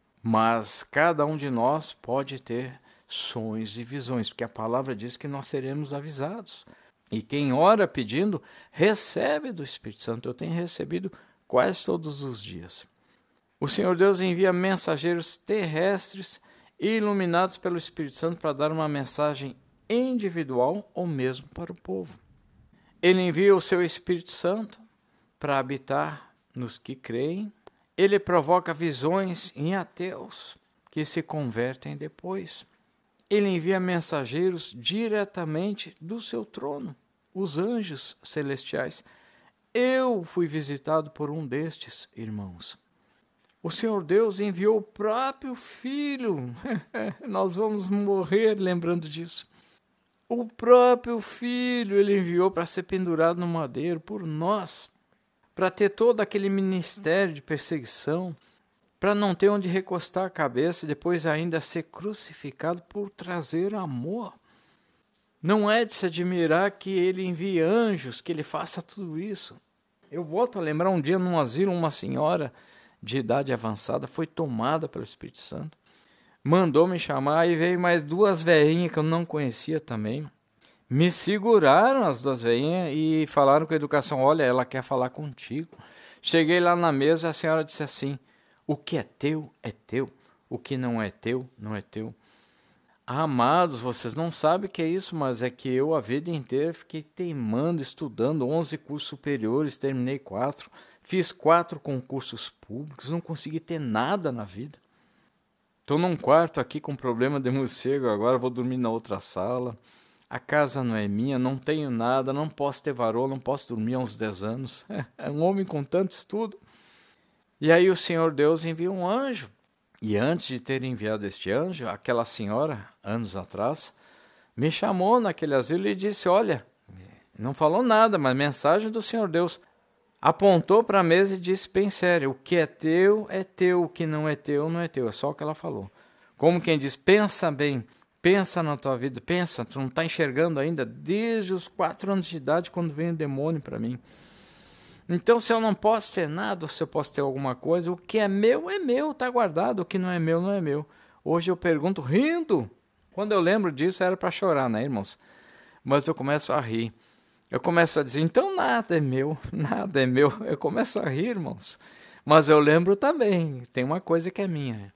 Mas cada um de nós pode ter sonhos e visões, porque a palavra diz que nós seremos avisados. E quem ora pedindo, recebe do Espírito Santo. Eu tenho recebido quase todos os dias. O Senhor Deus envia mensageiros terrestres iluminados pelo Espírito Santo para dar uma mensagem individual ou mesmo para o povo. Ele envia o seu Espírito Santo para habitar nos que creem. Ele provoca visões em ateus que se convertem depois. Ele envia mensageiros diretamente do seu trono, os anjos celestiais. Eu fui visitado por um destes, irmãos. O Senhor Deus enviou o próprio Filho. Nós vamos morrer lembrando disso. O próprio Filho Ele enviou para ser pendurado no madeiro por nós, para ter todo aquele ministério de perseguição, para não ter onde recostar a cabeça e depois ainda ser crucificado por trazer amor. Não é de se admirar que Ele envie anjos, que Ele faça tudo isso. Eu volto a lembrar um dia num asilo, uma senhora de idade avançada foi tomada pelo Espírito Santo. Mandou me chamar e veio mais duas velhinhas que eu não conhecia também. Me seguraram as duas velhinhas e falaram com a educação, olha, ela quer falar contigo. Cheguei lá na mesa, a senhora disse assim, o que é teu, é teu. O que não é teu, não é teu. Amados, vocês não sabem o que é isso, mas é que eu a vida inteira fiquei teimando, estudando onze cursos superiores, terminei quatro, fiz quatro concursos públicos, não consegui ter nada na vida. Estou num quarto aqui com problema de morcego, agora vou dormir na outra sala. A casa não é minha, não tenho nada, não posso ter varola, não posso dormir há uns dez anos. É um homem com tanto estudo. E aí o Senhor Deus envia um anjo. E antes de ter enviado este anjo, aquela senhora, anos atrás, me chamou naquele asilo e disse, olha, não falou nada, mas mensagem do Senhor Deus. Apontou para a mesa e disse bem sério, o que é teu, é teu, o que não é teu, não é teu. É só o que ela falou. Como quem diz, pensa bem, pensa na tua vida, pensa, tu não está enxergando ainda desde os quatro anos de idade quando vem o demônio para mim. Então, se eu não posso ter nada, ou se eu posso ter alguma coisa, o que é meu é meu, está guardado, o que não é meu não é meu. Hoje eu pergunto rindo. Quando eu lembro disso era para chorar, né, irmãos? Mas eu começo a rir. Eu começo a dizer, então nada é meu, nada é meu. Eu começo a rir, irmãos. Mas eu lembro também, tem uma coisa que é minha.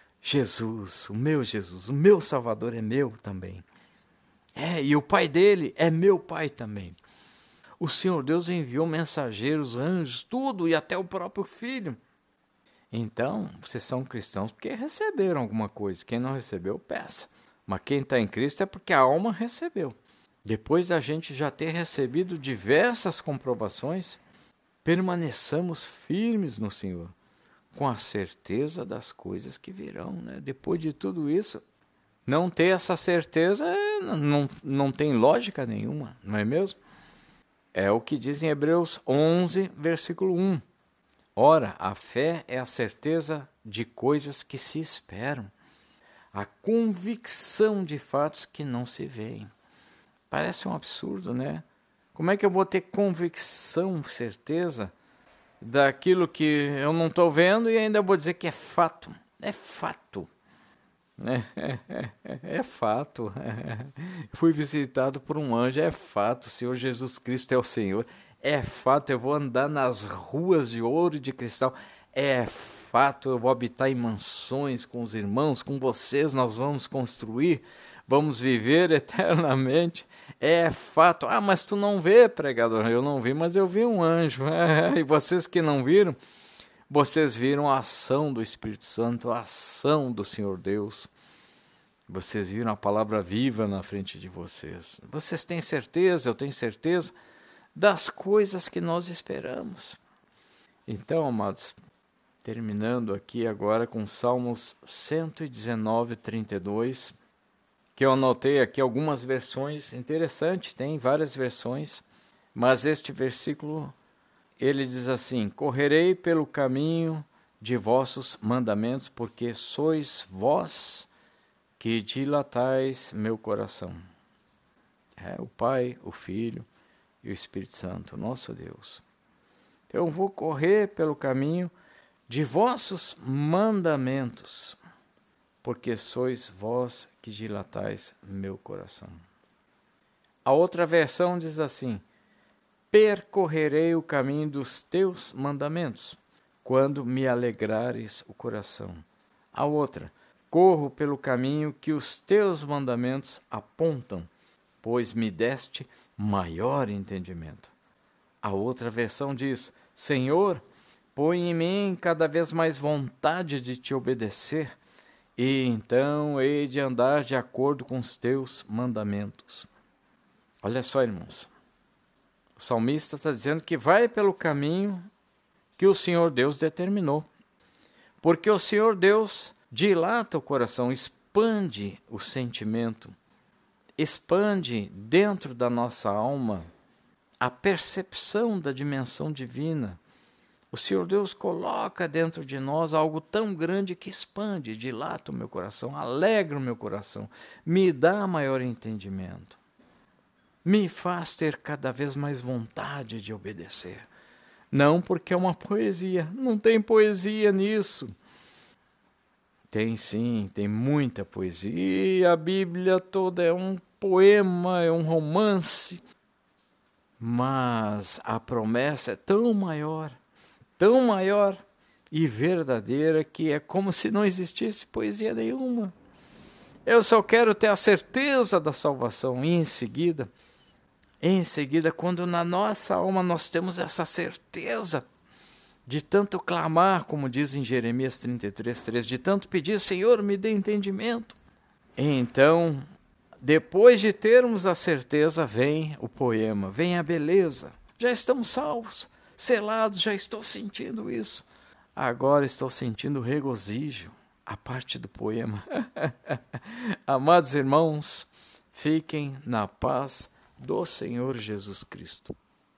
Jesus, o meu Jesus, o meu Salvador é meu também. É, e o Pai dele é meu Pai também. O Senhor Deus enviou mensageiros, anjos, tudo, e até o próprio Filho. Então, vocês são cristãos porque receberam alguma coisa. Quem não recebeu, peça. Mas quem está em Cristo é porque a alma recebeu. Depois da gente já ter recebido diversas comprovações, permaneçamos firmes no Senhor, com a certeza das coisas que virão. Né? Depois de tudo isso, não ter essa certeza não, não tem lógica nenhuma, não é mesmo? É o que diz em Hebreus onze, versículo um. Ora, a fé é a certeza de coisas que se esperam, a convicção de fatos que não se veem. Parece um absurdo, né? Como é que eu vou ter convicção, certeza, daquilo que eu não estou vendo e ainda vou dizer que é fato? É fato. É, é, é, é fato. Fui visitado por um anjo, é fato. O Senhor Jesus Cristo é o Senhor. É fato, eu vou andar nas ruas de ouro e de cristal. É fato, eu vou habitar em mansões com os irmãos, com vocês, nós vamos construir, vamos viver eternamente. É fato. Ah, mas tu não vê, pregador. Eu não vi, mas eu vi um anjo. É, e vocês que não viram, vocês viram a ação do Espírito Santo, a ação do Senhor Deus. Vocês viram a palavra viva na frente de vocês. Vocês têm certeza, eu tenho certeza, das coisas que nós esperamos. Então, amados, terminando aqui agora com Salmos cento e dezenove, trinta e dois, que eu anotei aqui algumas versões interessantes, tem várias versões, mas este versículo, ele diz assim: correrei pelo caminho de vossos mandamentos, porque sois vós que dilatais meu coração. É o Pai, o Filho e o Espírito Santo, nosso Deus. Então eu vou correr pelo caminho de vossos mandamentos, porque sois vós que dilatais meu coração. A outra versão diz assim: percorrerei o caminho dos teus mandamentos, quando me alegrares o coração. A outra: corro pelo caminho que os teus mandamentos apontam, pois me deste maior entendimento. A outra versão diz: Senhor, põe em mim cada vez mais vontade de te obedecer, e então hei de andar de acordo com os teus mandamentos. Olha só, irmãos, o salmista está dizendo que vai pelo caminho que o Senhor Deus determinou, porque o Senhor Deus dilata o coração, expande o sentimento, expande dentro da nossa alma a percepção da dimensão divina. O Senhor Deus coloca dentro de nós algo tão grande que expande, dilata o meu coração, alegra o meu coração, me dá maior entendimento, me faz ter cada vez mais vontade de obedecer. Não porque é uma poesia, não tem poesia nisso. Tem sim, tem muita poesia, e a Bíblia toda é um poema, é um romance, mas a promessa é tão maior, tão maior e verdadeira, que é como se não existisse poesia nenhuma. Eu só quero ter a certeza da salvação, e em seguida, em seguida, quando na nossa alma nós temos essa certeza, de tanto clamar, como diz em Jeremias trinta e três, três, de tanto pedir, Senhor, me dê entendimento. Então, depois de termos a certeza, vem o poema, vem a beleza. Já estamos salvos, selados, já estou sentindo isso. Agora estou sentindo regozijo, a parte do poema. Amados irmãos, fiquem na paz do Senhor Jesus Cristo.